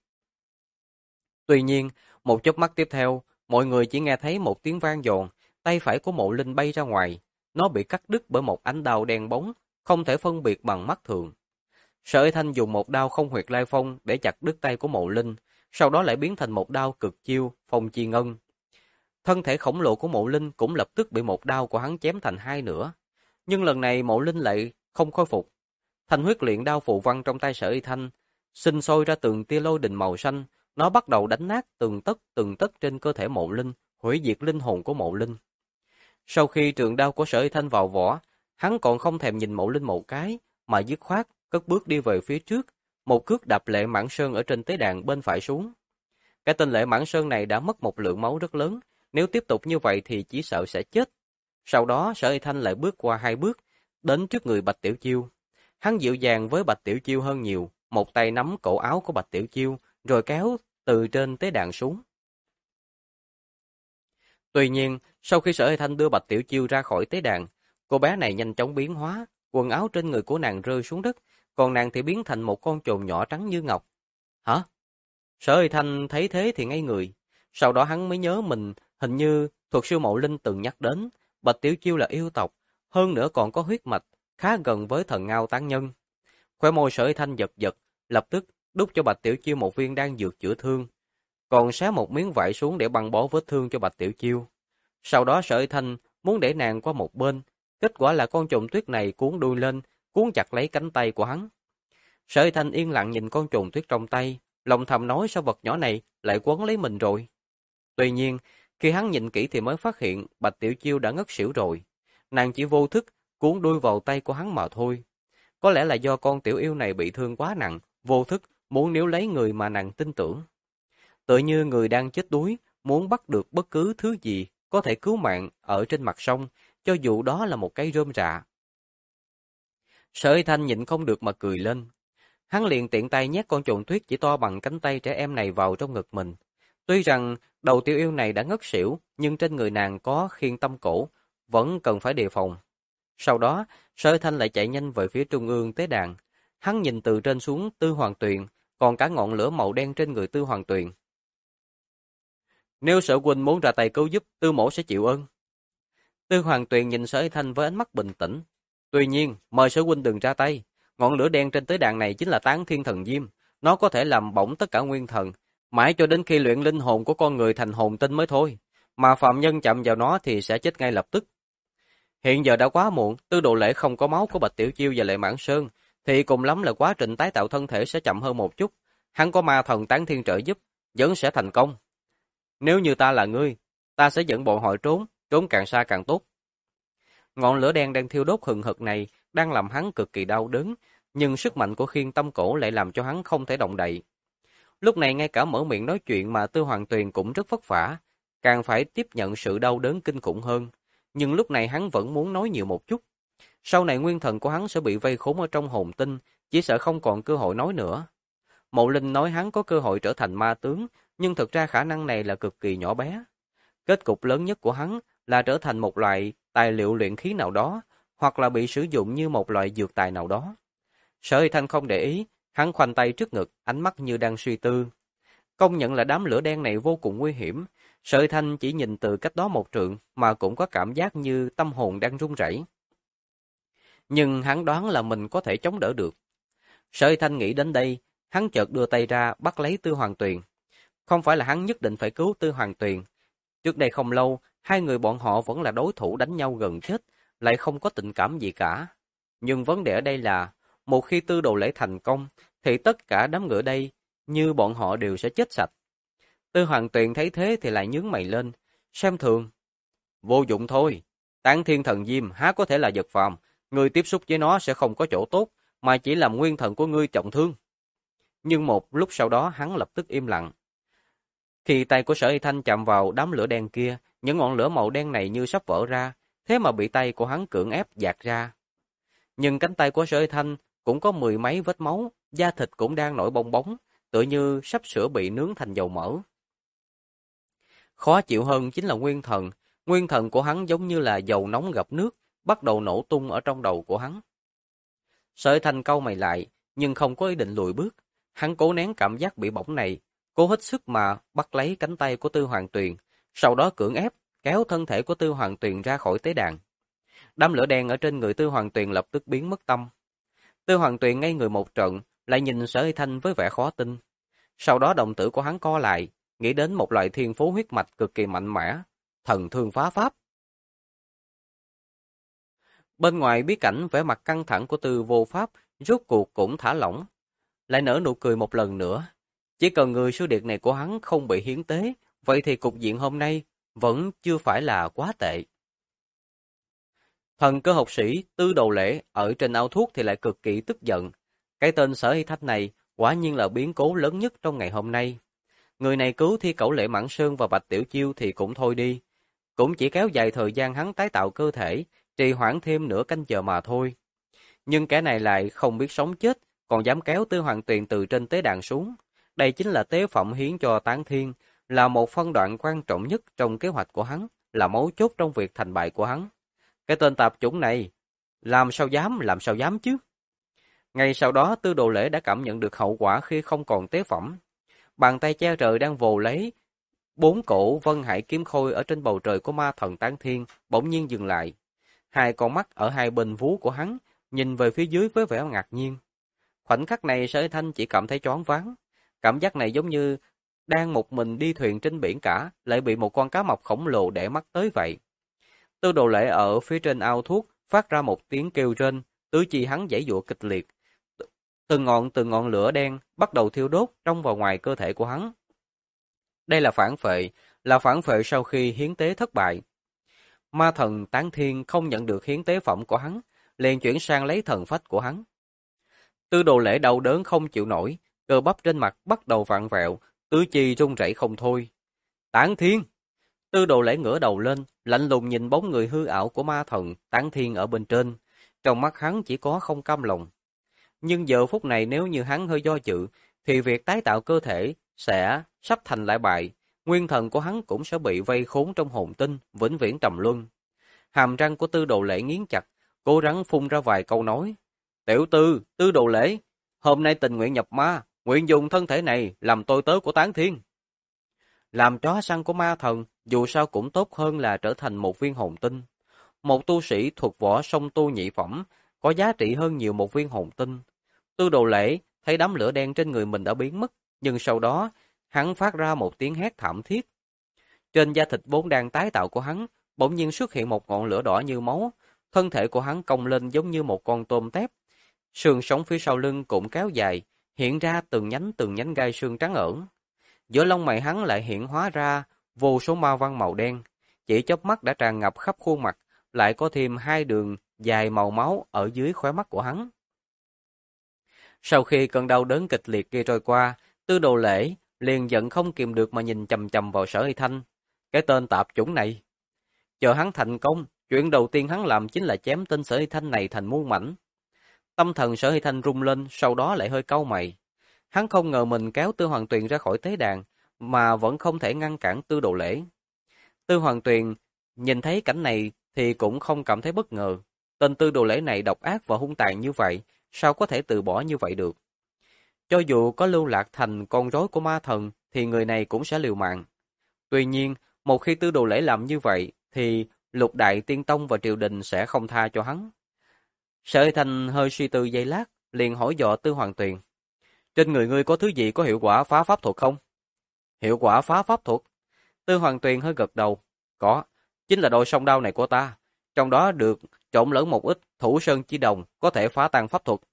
Tuy nhiên, một chớp mắt tiếp theo, mọi người chỉ nghe thấy một tiếng vang dồn, tay phải của Mộ Linh bay ra ngoài, nó bị cắt đứt bởi một ánh đao đen bóng, không thể phân biệt bằng mắt thường. Sở Hy Thanh dùng một đao không huyệt lai phong để chặt đứt tay của Mộ Linh, sau đó lại biến thành một đao cực chiêu, phong chi ngân. Thân thể khổng lồ của Mộ Linh cũng lập tức bị một đao của hắn chém thành hai nửa. Nhưng lần này Mộ Linh lại không khôi phục. Thanh huyết luyện đao phù văn trong tay Sở Hy Thanh, sinh sôi ra từng tia lôi đình màu xanh, nó bắt đầu đánh nát từng tấc trên cơ thể Mộ Linh, hủy diệt linh hồn của Mộ Linh. Sau khi trường đao của Sở Hy Thanh vào vỏ, hắn còn không thèm nhìn Mộ Linh một cái, mà dứt khoát cất bước đi về phía trước, một cước đạp Lệ Mãn Sơn ở trên tế đàn bên phải xuống. Cái tên Lệ Mãn Sơn này đã mất một lượng máu rất lớn, nếu tiếp tục như vậy thì chỉ sợ sẽ chết. Sau đó Sở Hy Thanh lại bước qua hai bước, đến trước người Bạch Tiểu Chiêu. Hắn dịu dàng với Bạch Tiểu Chiêu hơn nhiều, một tay nắm cổ áo của Bạch Tiểu Chiêu, rồi kéo từ trên tế đàn xuống. Tuy nhiên, sau khi Sở Hy Thanh đưa Bạch Tiểu Chiêu ra khỏi tế đàn, cô bé này nhanh chóng biến hóa, quần áo trên người của nàng rơi xuống đất, còn nàng thì biến thành một con chồn nhỏ trắng như ngọc. Hả? Sở Huy Thanh thấy thế thì ngây người. Sau đó hắn mới nhớ mình hình như thuật sư Mộ Linh từng nhắc đến Bạch Tiểu Chiêu là yêu tộc, hơn nữa còn có huyết mạch khá gần với thần Ngao Tán Nhân. Khóe môi Sở Huy Thanh giật giật, lập tức đút cho Bạch Tiểu Chiêu một viên đan dược chữa thương, còn xé một miếng vải xuống để băng bó vết thương cho Bạch Tiểu Chiêu. Sau đó Sở Huy Thanh muốn để nàng qua một bên, kết quả là con trùng tuyết này cuốn đuôi lên, cuốn chặt lấy cánh tay của hắn. Sở Huy Thanh yên lặng nhìn con trùng tuyết trong tay, lòng thầm nói sao vật nhỏ này lại quấn lấy mình rồi. Tuy nhiên, khi hắn nhìn kỹ thì mới phát hiện Bạch Tiểu Chiêu đã ngất xỉu rồi. Nàng chỉ vô thức cuốn đuôi vào tay của hắn mà thôi. Có lẽ là do con tiểu yêu này bị thương quá nặng, vô thức muốn níu lấy người mà nàng tin tưởng. Tựa như người đang chết đuối, muốn bắt được bất cứ thứ gì có thể cứu mạng ở trên mặt sông, cho dù đó là một cái rơm rạ. Sở Huy Thanh nhịn không được mà cười lên. Hắn liền tiện tay nhét con trồn tuyết chỉ to bằng cánh tay trẻ em này vào trong ngực mình. Tuy rằng đầu tiểu yêu này đã ngất xỉu, nhưng trên người nàng có khiên tâm cổ, vẫn cần phải đề phòng. Sau đó, Sở Huy Thanh lại chạy nhanh về phía trung ương tế đàn. Hắn nhìn từ trên xuống Tư Hoàng Tuyền, còn cả ngọn lửa màu đen trên người Tư Hoàng Tuyền. Nếu Sở huynh muốn ra tay cứu giúp, Tư mỗ sẽ chịu ơn. Tư Hoàng Tuyền nhìn Sở Huy Thanh với ánh mắt bình tĩnh. Tuy nhiên, mời Sở huynh đừng ra tay. Ngọn lửa đen trên tế đàn này chính là Tán Thiên Thần Diêm, nó có thể làm bỏng tất cả nguyên thần, mãi cho đến khi luyện linh hồn của con người thành hồn tinh mới thôi, mà phạm nhân chạm vào nó thì sẽ chết ngay lập tức. Hiện giờ đã quá muộn, Tư Đồ Lễ không có máu của Bạch Tiểu Chiêu và Lệ Mãn Sơn, thì cùng lắm là quá trình tái tạo thân thể sẽ chậm hơn một chút, hắn có ma thần Tán Thiên trợ giúp, vẫn sẽ thành công. Nếu như ta là ngươi, ta sẽ dẫn bọn họ trốn càng xa càng tốt. Ngọn lửa đen đang thiêu đốt hừng hực này đang làm hắn cực kỳ đau đớn, nhưng sức mạnh của khiên tâm cổ lại làm cho hắn không thể động đậy. Lúc này ngay cả mở miệng nói chuyện mà Tư Hoàng Tuyền cũng rất vất vả, càng phải tiếp nhận sự đau đớn kinh khủng hơn. Nhưng lúc này hắn vẫn muốn nói nhiều một chút. Sau này nguyên thần của hắn sẽ bị vây khốn ở trong hồn tinh, chỉ sợ không còn cơ hội nói nữa. Mộ Linh nói hắn có cơ hội trở thành ma tướng, nhưng thực ra khả năng này là cực kỳ nhỏ bé. Kết cục lớn nhất của hắn là trở thành một loại tài liệu luyện khí nào đó, hoặc là bị sử dụng như một loại dược tài nào đó. Sở Huy Thanh không để ý, hắn khoanh tay trước ngực, ánh mắt như đang suy tư. Công nhận là đám lửa đen này vô cùng nguy hiểm. Sở Huy Thanh chỉ nhìn từ cách đó một trượng mà cũng có cảm giác như tâm hồn đang run rẩy. Nhưng hắn đoán là mình có thể chống đỡ được. Sở Huy Thanh nghĩ đến đây, hắn chợt đưa tay ra bắt lấy Tư Hoàng Tuyền. Không phải là hắn nhất định phải cứu Tư Hoàng Tuyền. Trước đây không lâu, hai người bọn họ vẫn là đối thủ đánh nhau gần chết, lại không có tình cảm gì cả. Nhưng vấn đề ở đây là, một khi Tư Đồ Lễ thành công, thì tất cả đám người đây, như bọn họ đều sẽ chết sạch. Tư Hoàng Tuyền thấy thế thì lại nhướng mày lên, xem thường. Vô dụng thôi, Tán Thiên Thần Diêm há có thể là vật phàm, người tiếp xúc với nó sẽ không có chỗ tốt, mà chỉ làm nguyên thần của ngươi trọng thương. Nhưng một lúc sau đó hắn lập tức im lặng. Khi tay của Sở Huy Thanh chạm vào đám lửa đen kia, những ngọn lửa màu đen này như sắp vỡ ra, thế mà bị tay của hắn cưỡng ép dạt ra. Nhưng cánh tay của Sở Huy Thanh cũng có mười mấy vết máu, da thịt cũng đang nổi bong bóng, tựa như sắp sửa bị nướng thành dầu mỡ. Khó chịu hơn chính là nguyên thần của hắn giống như là dầu nóng gặp nước, bắt đầu nổ tung ở trong đầu của hắn. Sở Huy Thanh cau mày lại, nhưng không có ý định lùi bước, hắn cố nén cảm giác bị bỏng này, cố hết sức mà bắt lấy cánh tay của Tư Hoàng Tuyền, sau đó cưỡng ép kéo thân thể của Tư Hoàng Tuyền ra khỏi tế đàn. Đám lửa đen ở trên người Tư Hoàng Tuyền lập tức biến mất tâm. Tư Hoàng Tuyền ngây người một trận, lại nhìn Sở Huy Thanh với vẻ khó tin. Sau đó đồng tử của hắn co lại, nghĩ đến một loại thiên phú huyết mạch cực kỳ mạnh mẽ, thần thương phá pháp. Bên ngoài bí cảnh vẻ mặt căng thẳng của Tư Vô Pháp rốt cuộc cũng thả lỏng, lại nở nụ cười một lần nữa. Chỉ cần người sư điệt này của hắn không bị hiến tế, vậy thì cục diện hôm nay vẫn chưa phải là quá tệ. Thần cơ học sĩ Tư Đồ Lễ ở trên ao thuốc thì lại cực kỳ tức giận. Cái tên Sở Huy Thanh này quả nhiên là biến cố lớn nhất trong ngày hôm nay. Người này cứu Thi Cẩu Lệ Mãn Sơn và Bạch Tiểu Chiêu thì cũng thôi đi. Cũng chỉ kéo dài thời gian hắn tái tạo cơ thể, trì hoãn thêm nửa canh giờ mà thôi. Nhưng kẻ này lại không biết sống chết, còn dám kéo Tư Hoàng Tuyền từ trên tế đàn xuống. Đây chính là tế phẩm hiến cho Tán Thiên, là một phân đoạn quan trọng nhất trong kế hoạch của hắn, là mấu chốt trong việc thành bại của hắn. Cái tên tạp chủng này, Làm sao dám chứ? Ngay sau đó Tư Đồ Lễ đã cảm nhận được hậu quả khi không còn tế phẩm. Bàn tay che trời đang vồ lấy bốn cổ Vân Hải kiếm khôi ở trên bầu trời của ma thần Tán Thiên bỗng nhiên dừng lại. Hai con mắt ở hai bên vú của hắn nhìn về phía dưới với vẻ ngạc nhiên. Khoảnh khắc này Sở Hi Thanh chỉ cảm thấy choáng váng. Cảm giác này giống như đang một mình đi thuyền trên biển cả, lại bị một con cá mập khổng lồ đẻ mắt tới vậy. Tư Đồ Lễ ở phía trên ao thuốc phát ra một tiếng kêu rên, tứ chi hắn giãy giụa kịch liệt. Từng ngọn lửa đen bắt đầu thiêu đốt trong và ngoài cơ thể của hắn. Đây là phản phệ sau khi hiến tế thất bại. Ma thần Tán Thiên không nhận được hiến tế phẩm của hắn, liền chuyển sang lấy thần phách của hắn. Tư Đồ Lễ đau đớn không chịu nổi, cơ bắp trên mặt bắt đầu vặn vẹo, tứ chi run rẩy không thôi. Tán Thiên! Tư Đồ Lễ ngửa đầu lên, lạnh lùng nhìn bóng người hư ảo của ma thần Tán Thiên ở bên trên, trong mắt hắn chỉ có không cam lòng. Nhưng giờ phút này nếu như hắn hơi do dự, thì việc tái tạo cơ thể sẽ sắp thành lại bại, nguyên thần của hắn cũng sẽ bị vây khốn trong hồn tinh, vĩnh viễn trầm luân. Hàm răng của Tư Đồ Lễ nghiến chặt, cố gắng phun ra vài câu nói. Tiểu Tư, Tư Đồ Lễ, hôm nay tình nguyện nhập ma, nguyện dùng thân thể này làm tôi tớ của Tán Thiên. Làm chó săn của ma thần, dù sao cũng tốt hơn là trở thành một viên hồn tinh. Một tu sĩ thuộc võ song tu nhị phẩm, có giá trị hơn nhiều một viên hồn tinh. Tư Đồ Lễ thấy đám lửa đen trên người mình đã biến mất, nhưng sau đó, hắn phát ra một tiếng hét thảm thiết. Trên da thịt vốn đang tái tạo của hắn, bỗng nhiên xuất hiện một ngọn lửa đỏ như máu, thân thể của hắn cong lên giống như một con tôm tép. Xương sống phía sau lưng cũng kéo dài, hiện ra từng nhánh gai xương trắng ẩn. Giữa lông mày hắn lại hiện hóa ra vô số ma văn màu đen, chỉ chớp mắt đã tràn ngập khắp khuôn mặt, lại có thêm hai đường dài màu máu ở dưới khóe mắt của hắn. Sau khi cơn đau đớn kịch liệt kia trôi qua, Tư Đồ Lễ liền giận không kìm được mà nhìn chằm chằm vào Sở Hi Thanh. Cái tên tạp chủng này. Chờ hắn thành công, chuyện đầu tiên hắn làm chính là chém tên Sở Hi Thanh này thành muôn mảnh. Tâm thần Sở Hi Thanh rung lên, sau đó lại hơi cau mày. Hắn không ngờ mình kéo Tư Hoàng Tuyền ra khỏi tế đàn, mà vẫn không thể ngăn cản Tư Đồ Lễ. Tư Hoàng Tuyền nhìn thấy cảnh này thì cũng không cảm thấy bất ngờ. Tên Tư Đồ Lễ này độc ác và hung tàn như vậy, sao có thể từ bỏ như vậy được? Cho dù có lưu lạc thành con rối của ma thần, thì người này cũng sẽ liều mạng. Tuy nhiên, một khi Tư Đồ Lễ làm như vậy, thì Lục Đại Tiên Tông và triều đình sẽ không tha cho hắn. Sở Hi Thanh hơi suy tư giây lát, liền hỏi dò Tư Hoàng Tuyền. Trên người ngươi có thứ gì có hiệu quả phá pháp thuật không? Hiệu quả phá pháp thuật? Tư Hoàng Tuyền hơi gật đầu. Có, chính là đôi song đao này của ta. Trong đó được trộn lẫn một ít thủ sơn chi đồng có thể phá tan pháp thuật.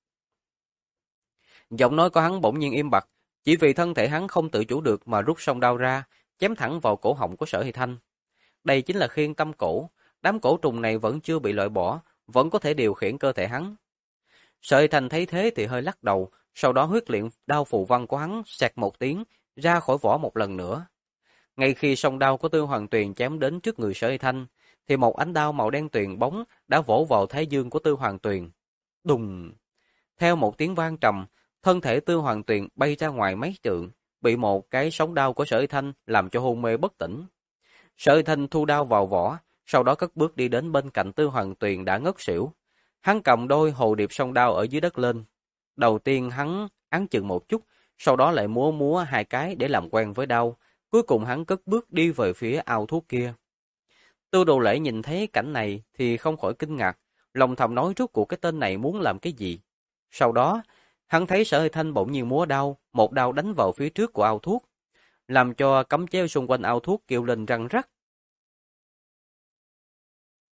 Giọng nói của hắn bỗng nhiên im bặt, chỉ vì thân thể hắn không tự chủ được mà rút song đao ra, chém thẳng vào cổ họng của Sở Hi Thanh. Đây chính là khiên tâm cổ, đám cổ trùng này vẫn chưa bị loại bỏ, vẫn có thể điều khiển cơ thể hắn. Sở Hi Thanh thấy thế thì hơi lắc đầu, sau đó huyết luyện đao phù văn của hắn xẹt một tiếng, ra khỏi vỏ một lần nữa. Ngay khi song đao của Tư Hoàng Tuyền chém đến trước người Sở Hi Thanh, thì một ánh đao màu đen tuyền bóng đã vỗ vào thái dương của Tư Hoàng Tuyền. Đùng! Theo một tiếng vang trầm, thân thể Tư Hoàng Tuyền bay ra ngoài mấy trượng, bị một cái sóng đao của Sở Hi Thanh làm cho hôn mê bất tỉnh. Sở Hi Thanh thu đao vào vỏ, sau đó cất bước đi đến bên cạnh Tư Hoàng Tuyền đã ngất xỉu. Hắn cầm đôi hồ điệp song đao ở dưới đất lên. Đầu tiên hắn áng chừng một chút, sau đó lại múa múa hai cái để làm quen với đao. Cuối cùng hắn cất bước đi về phía ao thuốc kia. Tư Đồ Lễ nhìn thấy cảnh này thì không khỏi kinh ngạc, lòng thầm nói rốt cuộc cái tên này muốn làm cái gì. Sau đó, hắn thấy Sở Hi Thanh bỗng nhiên múa đao, một đao đánh vào phía trước của ao thuốc, làm cho cấm chế xung quanh ao thuốc kêu lên răng rắc.